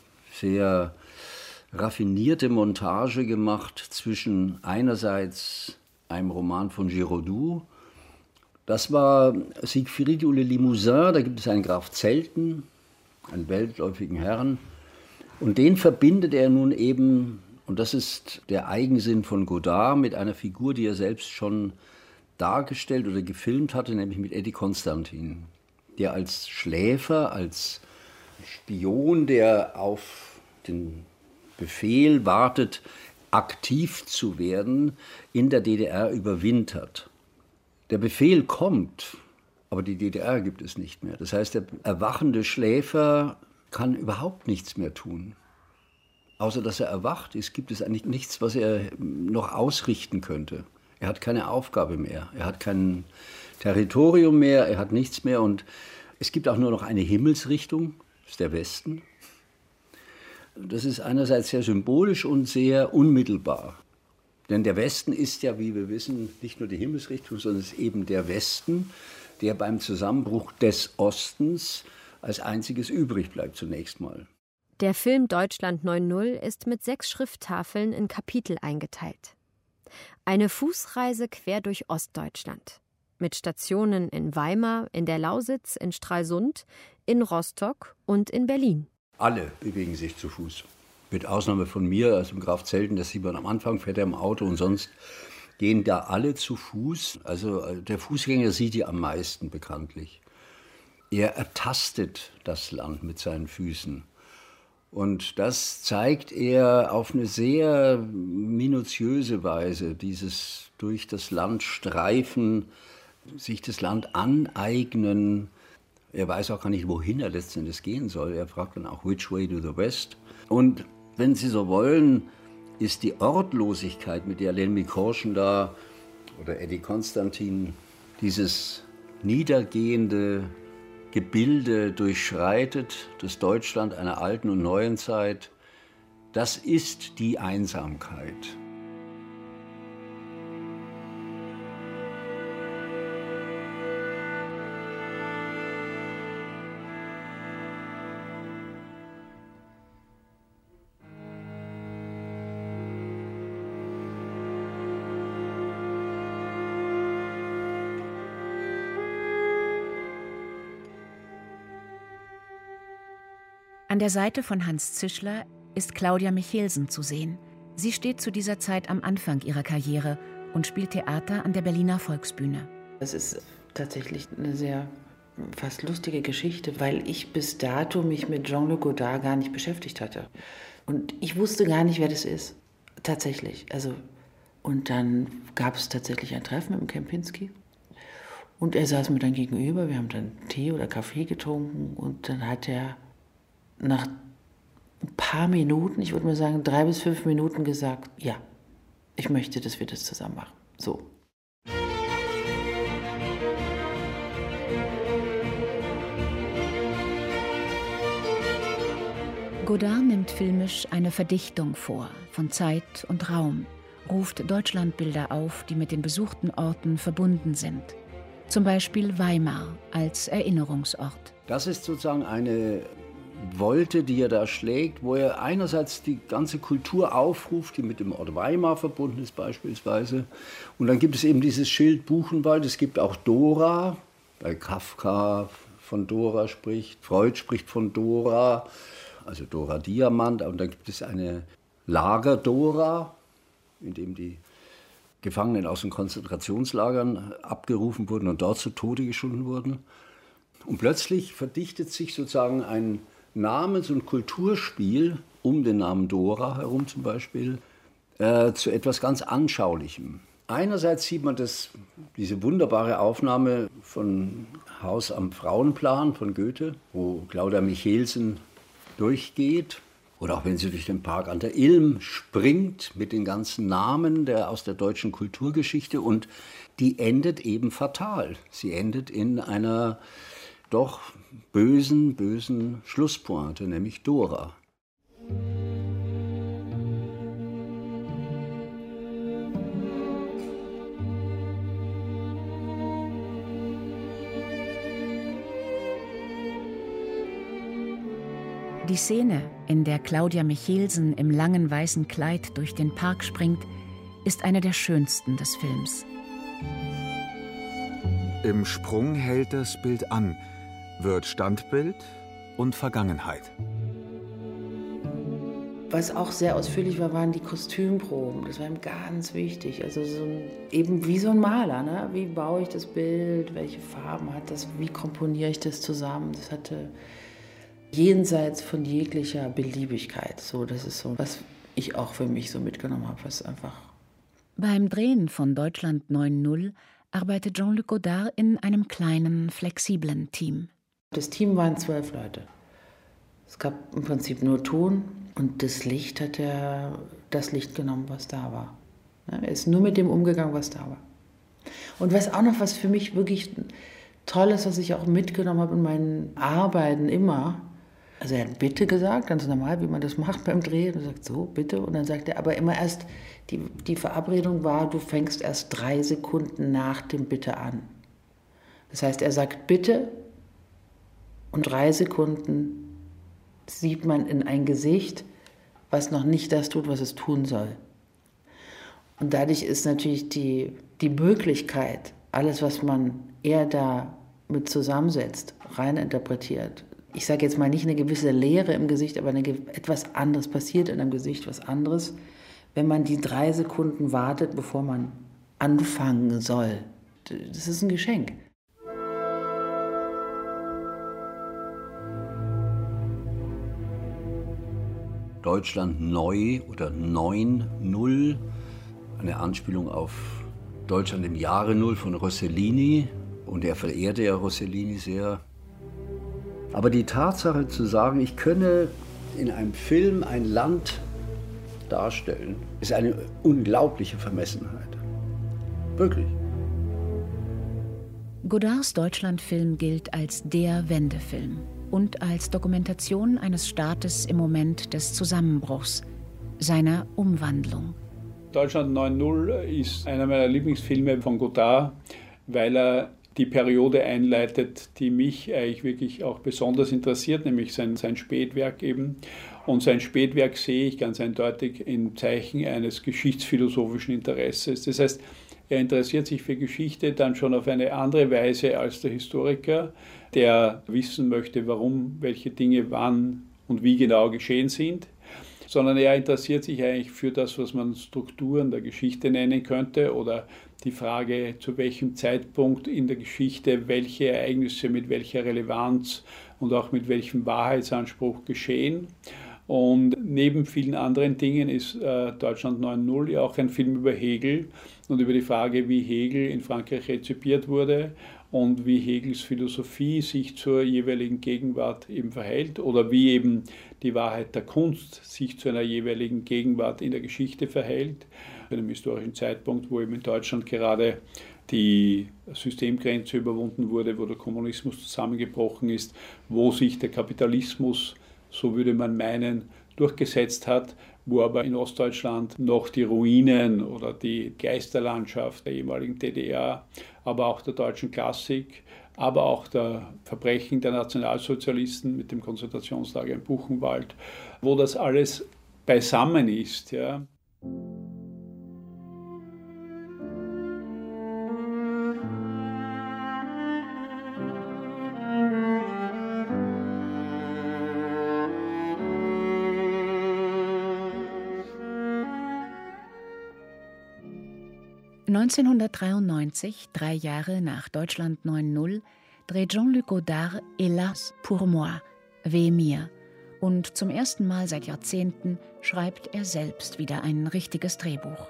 sehr raffinierte Montage gemacht zwischen einerseits einem Roman von Giraudoux, das war Siegfried ou le Limousin, da gibt es einen Graf Zelten, einen weltläufigen Herrn, und den verbindet er nun eben, und das ist der Eigensinn von Godard, mit einer Figur, die er selbst schon dargestellt oder gefilmt hatte, nämlich mit Eddie Constantin, der als Schläfer, als Spion, der auf den Befehl wartet, aktiv zu werden, in der DDR überwintert. Der Befehl kommt Aber die DDR gibt es nicht mehr. Das heißt, der erwachende Schläfer kann überhaupt nichts mehr tun. Außer dass er erwacht ist, gibt es eigentlich nichts, was er noch ausrichten könnte. Er hat keine Aufgabe mehr, er hat kein Territorium mehr, er hat nichts mehr. Und es gibt auch nur noch eine Himmelsrichtung, das ist der Westen. Das ist einerseits sehr symbolisch und sehr unmittelbar. Denn der Westen ist ja, wie wir wissen, nicht nur die Himmelsrichtung, sondern es ist eben der Westen, der beim Zusammenbruch des Ostens als einziges übrig bleibt zunächst mal. Der Film Deutschland 9/0 ist mit 6 Schrifttafeln in Kapitel eingeteilt. Eine Fußreise quer durch Ostdeutschland. Mit Stationen in Weimar, in der Lausitz, in Stralsund, in Rostock und in Berlin. Alle bewegen sich zu Fuß. Mit Ausnahme von mir, also im Graf Zelten, das sieht man am Anfang, fährt er im Auto und sonst gehen da alle zu Fuß. Also der Fußgänger sieht die am meisten bekanntlich. Er ertastet das Land mit seinen Füßen. Und das zeigt er auf eine sehr minutiöse Weise, dieses durch das Land streifen, sich das Land aneignen. Er weiß auch gar nicht, wohin er letztendlich gehen soll. Er fragt dann auch, which way to the west? Und wenn Sie so wollen, ist die Ortlosigkeit, mit der Len Mikoschen da oder Eddie Konstantin dieses niedergehende Gebilde durchschreitet, das Deutschland einer alten und neuen Zeit, das ist die Einsamkeit. An der Seite von Hans Zischler ist Claudia Michelsen zu sehen. Sie steht zu dieser Zeit am Anfang ihrer Karriere und spielt Theater an der Berliner Volksbühne. Es ist tatsächlich eine sehr fast lustige Geschichte, weil ich bis dato mich mit Jean-Luc Godard gar nicht beschäftigt hatte. Und ich wusste gar nicht, wer das ist. Tatsächlich. Und dann gab es tatsächlich ein Treffen mit dem Kempinski. Und er saß mir dann gegenüber. Wir haben dann Tee oder Kaffee getrunken. Und dann hat er nach ein paar Minuten, ich würde mal sagen 3 bis 5 Minuten gesagt, ja, ich möchte, dass wir das zusammen machen. So. Godard nimmt filmisch eine Verdichtung vor von Zeit und Raum, ruft Deutschlandbilder auf, die mit den besuchten Orten verbunden sind. Zum Beispiel Weimar als Erinnerungsort. Das ist sozusagen eine Wolte, die er da schlägt, wo er einerseits die ganze Kultur aufruft, die mit dem Ort Weimar verbunden ist beispielsweise. Und dann gibt es eben dieses Schild Buchenwald, es gibt auch Dora, weil Kafka von Dora spricht, Freud spricht von Dora, also Dora Diamant. Und dann gibt es eine Lager Dora, in dem die Gefangenen aus den Konzentrationslagern abgerufen wurden und dort zu Tode geschunden wurden. Und plötzlich verdichtet sich sozusagen ein Namens- und Kulturspiel um den Namen Dora herum zum Beispiel zu etwas ganz Anschaulichem. Einerseits sieht man diese wunderbare Aufnahme von Haus am Frauenplan von Goethe, wo Claudia Michelsen durchgeht. Oder auch wenn sie durch den Park an der Ilm springt mit den ganzen Namen aus der deutschen Kulturgeschichte. Und die endet eben fatal. Sie endet in einer doch bösen Schlusspointe, nämlich Dora. Die Szene, in der Claudia Michelsen im langen weißen Kleid durch den Park springt, ist eine der schönsten des Films. Im Sprung hält das Bild an, wird Standbild und Vergangenheit. Was auch sehr ausführlich war, waren die Kostümproben. Das war ihm ganz wichtig. Also eben wie so ein Maler. Ne? Wie baue ich das Bild? Welche Farben hat das? Wie komponiere ich das zusammen? Das hatte jenseits von jeglicher Beliebigkeit. So, das ist so, was ich auch für mich so mitgenommen habe. Was einfach Beim Drehen von Deutschland 9/0 arbeitet Jean-Luc Godard in einem kleinen, flexiblen Team. Das Team waren 12 Leute. Es gab im Prinzip nur Ton und das Licht hat er das Licht genommen, was da war. Er ist nur mit dem umgegangen, was da war. Und was für mich wirklich toll ist, was ich auch mitgenommen habe in meinen Arbeiten immer. Also er hat bitte gesagt, ganz normal, wie man das macht beim Drehen. Er sagt so, bitte. Und dann sagt er, aber immer erst, die Verabredung war, du fängst erst 3 Sekunden nach dem Bitte an. Das heißt, er sagt bitte und 3 Sekunden sieht man in ein Gesicht, was noch nicht das tut, was es tun soll. Und dadurch ist natürlich die Möglichkeit, alles, was man eher da mit zusammensetzt, rein interpretiert. Ich sage jetzt mal nicht eine gewisse Leere im Gesicht, aber etwas anderes passiert in einem Gesicht, was anderes, wenn man die 3 Sekunden wartet, bevor man anfangen soll. Das ist ein Geschenk. Deutschland neu oder 9-0, eine Anspielung auf Deutschland im Jahre Null von Rossellini. Und er verehrte ja Rossellini sehr. Aber die Tatsache zu sagen, ich könne in einem Film ein Land darstellen, ist eine unglaubliche Vermessenheit. Wirklich. Godards Deutschlandfilm gilt als der Wendefilm und als Dokumentation eines Staates im Moment des Zusammenbruchs, seiner Umwandlung. Deutschland 9-0 ist einer meiner Lieblingsfilme von Godard, weil er die Periode einleitet, die mich eigentlich wirklich auch besonders interessiert, nämlich sein Spätwerk eben. Und sein Spätwerk sehe ich ganz eindeutig im Zeichen eines geschichtsphilosophischen Interesses. Das heißt, er interessiert sich für Geschichte dann schon auf eine andere Weise als der Historiker, der wissen möchte, warum welche Dinge wann und wie genau geschehen sind, sondern er interessiert sich eigentlich für das, was man Strukturen der Geschichte nennen könnte oder die Frage, zu welchem Zeitpunkt in der Geschichte welche Ereignisse mit welcher Relevanz und auch mit welchem Wahrheitsanspruch geschehen. Und neben vielen anderen Dingen ist Deutschland 9-0 ja auch ein Film über Hegel und über die Frage, wie Hegel in Frankreich rezipiert wurde und wie Hegels Philosophie sich zur jeweiligen Gegenwart eben verhält oder wie eben die Wahrheit der Kunst sich zu einer jeweiligen Gegenwart in der Geschichte verhält. Zu einem historischen Zeitpunkt, wo eben in Deutschland gerade die Systemgrenze überwunden wurde, wo der Kommunismus zusammengebrochen ist, wo sich der Kapitalismus, so würde man meinen, durchgesetzt hat, wo aber in Ostdeutschland noch die Ruinen oder die Geisterlandschaft der ehemaligen DDR, aber auch der deutschen Klassik, aber auch der Verbrechen der Nationalsozialisten mit dem Konzentrationslager in Buchenwald, wo das alles beisammen ist. Ja. (1993), 3 Jahre nach Deutschland 9-0, dreht Jean-Luc Godard Hélas pour moi, Weh mir. Und zum ersten Mal seit Jahrzehnten schreibt er selbst wieder ein richtiges Drehbuch.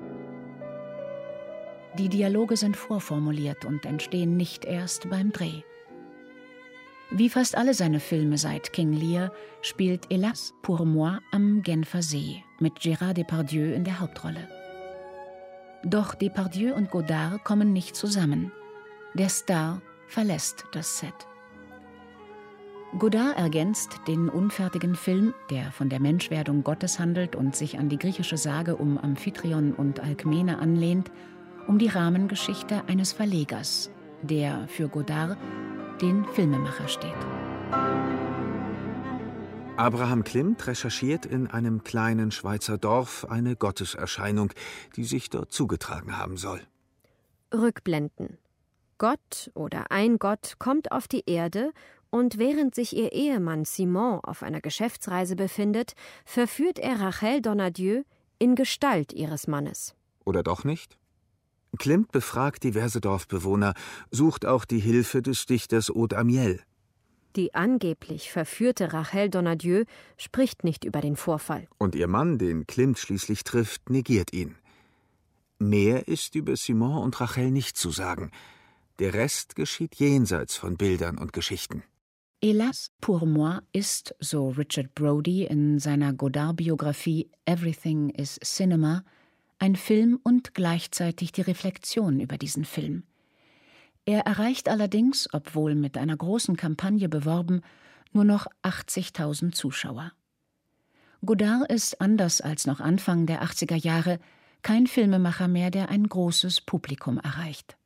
Die Dialoge sind vorformuliert und entstehen nicht erst beim Dreh. Wie fast alle seine Filme seit King Lear spielt Hélas pour moi am Genfer See mit Gérard Depardieu in der Hauptrolle. Doch Depardieu und Godard kommen nicht zusammen. Der Star verlässt das Set. Godard ergänzt den unfertigen Film, der von der Menschwerdung Gottes handelt und sich an die griechische Sage um Amphitryon und Alkmene anlehnt, um die Rahmengeschichte eines Verlegers, der für Godard den Filmemacher steht. Abraham Klimt recherchiert in einem kleinen Schweizer Dorf eine Gotteserscheinung, die sich dort zugetragen haben soll. Rückblenden. Gott oder ein Gott kommt auf die Erde und während sich ihr Ehemann Simon auf einer Geschäftsreise befindet, verführt er Rachel Donadieu in Gestalt ihres Mannes. Oder doch nicht? Klimt befragt diverse Dorfbewohner, sucht auch die Hilfe des Dichters Aude Amiel. Die angeblich verführte Rachel Donadieu spricht nicht über den Vorfall. Und ihr Mann, den Klimt schließlich trifft, negiert ihn. Mehr ist über Simon und Rachel nicht zu sagen. Der Rest geschieht jenseits von Bildern und Geschichten. Hélas, pour moi ist, so Richard Brody in seiner Godard-Biografie Everything is Cinema, ein Film und gleichzeitig die Reflexion über diesen Film. Er erreicht allerdings, obwohl mit einer großen Kampagne beworben, nur noch 80.000 Zuschauer. Godard ist anders als noch Anfang der 80er Jahre kein Filmemacher mehr, der ein großes Publikum erreicht.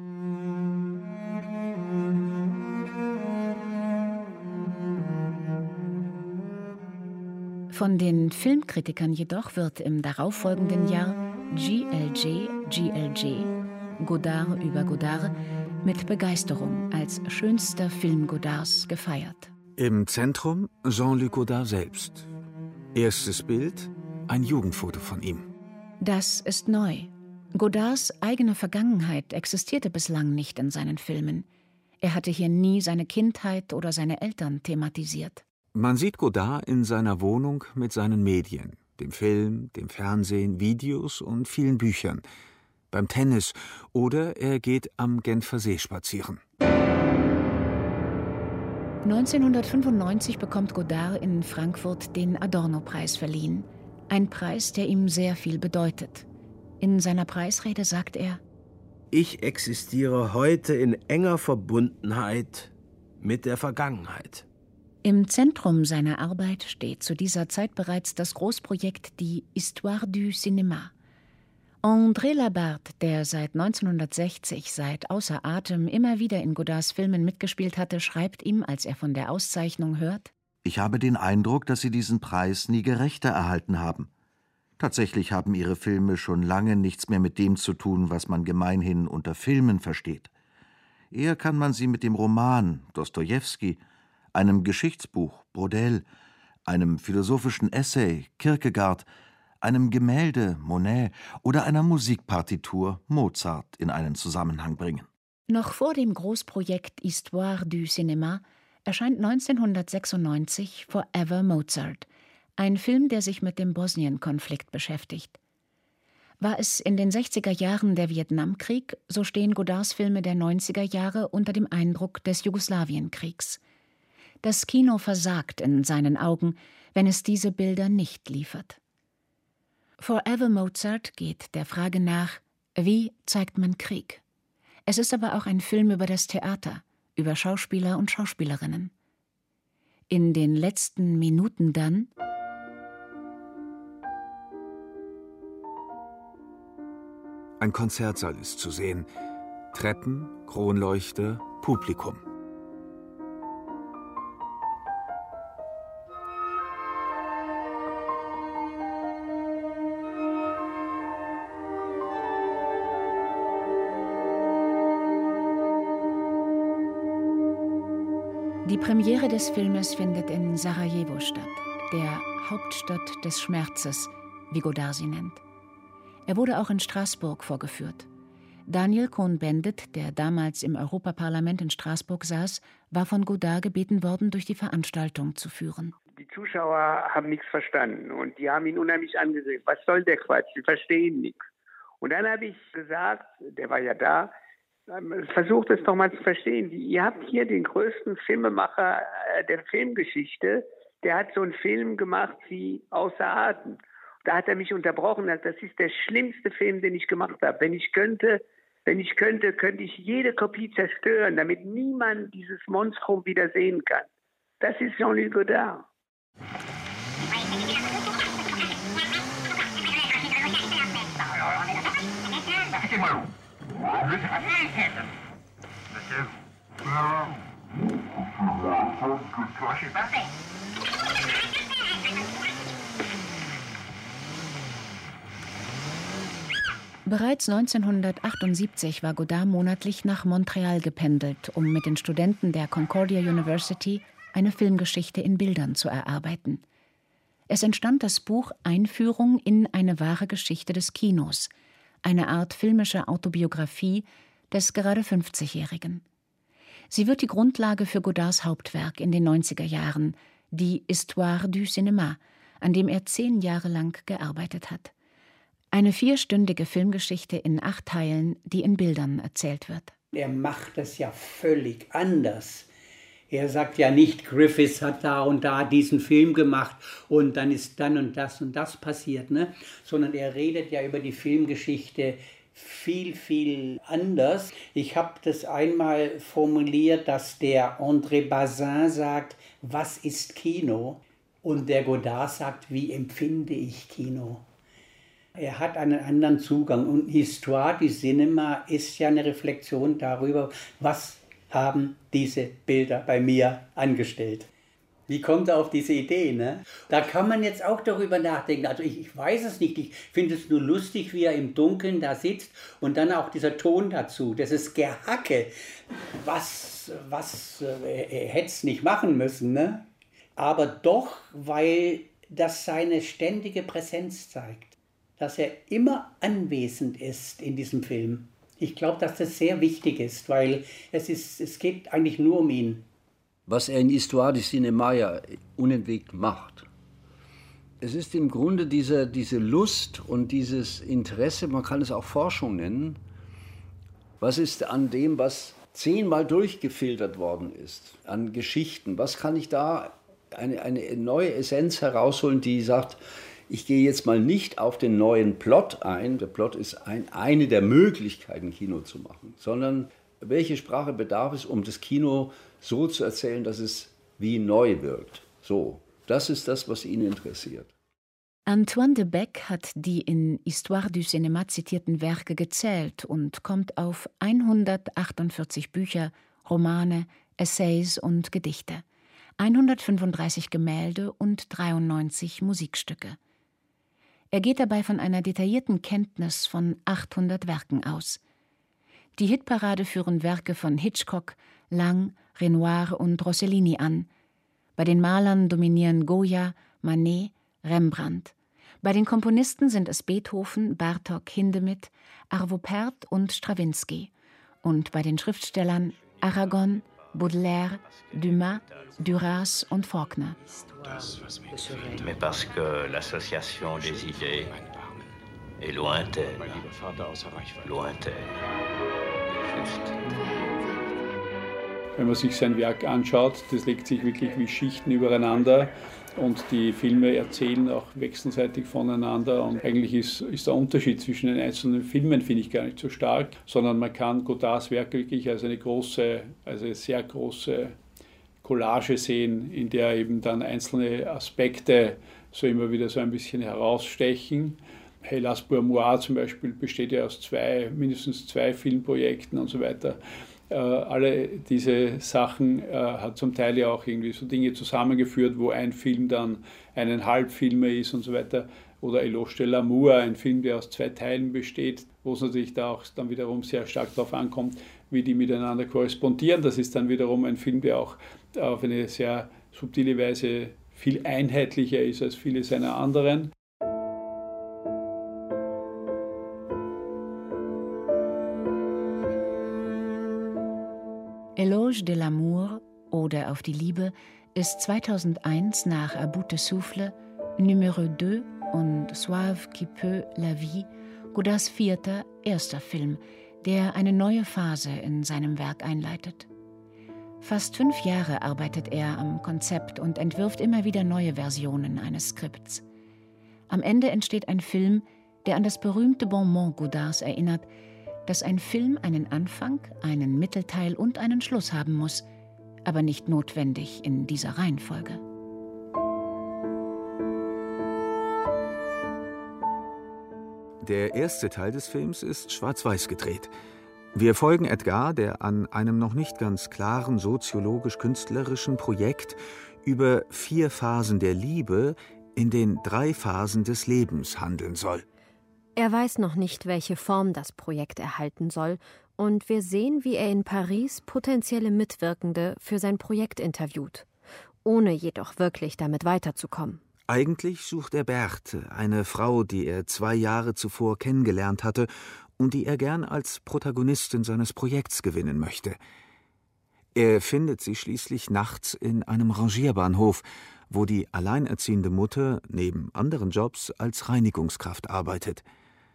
Von den Filmkritikern jedoch wird im darauffolgenden Jahr GLG, Godard über Godard, mit Begeisterung als schönster Film Godards gefeiert. Im Zentrum Jean-Luc Godard selbst. Erstes Bild, ein Jugendfoto von ihm. Das ist neu. Godards eigene Vergangenheit existierte bislang nicht in seinen Filmen. Er hatte hier nie seine Kindheit oder seine Eltern thematisiert. Man sieht Godard in seiner Wohnung mit seinen Medien, dem Film, dem Fernsehen, Videos und vielen Büchern, beim Tennis oder er geht am Genfer See spazieren. 1995 bekommt Godard in Frankfurt den Adorno-Preis verliehen. Ein Preis, der ihm sehr viel bedeutet. In seiner Preisrede sagt er: Ich existiere heute in enger Verbundenheit mit der Vergangenheit. Im Zentrum seiner Arbeit steht zu dieser Zeit bereits das Großprojekt die Histoire du Cinéma. André Labarthe, der seit 1960 seit Außer Atem immer wieder in Godards Filmen mitgespielt hatte, schreibt ihm, als er von der Auszeichnung hört: Ich habe den Eindruck, dass Sie diesen Preis nie gerechter erhalten haben. Tatsächlich haben Ihre Filme schon lange nichts mehr mit dem zu tun, was man gemeinhin unter Filmen versteht. Eher kann man sie mit dem Roman Dostojewski, einem Geschichtsbuch Brodel, einem philosophischen Essay Kierkegaard, einem Gemälde Monet oder einer Musikpartitur Mozart in einen Zusammenhang bringen. Noch vor dem Großprojekt Histoire du Cinéma erscheint 1996 Forever Mozart, ein Film, der sich mit dem Bosnien-Konflikt beschäftigt. War es in den 60er Jahren der Vietnamkrieg, so stehen Godards Filme der 90er Jahre unter dem Eindruck des Jugoslawienkriegs. Das Kino versagt in seinen Augen, wenn es diese Bilder nicht liefert. Forever Mozart geht der Frage nach, wie zeigt man Krieg? Es ist aber auch ein Film über das Theater, über Schauspieler und Schauspielerinnen. In den letzten Minuten dann ein Konzertsaal ist zu sehen. Treppen, Kronleuchter, Publikum. Die Premiere des Filmes findet in Sarajevo statt, der Hauptstadt des Schmerzes, wie Godard sie nennt. Er wurde auch in Straßburg vorgeführt. Daniel Cohn-Bendit, der damals im Europaparlament in Straßburg saß, war von Godard gebeten worden, durch die Veranstaltung zu führen. Die Zuschauer haben nichts verstanden und die haben ihn unheimlich angesehen. Was soll der Quatsch? Sie verstehen nichts. Und dann habe ich gesagt, der war ja da, versucht es doch mal zu verstehen. Ihr habt hier den größten Filmemacher der Filmgeschichte, der hat so einen Film gemacht wie Außer Atem. Da hat er mich unterbrochen, das ist der schlimmste Film, den ich gemacht habe. Wenn ich könnte, könnte ich jede Kopie zerstören, damit niemand dieses Monstrum wieder sehen kann. Das ist Jean-Luc Godard. Bereits 1978 war Godard monatlich nach Montreal gependelt, um mit den Studenten der Concordia University eine Filmgeschichte in Bildern zu erarbeiten. Es entstand das Buch Einführung in eine wahre Geschichte des Kinos, eine Art filmische Autobiografie des gerade 50-Jährigen. Sie wird die Grundlage für Godards Hauptwerk in den 90er Jahren, die Histoire du Cinéma, an dem er 10 Jahre lang gearbeitet hat. Eine 4-stündige Filmgeschichte in 8 Teilen, die in Bildern erzählt wird. Er macht es ja völlig anders. Er sagt ja nicht, Griffiths hat da und da diesen Film gemacht und dann ist dann und das passiert, ne? Sondern er redet ja über die Filmgeschichte viel, viel anders. Ich habe das einmal formuliert, dass der André Bazin sagt, was ist Kino? Und der Godard sagt, wie empfinde ich Kino? Er hat einen anderen Zugang und Histoire du Cinéma ist ja eine Reflexion darüber, was haben diese Bilder bei mir angestellt. Wie kommt er auf diese Idee? Ne? Da kann man jetzt auch darüber nachdenken. Also ich weiß es nicht, ich finde es nur lustig, wie er im Dunkeln da sitzt und dann auch dieser Ton dazu. Das ist Gehacke. Was er hätte es nicht machen müssen, ne? Aber doch, weil das seine ständige Präsenz zeigt. Dass er immer anwesend ist in diesem Film. Ich glaube, dass das sehr wichtig ist, weil es geht eigentlich nur um ihn. Was er in Histoire du Cinéma ja unentwegt macht, es ist im Grunde diese Lust und dieses Interesse, man kann es auch Forschung nennen, was ist an dem, was 10-mal durchgefiltert worden ist, an Geschichten, was kann ich da eine neue Essenz herausholen, die sagt, ich gehe jetzt mal nicht auf den neuen Plot ein, der Plot ist eine der Möglichkeiten, Kino zu machen, sondern welche Sprache bedarf es, um das Kino so zu erzählen, dass es wie neu wirkt. So, das ist das, was ihn interessiert. Antoine de Beck hat die in Histoire du Cinéma zitierten Werke gezählt und kommt auf 148 Bücher, Romane, Essays und Gedichte, 135 Gemälde und 93 Musikstücke. Er geht dabei von einer detaillierten Kenntnis von 800 Werken aus. Die Hitparade führen Werke von Hitchcock, Lang, Renoir und Rossellini an. Bei den Malern dominieren Goya, Manet, Rembrandt. Bei den Komponisten sind es Beethoven, Bartók, Hindemith, Arvo Pärt und Strawinsky. Und bei den Schriftstellern Aragon, Baudelaire, Dumas, Duras und Faulkner. Mais parce que l'association des idées est lointaine. Lointaine. Juste. Wenn man sich sein Werk anschaut, das legt sich wirklich wie Schichten übereinander und die Filme erzählen auch wechselseitig voneinander und eigentlich ist der Unterschied zwischen den einzelnen Filmen, finde ich, gar nicht so stark, sondern man kann Godards Werk wirklich als eine sehr große Collage sehen, in der eben dann einzelne Aspekte so immer wieder so ein bisschen herausstechen. Hélas pour moi zum Beispiel besteht ja aus mindestens zwei Filmprojekten und so weiter. Alle diese Sachen hat zum Teil ja auch irgendwie so Dinge zusammengeführt, wo ein Film dann 1,5 Filme ist und so weiter. Oder Éloge de l'amour, ein Film, der aus 2 Teilen besteht, wo es natürlich da auch dann wiederum sehr stark darauf ankommt, wie die miteinander korrespondieren. Das ist dann wiederum ein Film, der auch auf eine sehr subtile Weise viel einheitlicher ist als viele seiner anderen. Éloge de l'amour, Ode auf die Liebe, ist 2001 nach À bout de souffle, Numéro 2 und Sauve qui peut la vie Godards 4. erster Film, der eine neue Phase in seinem Werk einleitet. Fast 5 Jahre arbeitet er am Konzept und entwirft immer wieder neue Versionen eines Skripts. Am Ende entsteht ein Film, der an das berühmte Bonmot Godards erinnert, dass ein Film einen Anfang, einen Mittelteil und einen Schluss haben muss, aber nicht notwendig in dieser Reihenfolge. Der erste Teil des Films ist schwarz-weiß gedreht. Wir folgen Edgar, der an einem noch nicht ganz klaren soziologisch-künstlerischen Projekt über 4 Phasen der Liebe in den 3 Phasen des Lebens handeln soll. Er weiß noch nicht, welche Form das Projekt erhalten soll, und wir sehen, wie er in Paris potenzielle Mitwirkende für sein Projekt interviewt, ohne jedoch wirklich damit weiterzukommen. Eigentlich sucht er Berthe, eine Frau, die er 2 Jahre zuvor kennengelernt hatte und die er gern als Protagonistin seines Projekts gewinnen möchte. Er findet sie schließlich nachts in einem Rangierbahnhof, wo die alleinerziehende Mutter neben anderen Jobs als Reinigungskraft arbeitet.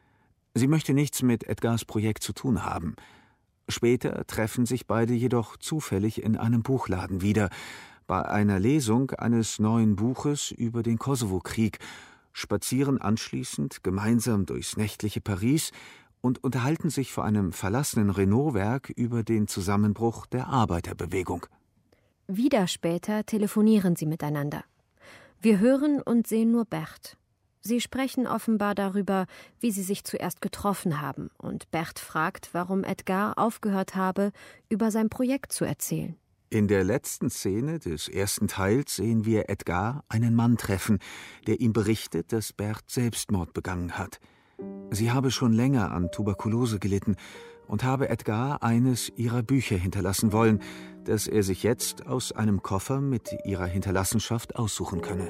Sie möchte nichts mit Edgars Projekt zu tun haben. Später treffen sich beide jedoch zufällig in einem Buchladen wieder, bei einer Lesung eines neuen Buches über den Kosovo-Krieg, spazieren anschließend gemeinsam durchs nächtliche Paris und unterhalten sich vor einem verlassenen Renault-Werk über den Zusammenbruch der Arbeiterbewegung. Wieder später telefonieren sie miteinander. Wir hören und sehen nur Berthe. Sie sprechen offenbar darüber, wie sie sich zuerst getroffen haben, und Berthe fragt, warum Edgar aufgehört habe, über sein Projekt zu erzählen. In der letzten Szene des ersten Teils sehen wir Edgar einen Mann treffen, der ihm berichtet, dass Berthe Selbstmord begangen hat. Sie habe schon länger an Tuberkulose gelitten und habe Edgar eines ihrer Bücher hinterlassen wollen, das er sich jetzt aus einem Koffer mit ihrer Hinterlassenschaft aussuchen könne.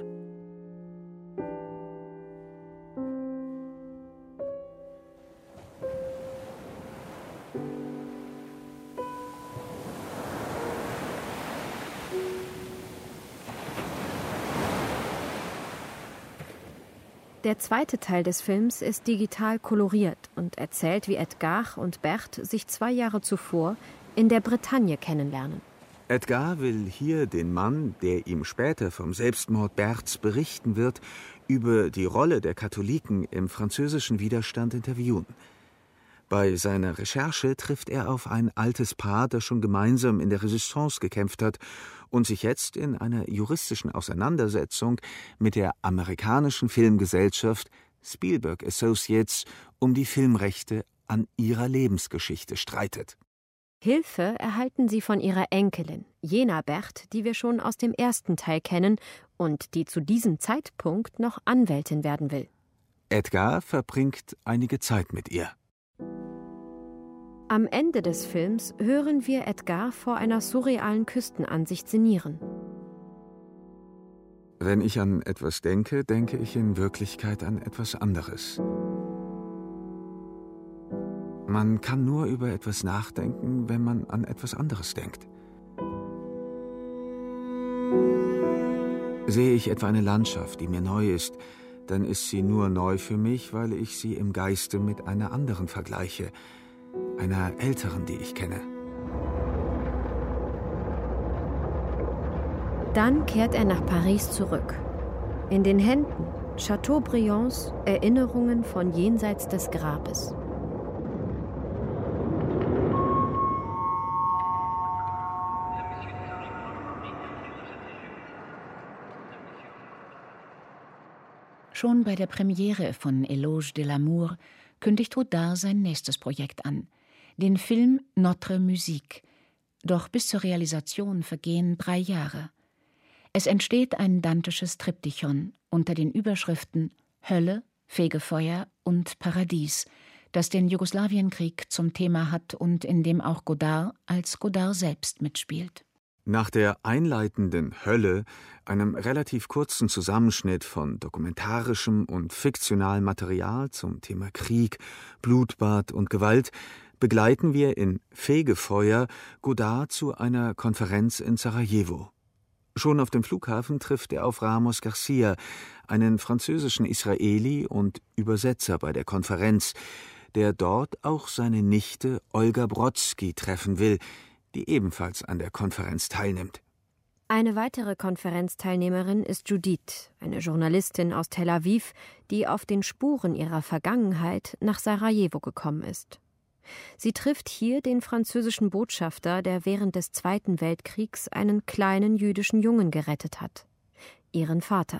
Der zweite Teil des Films ist digital koloriert und erzählt, wie Edgar und Berthe sich 2 Jahre zuvor in der Bretagne kennenlernen. Edgar will hier den Mann, der ihm später vom Selbstmord Berths berichten wird, über die Rolle der Katholiken im französischen Widerstand interviewen. Bei seiner Recherche trifft er auf ein altes Paar, das schon gemeinsam in der Resistance gekämpft hat und sich jetzt in einer juristischen Auseinandersetzung mit der amerikanischen Filmgesellschaft Spielberg Associates um die Filmrechte an ihrer Lebensgeschichte streitet. Hilfe erhalten sie von ihrer Enkelin, jener Berthe, die wir schon aus dem ersten Teil kennen und die zu diesem Zeitpunkt noch Anwältin werden will. Edgar verbringt einige Zeit mit ihr. Am Ende des Films hören wir Edgar vor einer surrealen Küstenansicht sinnieren. Wenn ich an etwas denke, denke ich in Wirklichkeit an etwas anderes. Man kann nur über etwas nachdenken, wenn man an etwas anderes denkt. Sehe ich etwa eine Landschaft, die mir neu ist, dann ist sie nur neu für mich, weil ich sie im Geiste mit einer anderen vergleiche, einer älteren, die ich kenne. Dann kehrt er nach Paris zurück. In den Händen Chateaubriands Erinnerungen von jenseits des Grabes. Schon bei der Premiere von Éloge de l'amour kündigt Godard sein nächstes Projekt an, den Film Notre Musique. Doch bis zur Realisation vergehen 3 Jahre. Es entsteht ein dantisches Triptychon unter den Überschriften Hölle, Fegefeuer und Paradies, das den Jugoslawienkrieg zum Thema hat und in dem auch Godard als Godard selbst mitspielt. Nach der einleitenden Hölle, einem relativ kurzen Zusammenschnitt von dokumentarischem und fiktionalem Material zum Thema Krieg, Blutbad und Gewalt, begleiten wir in Fegefeuer Godard zu einer Konferenz in Sarajevo. Schon auf dem Flughafen trifft er auf Ramos Garcia, einen französischen Israeli und Übersetzer bei der Konferenz, der dort auch seine Nichte Olga Brodsky treffen will, die ebenfalls an der Konferenz teilnimmt. Eine weitere Konferenzteilnehmerin ist Judith, eine Journalistin aus Tel Aviv, die auf den Spuren ihrer Vergangenheit nach Sarajevo gekommen ist. Sie trifft hier den französischen Botschafter, der während des Zweiten Weltkriegs einen kleinen jüdischen Jungen gerettet hat, ihren Vater.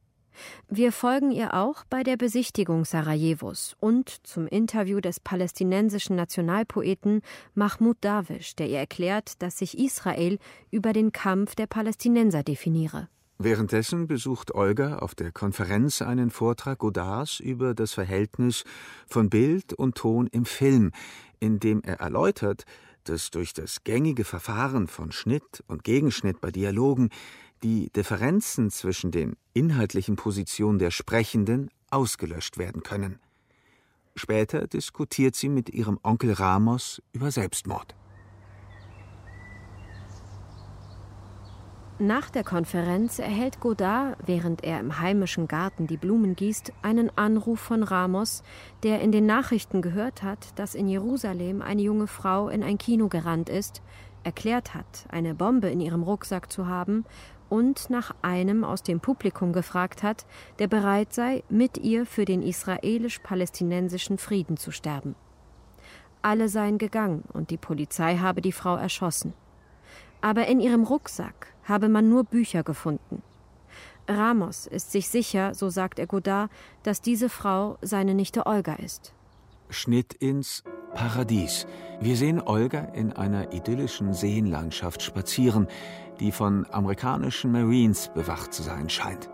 Wir folgen ihr auch bei der Besichtigung Sarajevos und zum Interview des palästinensischen Nationalpoeten Mahmoud Darwish, der ihr erklärt, dass sich Israel über den Kampf der Palästinenser definiere. Währenddessen besucht Olga auf der Konferenz einen Vortrag Godards über das Verhältnis von Bild und Ton im Film, in dem er erläutert, dass durch das gängige Verfahren von Schnitt und Gegenschnitt bei Dialogen die Differenzen zwischen den inhaltlichen Positionen der Sprechenden ausgelöscht werden können. Später diskutiert sie mit ihrem Onkel Ramos über Selbstmord. Nach der Konferenz erhält Godard, während er im heimischen Garten die Blumen gießt, einen Anruf von Ramos, der in den Nachrichten gehört hat, dass in Jerusalem eine junge Frau in ein Kino gerannt ist, erklärt hat, eine Bombe in ihrem Rucksack zu haben und nach einem aus dem Publikum gefragt hat, der bereit sei, mit ihr für den israelisch-palästinensischen Frieden zu sterben. Alle seien gegangen und die Polizei habe die Frau erschossen. Aber in ihrem Rucksack habe man nur Bücher gefunden. Ramos ist sich sicher, so sagt er Godard, dass diese Frau seine Nichte Olga ist. Schnitt ins Paradies. Wir sehen Olga in einer idyllischen Seenlandschaft spazieren, die von amerikanischen Marines bewacht zu sein scheint.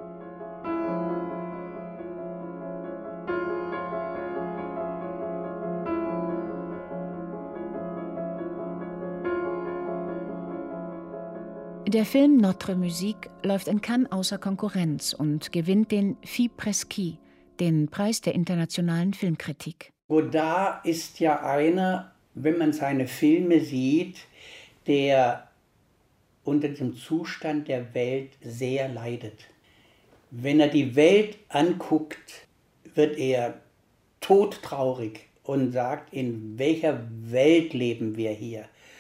Der Film Notre Musique läuft in Cannes außer Konkurrenz und gewinnt den Fille Presqu'île, den Preis der internationalen Filmkritik. Godard ist ja einer, wenn man seine Filme sieht, der unter dem Zustand der Welt sehr leidet. Wenn er die Welt anguckt, wird er todtraurig und sagt, in welcher Welt leben wir hier?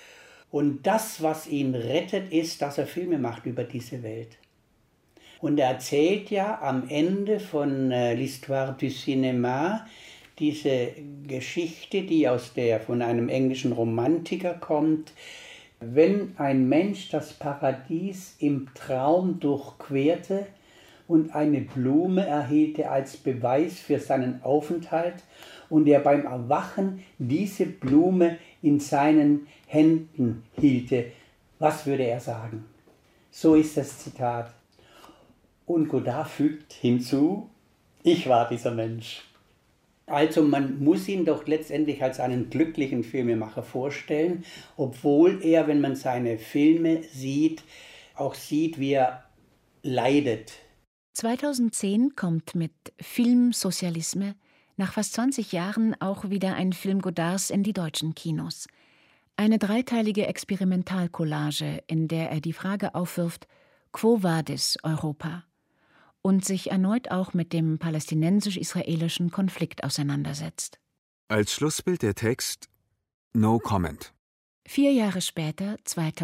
Und das, was ihn rettet, ist, dass er Filme macht über diese Welt. Und er erzählt ja am Ende von L'Histoire du Cinéma diese Geschichte, die von einem englischen Romantiker kommt. Wenn ein Mensch das Paradies im Traum durchquerte und eine Blume erhielte als Beweis für seinen Aufenthalt und er beim Erwachen diese Blume in seinen Händen hielte, was würde er sagen? So ist das Zitat. Und Godard fügt hinzu, ich war dieser Mensch. Also man muss ihn doch letztendlich als einen glücklichen Filmemacher vorstellen, obwohl er, wenn man seine Filme sieht, auch sieht, wie er leidet. 2010 kommt mit Film Socialisme nach fast 20 Jahren auch wieder ein Film Godards in die deutschen Kinos. Eine dreiteilige Experimentalcollage, in der er die Frage aufwirft, Quo vadis Europa? Und sich erneut auch mit dem palästinensisch-israelischen Konflikt auseinandersetzt. Als Schlussbild der Text No comment. 4 Jahre später,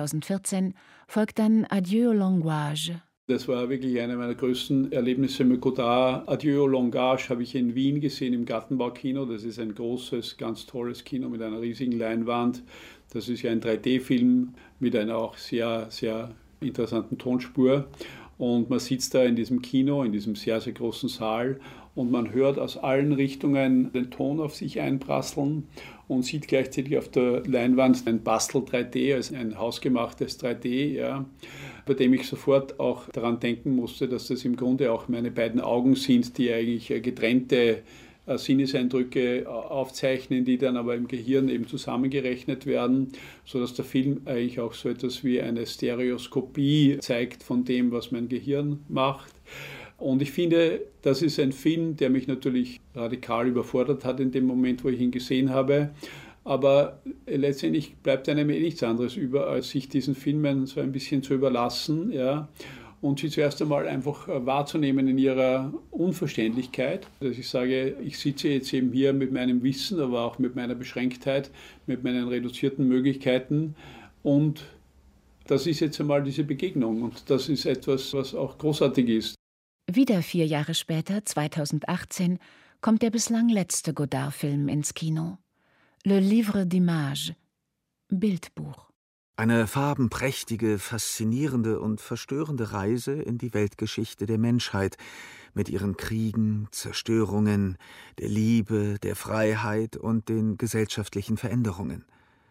2014, folgt dann Adieu au langage. Das war wirklich eine meiner größten Erlebnisse mit Godard. Adieu au langage habe ich in Wien gesehen, im Gartenbaukino. Das ist ein großes, ganz tolles Kino mit einer riesigen Leinwand. Das ist ja ein 3D-Film mit einer auch sehr, sehr interessanten Tonspur. Und man sitzt da in diesem Kino, in diesem sehr, sehr großen Saal und man hört aus allen Richtungen den Ton auf sich einprasseln und sieht gleichzeitig auf der Leinwand ein Bastel 3D, also ein hausgemachtes 3D, ja, bei dem ich sofort auch daran denken musste, dass das im Grunde auch meine beiden Augen sind, die eigentlich getrennte Sinneseindrücke aufzeichnen, die dann aber im Gehirn eben zusammengerechnet werden, sodass der Film eigentlich auch so etwas wie eine Stereoskopie zeigt von dem, was mein Gehirn macht. Und ich finde, das ist ein Film, der mich natürlich radikal überfordert hat in dem Moment, wo ich ihn gesehen habe. Aber letztendlich bleibt einem nichts anderes über, als sich diesen Filmen so ein bisschen zu überlassen, ja, und sie zuerst einmal einfach wahrzunehmen in ihrer Unverständlichkeit. Dass ich sage, ich sitze jetzt eben hier mit meinem Wissen, aber auch mit meiner Beschränktheit, mit meinen reduzierten Möglichkeiten und das ist jetzt einmal diese Begegnung und das ist etwas, was auch großartig ist. Wieder 4 Jahre später, 2018, kommt der bislang letzte Godard-Film ins Kino. Le Livre d'Images, Bildbuch. Eine farbenprächtige, faszinierende und verstörende Reise in die Weltgeschichte der Menschheit mit ihren Kriegen, Zerstörungen, der Liebe, der Freiheit und den gesellschaftlichen Veränderungen.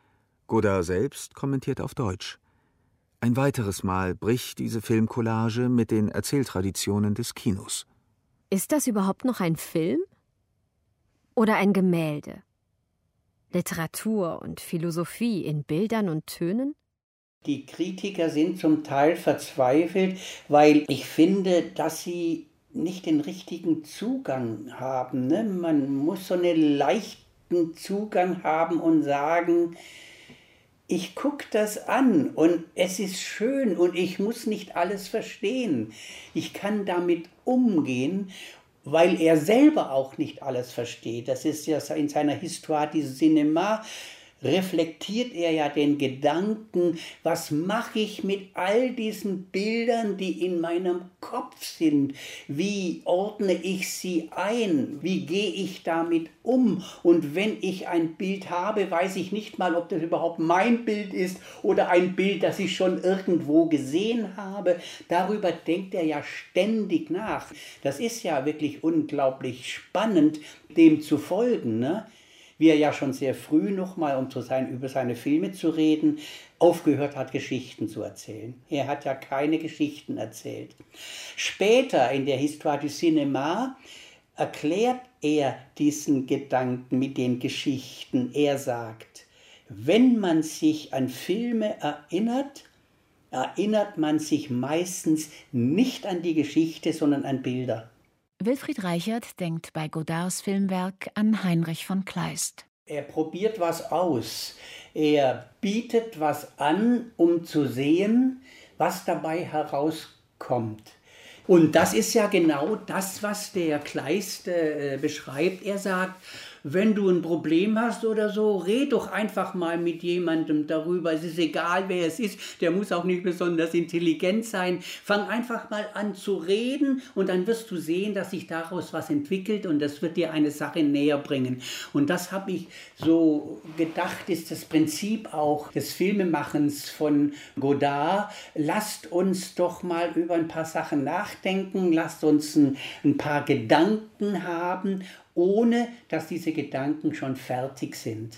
Godard selbst kommentiert auf Deutsch. Ein weiteres Mal bricht diese Filmcollage mit den Erzähltraditionen des Kinos. Ist das überhaupt noch ein Film? Oder ein Gemälde? Literatur und Philosophie in Bildern und Tönen? Die Kritiker sind zum Teil verzweifelt, weil ich finde, dass sie nicht den richtigen Zugang haben. Ne? Man muss so einen leichten Zugang haben und sagen, ich gucke das an und es ist schön und ich muss nicht alles verstehen. Ich kann damit umgehen, weil er selber auch nicht alles versteht. Das ist ja in seiner Histoire du Cinéma, reflektiert er ja den Gedanken, was mache ich mit all diesen Bildern, die in meinem Kopf sind? Wie ordne ich sie ein? Wie gehe ich damit um? Und wenn ich ein Bild habe, weiß ich nicht mal, ob das überhaupt mein Bild ist oder ein Bild, das ich schon irgendwo gesehen habe. Darüber denkt er ja ständig nach. Das ist ja wirklich unglaublich spannend, dem zu folgen, ne? Wie er ja schon sehr früh nochmal, um über seine Filme zu reden, aufgehört hat, Geschichten zu erzählen. Er hat ja keine Geschichten erzählt. Später in der Histoire du Cinéma erklärt er diesen Gedanken mit den Geschichten. Er sagt, wenn man sich an Filme erinnert, erinnert man sich meistens nicht an die Geschichte, sondern an Bilder. Wilfried Reichert denkt bei Godards Filmwerk an Heinrich von Kleist. Er probiert was aus. Er bietet was an, um zu sehen, was dabei herauskommt. Und das ist ja genau das, was der Kleist beschreibt. Er sagt, wenn du ein Problem hast oder so, red doch einfach mal mit jemandem darüber. Es ist egal, wer es ist. Der muss auch nicht besonders intelligent sein. Fang einfach mal an zu reden und dann wirst du sehen, dass sich daraus was entwickelt und das wird dir eine Sache näher bringen. Und das habe ich so gedacht, ist das Prinzip auch des Filmemachens von Godard. Lasst uns doch mal über ein paar Sachen nachdenken. Lasst uns ein paar Gedanken haben, ohne dass diese Gedanken schon fertig sind.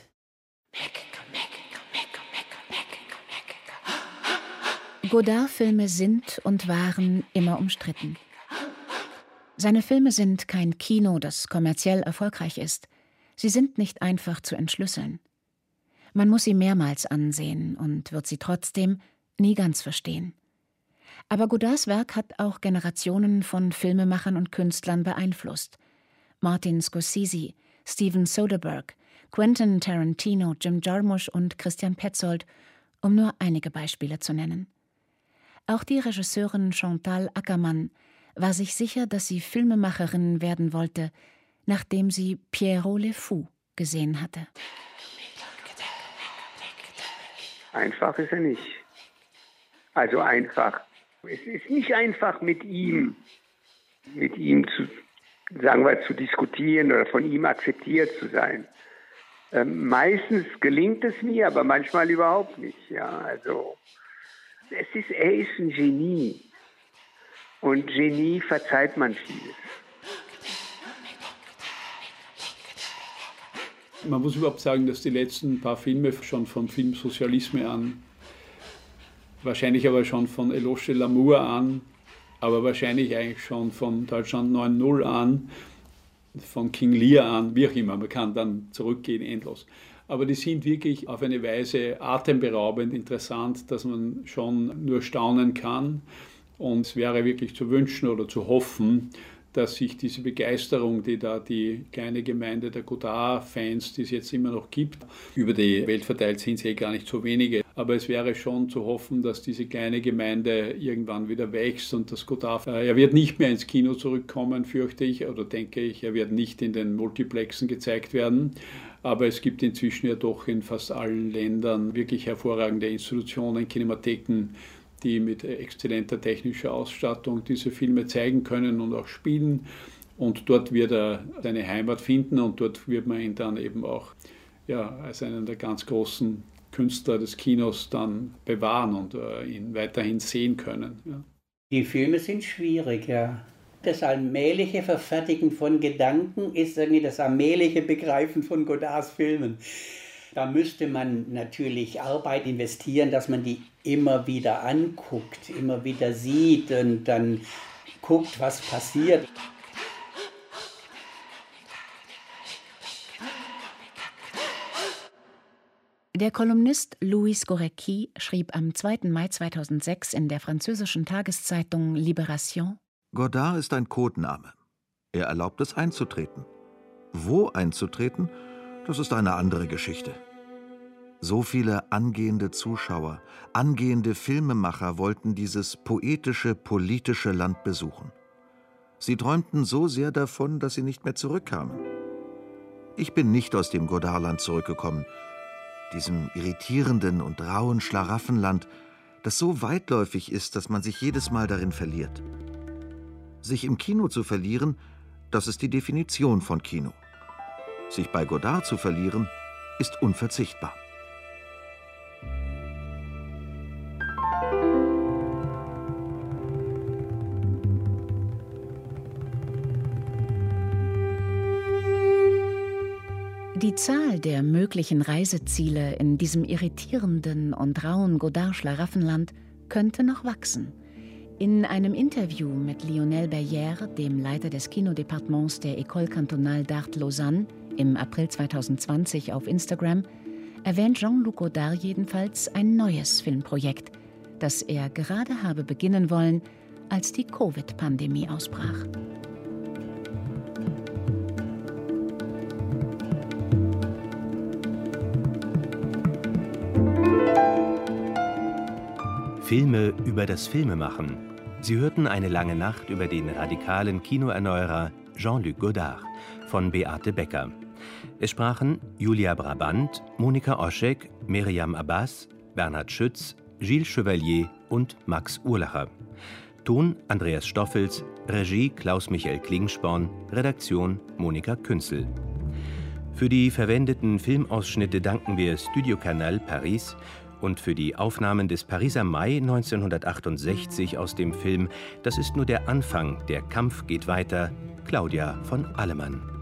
Godard-Filme sind und waren immer umstritten. Seine Filme sind kein Kino, das kommerziell erfolgreich ist. Sie sind nicht einfach zu entschlüsseln. Man muss sie mehrmals ansehen und wird sie trotzdem nie ganz verstehen. Aber Godards Werk hat auch Generationen von Filmemachern und Künstlern beeinflusst. Martin Scorsese, Steven Soderbergh, Quentin Tarantino, Jim Jarmusch und Christian Petzold, um nur einige Beispiele zu nennen. Auch die Regisseurin Chantal Akerman war sich sicher, dass sie Filmemacherin werden wollte, nachdem sie Pierrot Le Fou gesehen hatte. Einfach ist er nicht. Also einfach. Es ist nicht einfach mit ihm zu diskutieren oder von ihm akzeptiert zu sein. Meistens gelingt es mir, aber manchmal überhaupt nicht. Ja, also er ist ein Genie und Genie verzeiht man vieles. Man muss überhaupt sagen, dass die letzten paar Filme schon von Film Sozialisme an, wahrscheinlich aber schon von Eloge de l'Amour an, aber wahrscheinlich eigentlich schon von Deutschland 9.0 an, von King Lear an, wie auch immer, man kann dann zurückgehen, endlos. Aber die sind wirklich auf eine Weise atemberaubend interessant, dass man schon nur staunen kann. Und es wäre wirklich zu wünschen oder zu hoffen, dass sich diese Begeisterung, die da die kleine Gemeinde der Godard-Fans, die es jetzt immer noch gibt, über die Welt verteilt sind es gar nicht so wenige, aber es wäre schon zu hoffen, dass diese kleine Gemeinde irgendwann wieder wächst und dass Godard, er wird nicht mehr ins Kino zurückkommen, fürchte ich, oder denke ich, er wird nicht in den Multiplexen gezeigt werden, aber es gibt inzwischen ja doch in fast allen Ländern wirklich hervorragende Institutionen, Kinematheken, die mit exzellenter technischer Ausstattung diese Filme zeigen können und auch spielen. Und dort wird er seine Heimat finden und dort wird man ihn dann eben auch als einen der ganz großen Künstler des Kinos dann bewahren und ihn weiterhin sehen können. Ja. Die Filme sind schwierig, ja. Das allmähliche Verfertigen von Gedanken ist irgendwie das allmähliche Begreifen von Godards Filmen. Da müsste man natürlich Arbeit investieren, dass man die immer wieder anguckt, immer wieder sieht und dann guckt, was passiert. Der Kolumnist Louis Gorecki schrieb am 2. Mai 2006 in der französischen Tageszeitung Libération: Godard ist ein Codename. Er erlaubt es einzutreten. Wo einzutreten? Das ist eine andere Geschichte. So viele angehende Zuschauer, angehende Filmemacher wollten dieses poetische, politische Land besuchen. Sie träumten so sehr davon, dass sie nicht mehr zurückkamen. Ich bin nicht aus dem Godardland zurückgekommen, diesem irritierenden und rauen Schlaraffenland, das so weitläufig ist, dass man sich jedes Mal darin verliert. Sich im Kino zu verlieren, das ist die Definition von Kino. Sich bei Godard zu verlieren, ist unverzichtbar. Die Zahl der möglichen Reiseziele in diesem irritierenden und rauen Godard-Schlaraffenland könnte noch wachsen. In einem Interview mit Lionel Berrière, dem Leiter des Kinodepartements der École Cantonale d'Art Lausanne, im April 2020 auf Instagram, erwähnt Jean-Luc Godard jedenfalls ein neues Filmprojekt, das er gerade habe beginnen wollen, als die Covid-Pandemie ausbrach. Filme über das Filmemachen. Sie hörten Eine lange Nacht über den radikalen Kinoerneuerer Jean-Luc Godard von Beate Becker. Es sprachen Julia Brabant, Monika Oschek, Miriam Abbas, Bernhard Schütz, Gilles Chevalier und Max Urlacher. Ton Andreas Stoffels, Regie Klaus-Michael Klingsporn, Redaktion Monika Künzel. Für die verwendeten Filmausschnitte danken wir Studio Canal Paris und für die Aufnahmen des Pariser Mai 1968 aus dem Film Das ist nur der Anfang, der Kampf geht weiter, Claudia von Allemann.